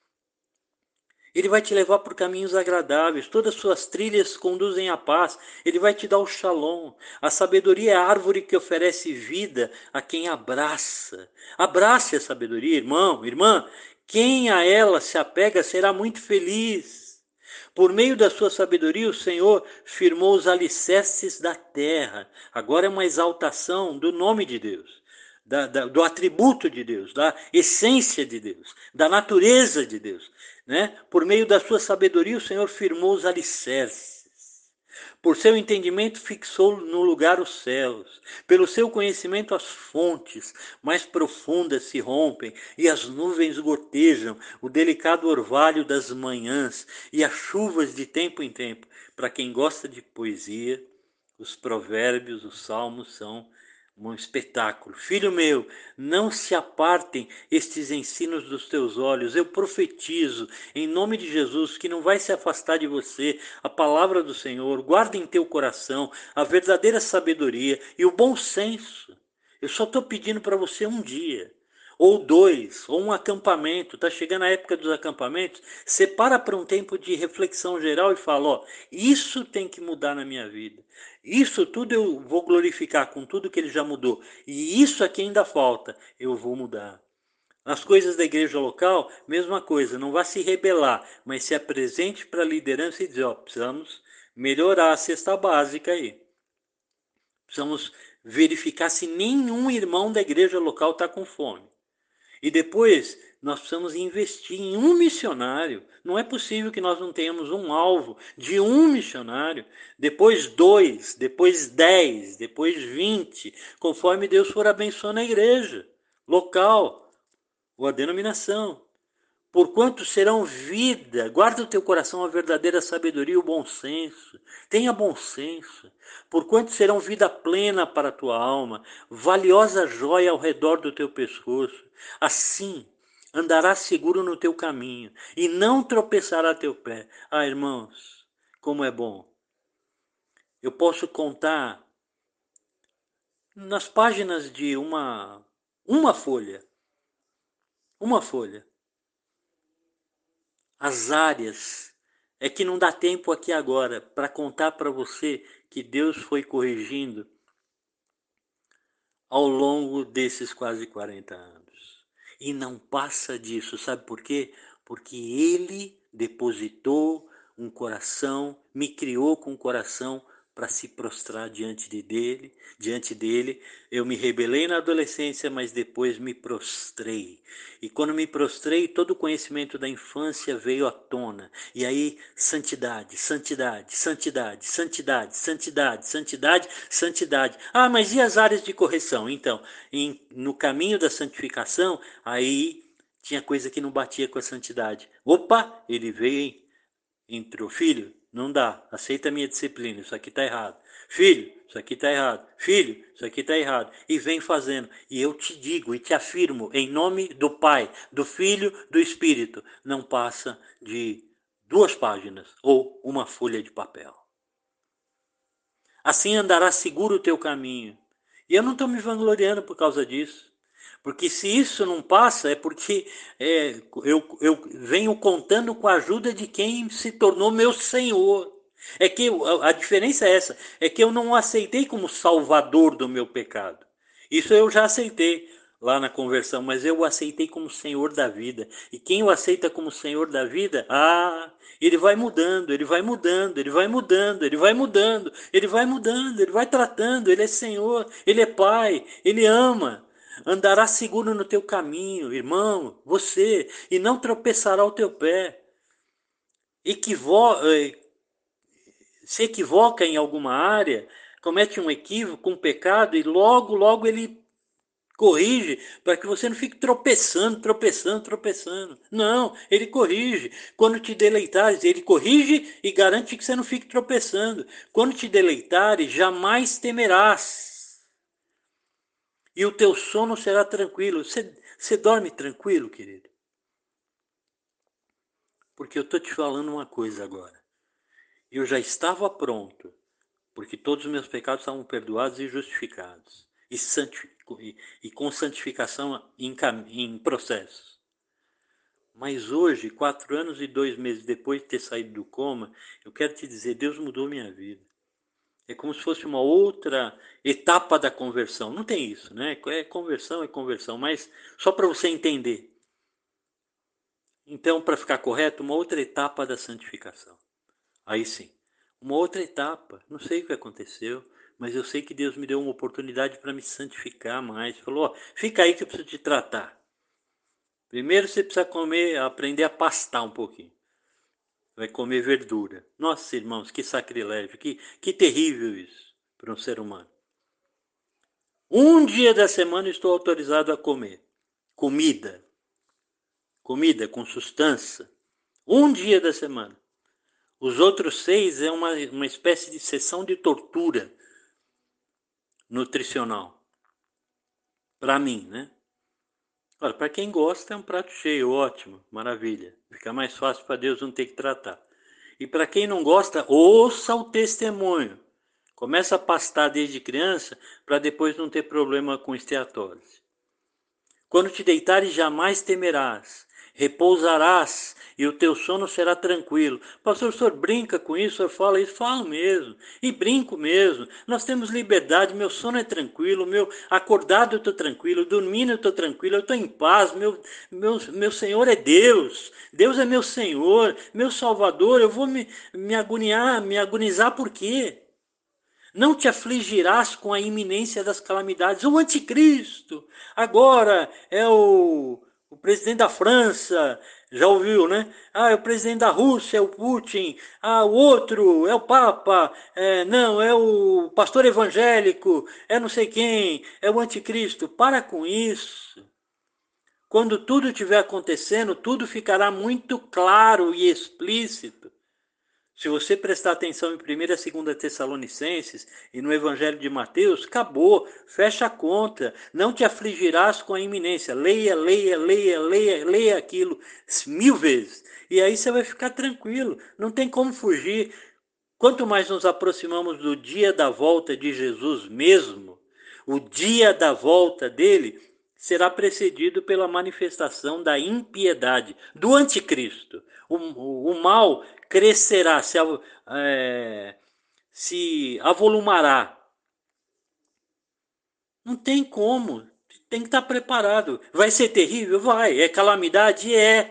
Ele vai te levar por caminhos agradáveis. Todas as suas trilhas conduzem à paz. Ele vai te dar o shalom. A sabedoria é a árvore que oferece vida a quem abraça. Abrace a sabedoria, irmão, irmã. Quem a ela se apega será muito feliz. Por meio da sua sabedoria, o Senhor firmou os alicerces da terra. Agora é uma exaltação do nome de Deus. Da, da, do atributo de Deus, da essência de Deus, da natureza de Deus. Né? Por meio da sua sabedoria, o Senhor firmou os alicerces. Por seu entendimento, fixou no lugar os céus. Pelo seu conhecimento, as fontes mais profundas se rompem e as nuvens gotejam o delicado orvalho das manhãs e as chuvas de tempo em tempo. Para quem gosta de poesia, os provérbios, os salmos são um espetáculo. Filho meu, não se apartem estes ensinos dos teus olhos. Eu profetizo, em nome de Jesus, que não vai se afastar de você a palavra do Senhor. Guarda em teu coração a verdadeira sabedoria e o bom senso. Eu só estou pedindo para você um dia, ou dois, ou um acampamento. Está chegando a época dos acampamentos. Separa para um tempo de reflexão geral e fala, ó, isso tem que mudar na minha vida. Isso tudo eu vou glorificar com tudo que ele já mudou. E isso aqui ainda falta, eu vou mudar. Nas coisas da igreja local, mesma coisa. Não vá se rebelar, mas se apresente para a liderança e dizer, ó, precisamos melhorar a cesta básica aí. Precisamos verificar se nenhum irmão da igreja local está com fome. E depois nós precisamos investir em um missionário. Não é possível que nós não tenhamos um alvo de um missionário, depois dois, depois dez, depois vinte, conforme Deus for abençoando a igreja local ou a denominação. Porquanto serão vida, guarda o teu coração a verdadeira sabedoria e o bom senso. Tenha bom senso. Porquanto serão vida plena para a tua alma, valiosa joia ao redor do teu pescoço. Assim andarás seguro no teu caminho e não tropeçará teu pé. Ah, irmãos, como é bom. Eu posso contar nas páginas de uma, uma folha, uma folha, as áreas. É que não dá tempo aqui agora para contar para você que Deus foi corrigindo ao longo desses quase quarenta anos. E não passa disso, sabe por quê? Porque Ele depositou um coração, me criou com um coração para se prostrar diante de dele, diante dele. Eu me rebelei na adolescência, mas depois me prostrei. E quando me prostrei, todo o conhecimento da infância veio à tona. E aí, santidade, santidade, santidade, santidade, santidade, santidade, santidade. Ah, mas e as áreas de correção? Então, em, no caminho da santificação, aí tinha coisa que não batia com a santidade. Opa, ele veio, hein? Entrou, filho, não dá, aceita a minha disciplina, isso aqui está errado. Filho, isso aqui está errado. Filho, isso aqui está errado. E vem fazendo. E eu te digo e te afirmo, em nome do Pai, do Filho, do Espírito, não passa de duas páginas ou uma folha de papel. Assim andará seguro o teu caminho. E eu não estou me vangloriando por causa disso. Porque se isso não passa, é porque é, eu, eu venho contando com a ajuda de quem se tornou meu Senhor. É que a, a diferença é essa, é que eu não o aceitei como salvador do meu pecado. Isso eu já aceitei lá na conversão, mas eu o aceitei como Senhor da vida. E quem o aceita como Senhor da vida, ah, ele vai mudando, ele vai mudando, ele vai mudando, ele vai mudando, ele vai mudando, ele vai tratando, ele é Senhor, ele é Pai, ele ama. Andará seguro no teu caminho, irmão, você, e não tropeçará o teu pé. Equivo se equivoca em alguma área, comete um equívoco, um pecado, e logo, logo ele corrige, para que você não fique tropeçando, tropeçando, tropeçando. Não, ele corrige. Quando te deleitares, ele corrige e garante que você não fique tropeçando. Quando te deleitares, jamais temerás. E o teu sono será tranquilo. Você, você dorme tranquilo, querido? Porque eu estou te falando uma coisa agora. Eu já estava pronto, porque todos os meus pecados estavam perdoados e justificados. E, e, e com santificação em, em processo. Mas hoje, quatro anos e dois meses depois de ter saído do coma, eu quero te dizer, Deus mudou minha vida. É como se fosse uma outra etapa da conversão. Não tem isso, né? É conversão, é conversão, mas só para você entender. Então, para ficar correto, uma outra etapa da santificação. Aí sim, uma outra etapa. Não sei o que aconteceu, mas eu sei que Deus me deu uma oportunidade para me santificar mais. Falou, ó, fica aí que eu preciso te tratar. Primeiro você precisa comer, aprender a pastar um pouquinho. Vai comer verdura. Nossa, irmãos, que sacrilégio, que, que terrível isso para um ser humano. Um dia da semana estou autorizado a comer comida. Comida com sustância. Um dia da semana. Os outros seis é uma, uma espécie de sessão de tortura nutricional. Para mim, né? Olha, para quem gosta é um prato cheio, ótimo, maravilha. Fica mais fácil para Deus não ter que tratar. E para quem não gosta, ouça o testemunho. Começa a pastar desde criança para depois não ter problema com esteatose. Quando te deitares, jamais temerás. Repousarás e o teu sono será tranquilo. Pastor, o senhor brinca com isso? O senhor fala isso? Falo mesmo. E brinco mesmo. Nós temos liberdade, meu sono é tranquilo, meu acordado eu estou tranquilo, dormindo eu estou tranquilo, eu estou em paz, meu, meu, meu Senhor é Deus. Deus é meu Senhor, meu Salvador. Eu vou me, me agoniar, me agonizar por quê? Não te afligirás com a iminência das calamidades. O anticristo agora é o, o presidente da França, já ouviu, né? Ah, é o presidente da Rússia, é o Putin. Ah, o outro é o Papa. É, não, é o pastor evangélico. É não sei quem. É o anticristo. Para com isso. Quando tudo estiver acontecendo, tudo ficará muito claro e explícito. Se você prestar atenção em primeira e segunda Tessalonicenses e no Evangelho de Mateus, acabou, fecha a conta, não te afligirás com a iminência. Leia, leia, leia, leia, leia aquilo mil vezes. E aí você vai ficar tranquilo, não tem como fugir. Quanto mais nos aproximamos do dia da volta de Jesus mesmo, o dia da volta dele será precedido pela manifestação da impiedade, do anticristo. O, o, o mal crescerá, se, é, se avolumará. Não tem como. Tem que estar preparado. Vai ser terrível? Vai. É calamidade? É.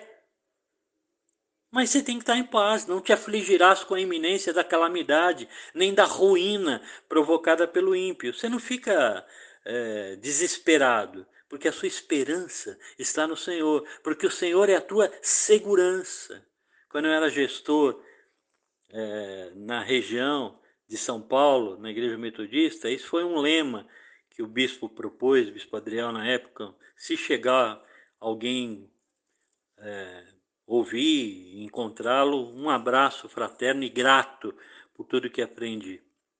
Mas você tem que estar em paz, não te afligirás com a iminência da calamidade, nem da ruína provocada pelo ímpio. Você não fica é, desesperado, porque a sua esperança está no Senhor, porque o Senhor é a tua segurança. Quando eu era gestor é, na região de São Paulo, na igreja metodista, isso foi um lema que o bispo propôs, o bispo Adriel na época, se chegar alguém é, ouvir, encontrá-lo, um abraço fraterno e grato por tudo que aprendi.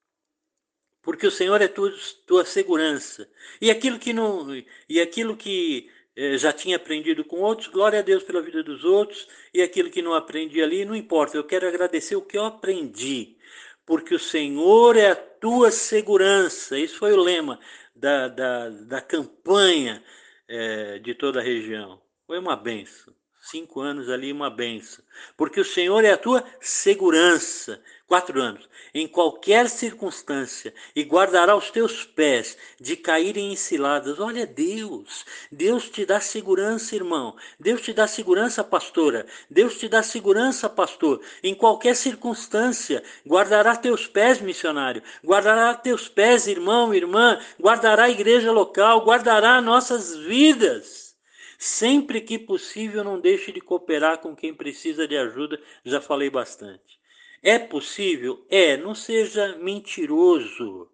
Porque o Senhor é tua, tua segurança. E aquilo que não, e aquilo que eh, já tinha aprendido com outros, glória a Deus pela vida dos outros, e aquilo que não aprendi ali, não importa. Eu quero agradecer o que eu aprendi, porque o Senhor é a tua segurança. Isso foi o lema da, da, da campanha eh, de toda a região. Foi uma benção. Cinco anos ali, uma benção. Porque o Senhor é a tua segurança. Quatro anos. Em qualquer circunstância, e guardará os teus pés de caírem em ciladas. Olha Deus. Deus te dá segurança, irmão. Deus te dá segurança, pastora. Deus te dá segurança, pastor. Em qualquer circunstância, guardará teus pés, missionário. Guardará teus pés, irmão, irmã. Guardará a igreja local. Guardará nossas vidas. Sempre que possível, não deixe de cooperar com quem precisa de ajuda. Já falei bastante. É possível? É. Não seja mentiroso.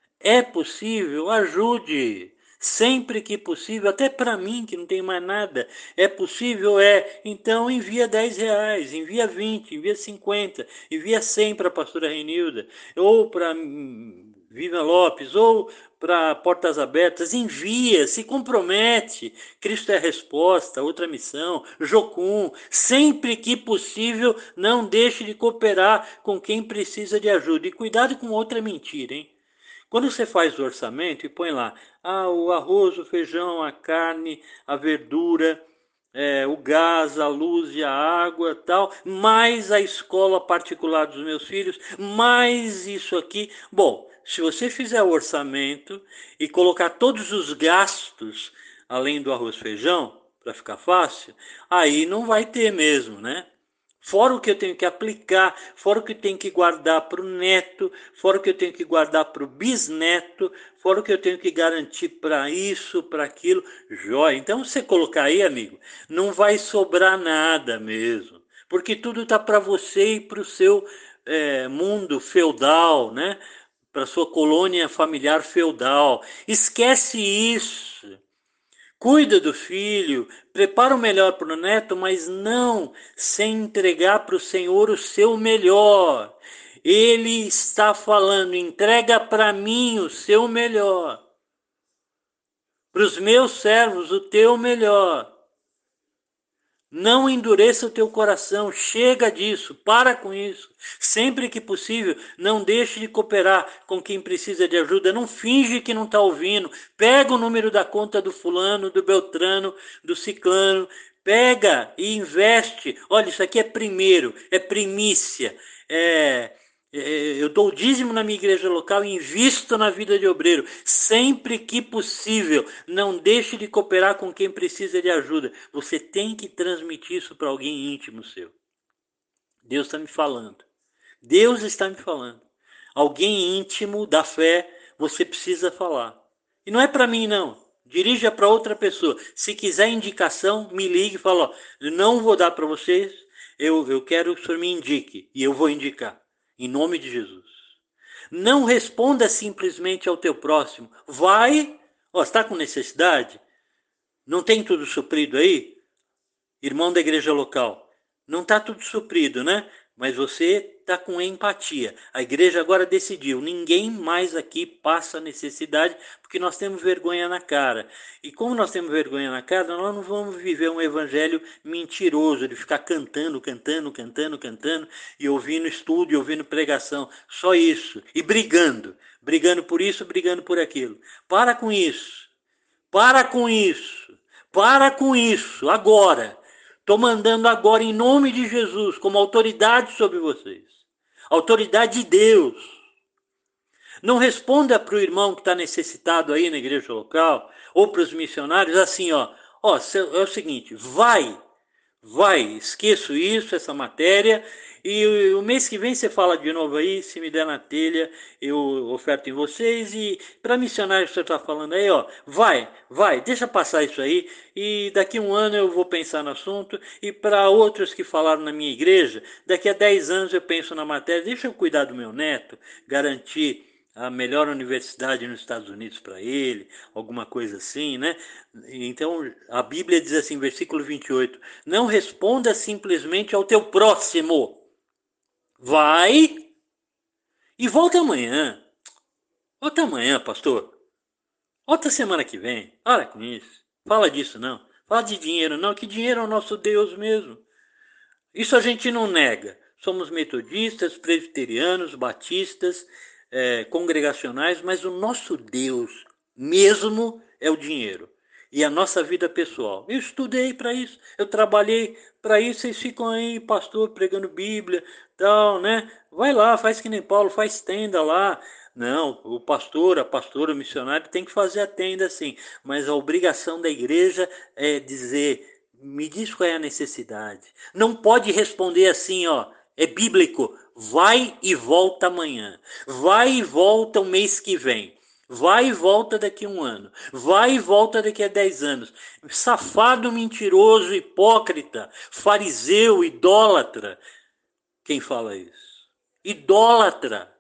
É possível? Ajude. Sempre que possível, até para mim que não tem mais nada. É possível? É. Então envia dez reais, envia vinte, envia cinquenta, envia cem para a pastora Renilda, ou para Viva Lopes, ou para Portas Abertas, envia, se compromete. Cristo é a resposta, outra missão, Jocum. Sempre que possível, não deixe de cooperar com quem precisa de ajuda. E cuidado com outra mentira, hein? Quando você faz o orçamento e põe lá ah, o arroz, o feijão, a carne, a verdura, é, o gás, a luz e a água, tal, mais a escola particular dos meus filhos, mais isso aqui. Bom, se você fizer o orçamento e colocar todos os gastos, além do arroz e feijão, para ficar fácil, aí não vai ter mesmo, né? Fora o que eu tenho que aplicar, fora o que eu tenho que guardar para o neto, fora o que eu tenho que guardar para o bisneto, fora o que eu tenho que garantir para isso, para aquilo. Jóia. Então, você colocar aí, amigo, não vai sobrar nada mesmo. Porque tudo está para você e para o seu é, mundo feudal, né? Para a sua colônia familiar feudal. Esquece isso. Cuida do filho, prepara o melhor para o neto, mas não sem entregar para o Senhor o seu melhor. Ele está falando, entrega para mim o seu melhor. Para os meus servos, o teu melhor. Não endureça o teu coração, chega disso, para com isso. Sempre que possível, não deixe de cooperar com quem precisa de ajuda. Não finge que não está ouvindo. Pega o número da conta do fulano, do beltrano, do ciclano. Pega e investe. Olha, isso aqui é primeiro, é primícia, é... Eu dou o dízimo na minha igreja local e invisto na vida de obreiro. Sempre que possível, não deixe de cooperar com quem precisa de ajuda. Você tem que transmitir isso para alguém íntimo seu. Deus está me falando. Deus está me falando. Alguém íntimo da fé, você precisa falar. E não é para mim, não. Dirija para outra pessoa. Se quiser indicação, me ligue e fala, ó, não vou dar para vocês, eu, eu quero que o senhor me indique. E eu vou indicar. Em nome de Jesus. Não responda simplesmente ao teu próximo. Vai, ó, está com necessidade? Não tem tudo suprido aí? Irmão da igreja local, não está tudo suprido, né? Mas você está com empatia. A igreja agora decidiu, ninguém mais aqui passa necessidade, porque nós temos vergonha na cara. E como nós temos vergonha na cara, nós não vamos viver um evangelho mentiroso, de ficar cantando, cantando, cantando, cantando, e ouvindo estudo, e ouvindo pregação. Só isso. E brigando. Brigando por isso, brigando por aquilo. Para com isso. Para com isso. Para com isso. Agora. Estou mandando agora em nome de Jesus, como autoridade sobre vocês. Autoridade de Deus. Não responda para o irmão que está necessitado aí na igreja local, ou para os missionários, assim, ó. Ó, é o seguinte, vai, vai, esqueço isso, essa matéria, e o mês que vem você fala de novo aí, se me der na telha, eu oferto em vocês. E para missionário que você está falando aí, ó, vai, vai, deixa passar isso aí, e daqui a um ano eu vou pensar no assunto. E para outros que falaram na minha igreja, daqui a dez anos eu penso na matéria, deixa eu cuidar do meu neto, garantir a melhor universidade nos Estados Unidos para ele, alguma coisa assim, né? Então, a Bíblia diz assim, versículo vinte e oito, não responda simplesmente ao teu próximo. Vai e volta amanhã. Volta amanhã, pastor. Volta semana que vem. Para com isso. Fala disso, não. Fala de dinheiro, não, que dinheiro é o nosso Deus mesmo. Isso a gente não nega. Somos metodistas, presbiterianos, batistas, é, congregacionais, mas o nosso Deus mesmo é o dinheiro. E a nossa vida pessoal. Eu estudei para isso, eu trabalhei para isso, vocês ficam aí, pastor, pregando Bíblia, tal, né? Vai lá, faz que nem Paulo, faz tenda lá. Não, o pastor, a pastora, o missionário tem que fazer a tenda sim, mas a obrigação da igreja é dizer, me diz qual é a necessidade. Não pode responder assim, ó, é bíblico, vai e volta amanhã, vai e volta o mês que vem. Vai e volta daqui a um ano. Vai e volta daqui a dez anos. Safado, mentiroso, hipócrita, fariseu, idólatra. Quem fala isso? Idólatra.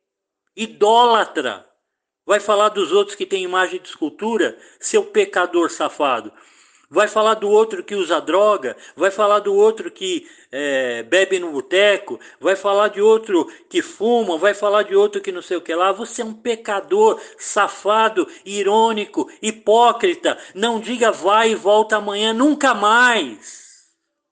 Idólatra. Vai falar dos outros que têm imagem de escultura? Seu pecador safado. Vai falar do outro que usa droga, vai falar do outro que é, bebe no boteco, vai falar de outro que fuma, vai falar de outro que não sei o que lá. Você é um pecador, safado, irônico, hipócrita. Não diga vai e volta amanhã, nunca mais.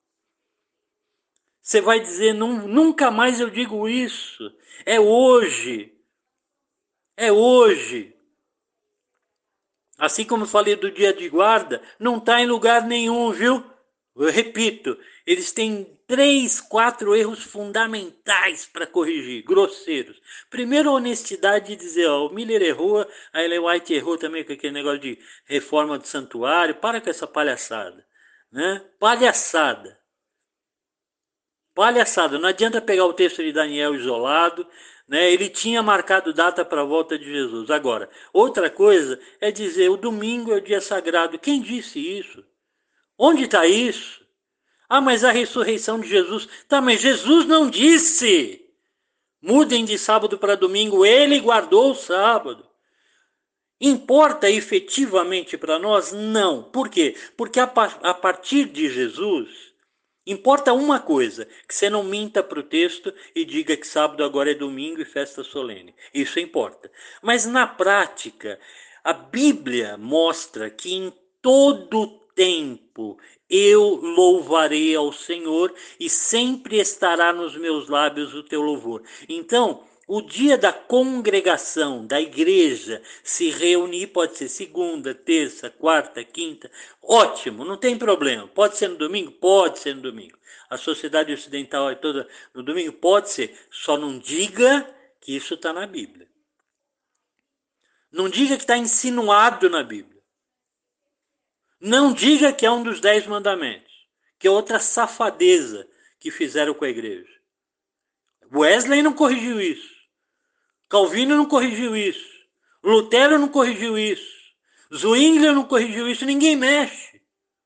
Você vai dizer, nunca mais eu digo isso. É hoje. É hoje. Assim como eu falei do dia de guarda, não está em lugar nenhum, viu? Eu repito, eles têm três, quatro erros fundamentais para corrigir, grosseiros. Primeiro, a honestidade de dizer, ó, o Miller errou, a Ellen White errou também com aquele negócio de reforma do santuário. Para com essa palhaçada, né? Palhaçada. Palhaçada. Não adianta pegar o texto de Daniel isolado, né? Ele tinha marcado data para a volta de Jesus. Agora, outra coisa é dizer o domingo é o dia sagrado. Quem disse isso? Onde está isso? Ah, mas a ressurreição de Jesus. Tá, mas Jesus não disse. Mudem de sábado para domingo. Ele guardou o sábado. Importa efetivamente para nós? Não. Por quê? Porque a, a partir de Jesus, importa uma coisa, que você não minta para o texto e diga que sábado agora é domingo e festa solene. Isso importa. Mas na prática, a Bíblia mostra que em todo tempo eu louvarei ao Senhor e sempre estará nos meus lábios o teu louvor. Então, o dia da congregação, da igreja, se reunir, pode ser segunda, terça, quarta, quinta, ótimo, não tem problema. Pode ser no domingo? Pode ser no domingo. A sociedade ocidental é toda no domingo? Pode ser. Só não diga que isso está na Bíblia. Não diga que está insinuado na Bíblia. Não diga que é um dos dez mandamentos, que é outra safadeza que fizeram com a igreja. Wesley não corrigiu isso. Calvino não corrigiu isso. Lutero não corrigiu isso. Zwingli não corrigiu isso. Ninguém mexe.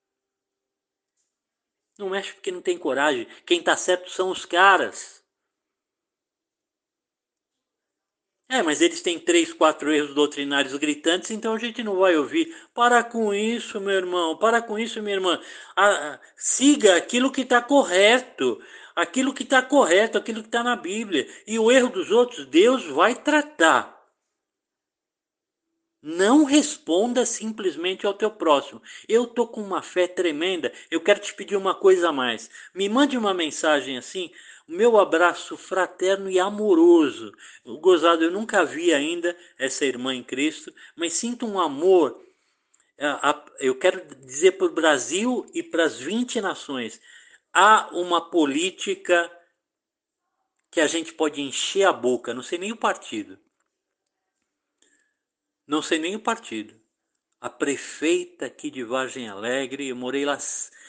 Não mexe porque não tem coragem. Quem está certo são os caras. É, mas eles têm três, quatro erros doutrinários gritantes, então a gente não vai ouvir. Para com isso, meu irmão, para com isso, minha irmã. Ah, siga aquilo que está correto, aquilo que está correto, aquilo que está na Bíblia. E o erro dos outros, Deus vai tratar. Não responda simplesmente ao teu próximo. Eu tô com uma fé tremenda, eu quero te pedir uma coisa a mais. Me mande uma mensagem assim, meu abraço fraterno e amoroso. Gozado, eu nunca vi ainda essa irmã em Cristo, mas sinto um amor. Eu quero dizer para o Brasil e para as vinte nações, há uma política que a gente pode encher a boca, não sei nem o partido. Não sei nem o partido. A prefeita aqui de Vargem Alegre, eu morei lá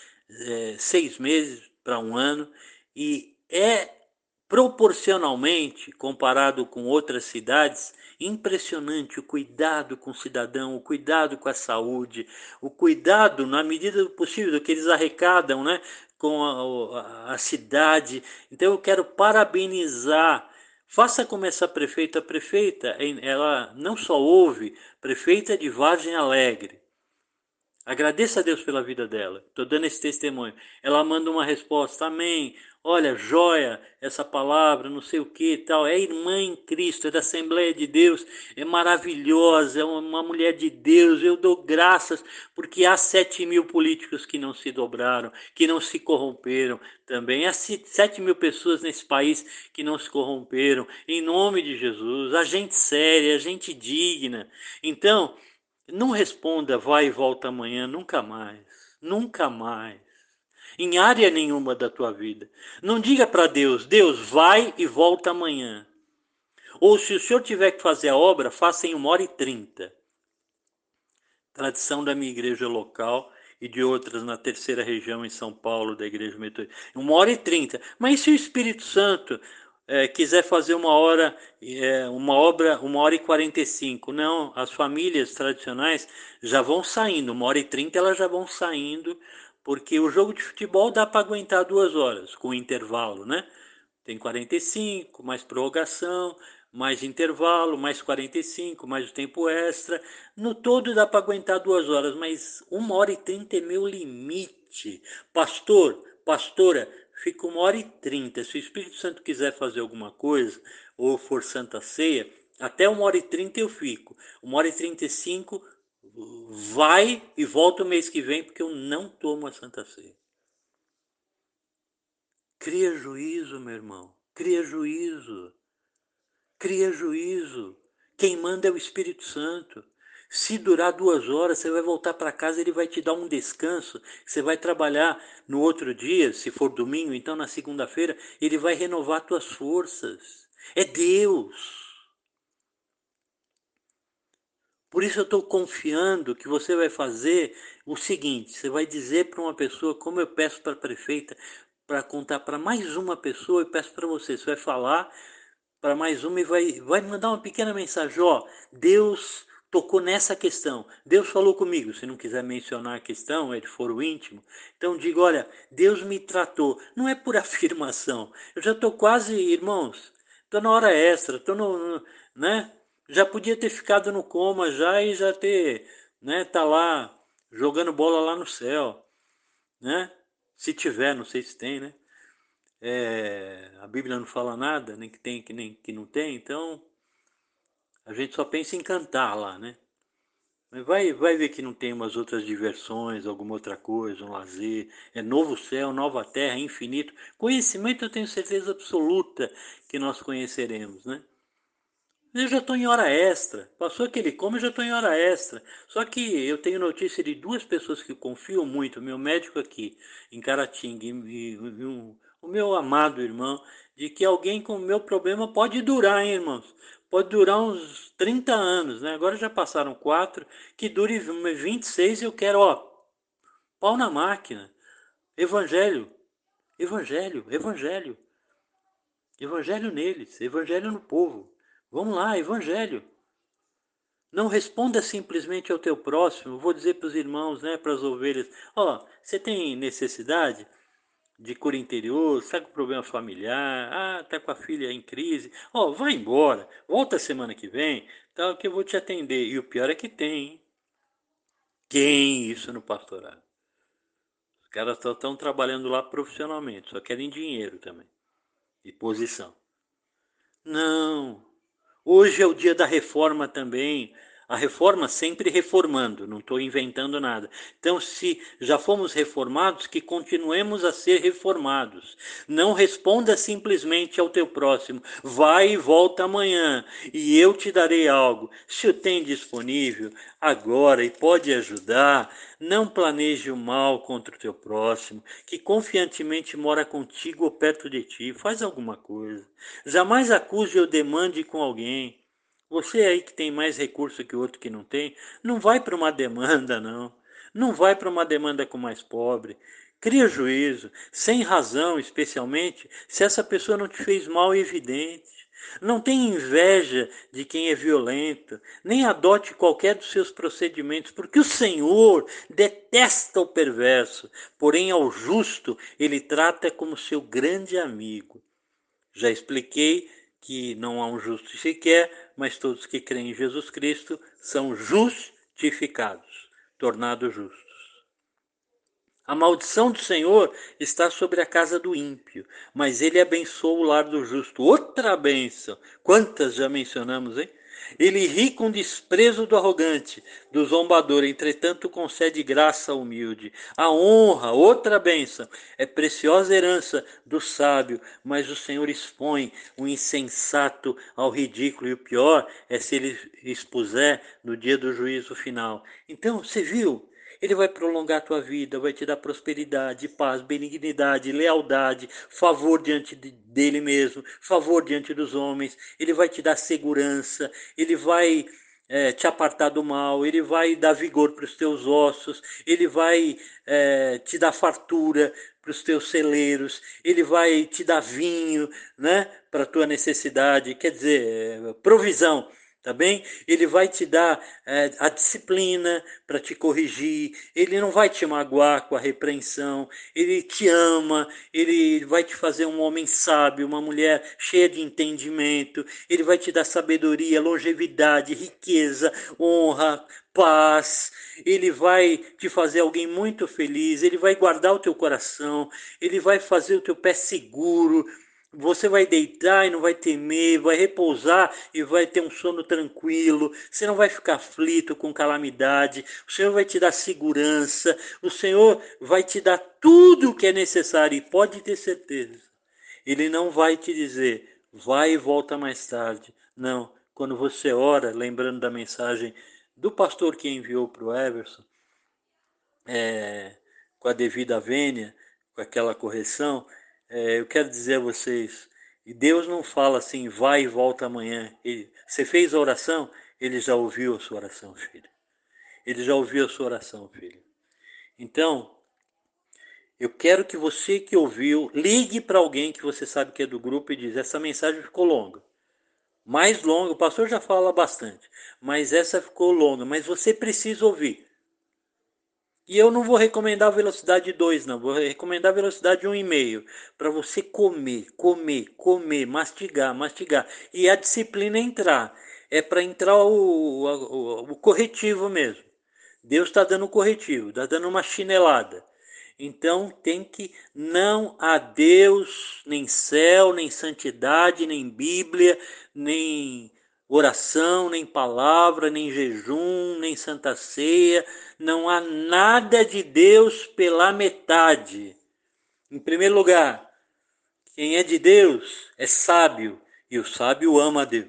é, seis meses para um ano, e é proporcionalmente, comparado com outras cidades, impressionante o cuidado com o cidadão, o cuidado com a saúde, o cuidado, na medida do possível, do que eles arrecadam, né, com a, a, a cidade. Então eu quero parabenizar. Faça como essa prefeita. A prefeita, ela não só ouve, prefeita de Vargem Alegre. Agradeça a Deus pela vida dela. Estou dando esse testemunho. Ela manda uma resposta, amém. Olha, joia, essa palavra, não sei o que tal. É irmã em Cristo, é da Assembleia de Deus, é maravilhosa, é uma mulher de Deus. Eu dou graças, porque há sete mil políticos que não se dobraram, que não se corromperam também. Há sete mil pessoas nesse país que não se corromperam. Em nome de Jesus, a gente séria, a gente digna. Então, não responda vai e volta amanhã, nunca mais. Nunca mais. Em área nenhuma da tua vida. Não diga para Deus, Deus, vai e volta amanhã. Ou se o senhor tiver que fazer a obra, faça em uma hora e trinta. Tradição da minha igreja local e de outras na terceira região em São Paulo, da igreja metodista. Uma hora e trinta. Mas e se o Espírito Santo é, quiser fazer uma hora, é, uma obra, uma hora e quarenta e cinco? Não, as famílias tradicionais já vão saindo. Uma hora e trinta elas já vão saindo, porque o jogo de futebol dá para aguentar duas horas, com intervalo, né? Tem quarenta e cinco, mais prorrogação, mais intervalo, mais quarenta e cinco, mais o tempo extra. No todo dá para aguentar duas horas, mas uma hora e trinta é meu limite. Pastor, pastora, fica uma hora e trinta. Se o Espírito Santo quiser fazer alguma coisa, ou for Santa Ceia, até uma hora e trinta eu fico. Uma hora e trinta e cinco vai e volta o mês que vem, porque eu não tomo a Santa Ceia. Cria juízo, meu irmão. Cria juízo. Cria juízo. Quem manda é o Espírito Santo. Se durar duas horas, você vai voltar para casa, ele vai te dar um descanso. Você vai trabalhar no outro dia, se for domingo, então na segunda-feira, ele vai renovar tuas forças. É Deus. Por isso eu estou confiando que você vai fazer o seguinte: você vai dizer para uma pessoa, como eu peço para a prefeita, para contar para mais uma pessoa, eu peço para você. Você vai falar para mais uma e vai, vai mandar uma pequena mensagem. Ó, Deus tocou nessa questão. Deus falou comigo. Se não quiser mencionar a questão, é de foro íntimo. Então diga, olha, Deus me tratou. Não é por afirmação. Eu já estou quase, irmãos, estou na hora extra, estou no, no, né? Já podia ter ficado no coma já e já ter, né, tá lá jogando bola lá no céu, né? Se tiver, não sei se tem, né? É, a Bíblia não fala nada, nem que tem, que nem que não tem, então a gente só pensa em cantar lá, né? Mas vai, vai ver que não tem umas outras diversões, alguma outra coisa, um lazer. É novo céu, nova terra, infinito. Conhecimento eu tenho certeza absoluta que nós conheceremos, né? Eu já estou em hora extra. Passou aquele como, eu já estou em hora extra. Só que eu tenho notícia de duas pessoas que confiam muito. Meu médico aqui em Caratinga e, e, e um, o meu amado irmão, de que alguém com o meu problema pode durar, hein, irmãos? Pode durar uns trinta anos, né? Agora já passaram quatro, que dure vinte e seis e eu quero, ó, pau na máquina. Evangelho, evangelho, evangelho. Evangelho neles, evangelho no povo. Vamos lá, evangelho. Não responda simplesmente ao teu próximo. Vou dizer para os irmãos, né, para as ovelhas, ó, oh, você tem necessidade de cura interior, está com problema familiar, ah, está com a filha em crise, ó, oh, vai embora, volta semana que vem, tal, que eu vou te atender. E o pior é que tem, hein? Tem isso no pastorado. Os caras estão trabalhando lá profissionalmente, só querem dinheiro também, e posição. Não, hoje é o dia da reforma também. A reforma sempre reformando, não estou inventando nada. Então, se já fomos reformados, que continuemos a ser reformados. Não responda simplesmente ao teu próximo, vai e volta amanhã, e eu te darei algo. Se o tem disponível agora e pode ajudar, não planeje o mal contra o teu próximo, que confiantemente mora contigo ou perto de ti. Faz alguma coisa. Jamais acuse ou demande com alguém. Você aí que tem mais recurso que o outro que não tem, não vai para uma demanda, não. Não vai para uma demanda com mais pobre. Cria juízo, sem razão, especialmente, se essa pessoa não te fez mal evidente. Não tenha inveja de quem é violento, nem adote qualquer dos seus procedimentos, porque o Senhor detesta o perverso, porém ao justo ele trata como seu grande amigo. Já expliquei que não há um justo sequer, mas todos que creem em Jesus Cristo são justificados, tornados justos. A maldição do Senhor está sobre a casa do ímpio, mas ele abençoa o lar do justo. Outra bênção. Quantas já mencionamos, hein? Ele ri com desprezo do arrogante, do zombador, entretanto concede graça ao humilde. A honra, outra bênção, é preciosa herança do sábio, mas o Senhor expõe o insensato ao ridículo, e o pior é se ele expuser no dia do juízo final. Então, você viu? Ele vai prolongar a tua vida, vai te dar prosperidade, paz, benignidade, lealdade, favor diante de, dele mesmo, favor diante dos homens. Ele vai te dar segurança, ele vai é, te apartar do mal, ele vai dar vigor para os teus ossos, ele vai é, te dar fartura para os teus celeiros, ele vai te dar vinho, né, para a tua necessidade, quer dizer, é, provisão. Tá bem? Ele vai te dar é, a disciplina para te corrigir, ele não vai te magoar com a repreensão, ele te ama, ele vai te fazer um homem sábio, uma mulher cheia de entendimento, ele vai te dar sabedoria, longevidade, riqueza, honra, paz, ele vai te fazer alguém muito feliz, ele vai guardar o teu coração, ele vai fazer o teu pé seguro. Você vai deitar e não vai temer, vai repousar e vai ter um sono tranquilo. Você não vai ficar aflito com calamidade. O Senhor vai te dar segurança. O Senhor vai te dar tudo o que é necessário. E pode ter certeza, Ele não vai te dizer, vai e volta mais tarde. Não, quando você ora, lembrando da mensagem do pastor que enviou para o Everson, é, com a devida vênia, com aquela correção, é, eu quero dizer a vocês, e Deus não fala assim, vai e volta amanhã. Ele, você fez a oração? Ele já ouviu a sua oração, filho. Ele já ouviu a sua oração, filho. Então, eu quero que você que ouviu, ligue para alguém que você sabe que é do grupo e diz, essa mensagem ficou longa. Mais longa, o pastor já fala bastante, mas essa ficou longa, mas você precisa ouvir. E eu não vou recomendar a velocidade dois, não. Vou recomendar a velocidade um e meio. Para você comer, comer, comer, mastigar, mastigar. E a disciplina entrar. É para entrar o, o, o corretivo mesmo. Deus está dando o corretivo, está dando uma chinelada. Então tem que não há Deus, nem céu, nem santidade, nem Bíblia, nem oração, nem palavra, nem jejum, nem santa ceia. Não há nada de Deus pela metade. Em primeiro lugar, quem é de Deus é sábio, e o sábio ama a Deus.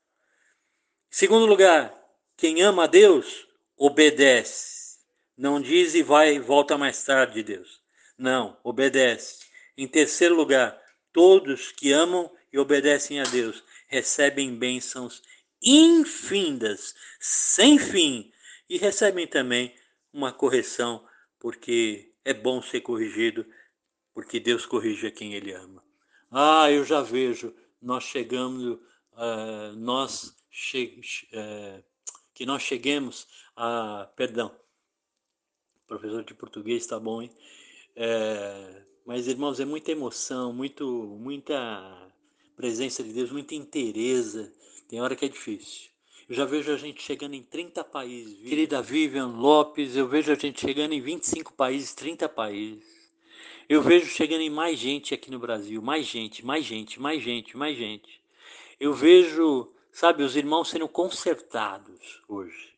Em segundo lugar, quem ama a Deus obedece. Não diz e vai e volta mais tarde, Deus. Não, obedece. Em terceiro lugar, todos que amam e obedecem a Deus recebem bênçãos infindas, sem fim, e recebem também uma correção, porque é bom ser corrigido, porque Deus corrige a quem Ele ama. Ah, eu já vejo, nós chegamos, uh, nós che uh, que nós cheguemos a, perdão, professor de português está bom, hein? É, Mas, irmãos, é muita emoção, muito, muita presença de Deus, muita inteireza. Tem hora que é difícil. Eu já vejo a gente chegando em trinta países. Querida Vivian Lopes, eu vejo a gente chegando em vinte e cinco países, trinta países. Eu vejo chegando em mais gente aqui no Brasil, mais gente, mais gente, mais gente, mais gente. Eu vejo, sabe, os irmãos sendo consertados hoje.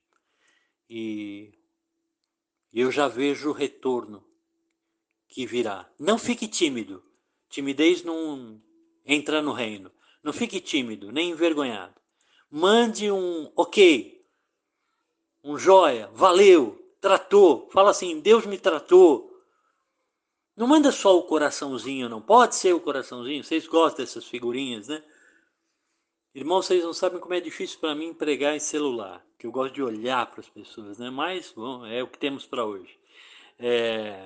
E eu já vejo o retorno que virá. Não fique tímido. Timidez não entra no reino. Não fique tímido, nem envergonhado. Mande um ok, um joia, valeu, tratou. Fala assim, Deus me tratou. Não manda só o coraçãozinho, não. Pode ser o coraçãozinho. Vocês gostam dessas figurinhas, né? Irmãos, vocês não sabem como é difícil para mim pregar em celular. Que eu gosto de olhar para as pessoas, né? Mas, bom, é o que temos para hoje. É...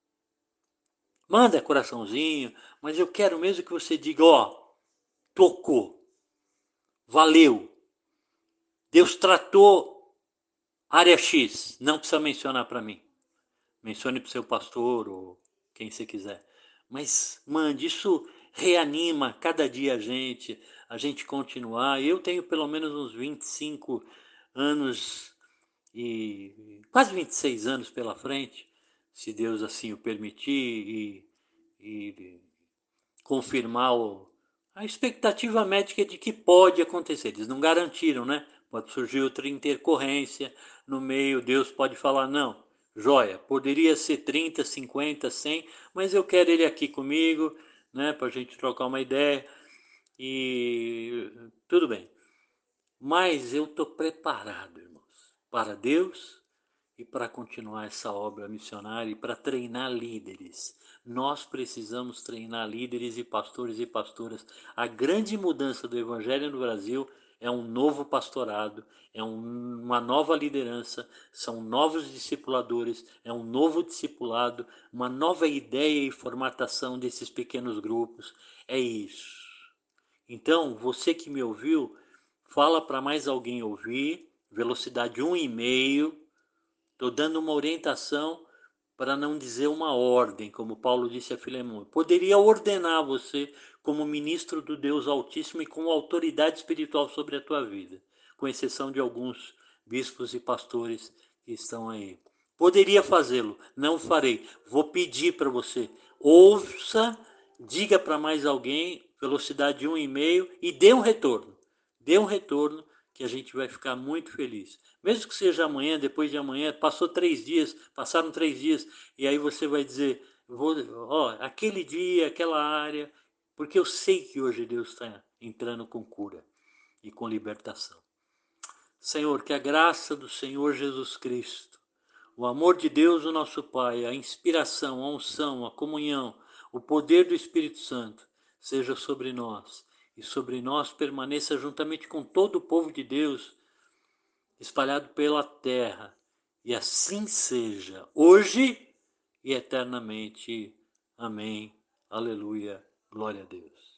Manda coraçãozinho, mas eu quero mesmo que você diga, ó, tocou, valeu, Deus tratou área X, não precisa mencionar para mim. Mencione para o seu pastor ou quem você quiser. Mas mande, isso reanima cada dia a gente, a gente continuar. Eu tenho pelo menos uns vinte e cinco anos e quase vinte e seis anos pela frente, se Deus assim o permitir e, e confirmar o, a expectativa médica de que pode acontecer. Eles não garantiram, né? Pode surgir outra intercorrência no meio, Deus pode falar, não, joia, poderia ser trinta, cinquenta, cem, mas eu quero ele aqui comigo, né, para a gente trocar uma ideia e tudo bem. Mas eu estou preparado, irmãos, para Deus e para continuar essa obra missionária e para treinar líderes. Nós precisamos treinar líderes e pastores e pastoras. A grande mudança do evangelho no Brasil é um novo pastorado, é um, uma nova liderança, são novos discipuladores, é um novo discipulado, uma nova ideia e formatação desses pequenos grupos. É isso. Então, você que me ouviu, fala para mais alguém ouvir, velocidade um e meio. Estou dando uma orientação para não dizer uma ordem, como Paulo disse a Filemão. Poderia ordenar você como ministro do Deus Altíssimo e com autoridade espiritual sobre a tua vida, com exceção de alguns bispos e pastores que estão aí. Poderia fazê-lo, não farei. Vou pedir para você, ouça, diga para mais alguém, velocidade um e meio e dê um retorno. Dê um retorno que a gente vai ficar muito feliz. Mesmo que seja amanhã, depois de amanhã, passou três dias, passaram três dias, e aí você vai dizer, vou, ó, aquele dia, aquela área, porque eu sei que hoje Deus está entrando com cura e com libertação. Senhor, que a graça do Senhor Jesus Cristo, o amor de Deus, o nosso Pai, a inspiração, a unção, a comunhão, o poder do Espírito Santo, seja sobre nós, e sobre nós permaneça juntamente com todo o povo de Deus, espalhado pela terra, e assim seja, hoje e eternamente. Amém. Aleluia. Glória a Deus.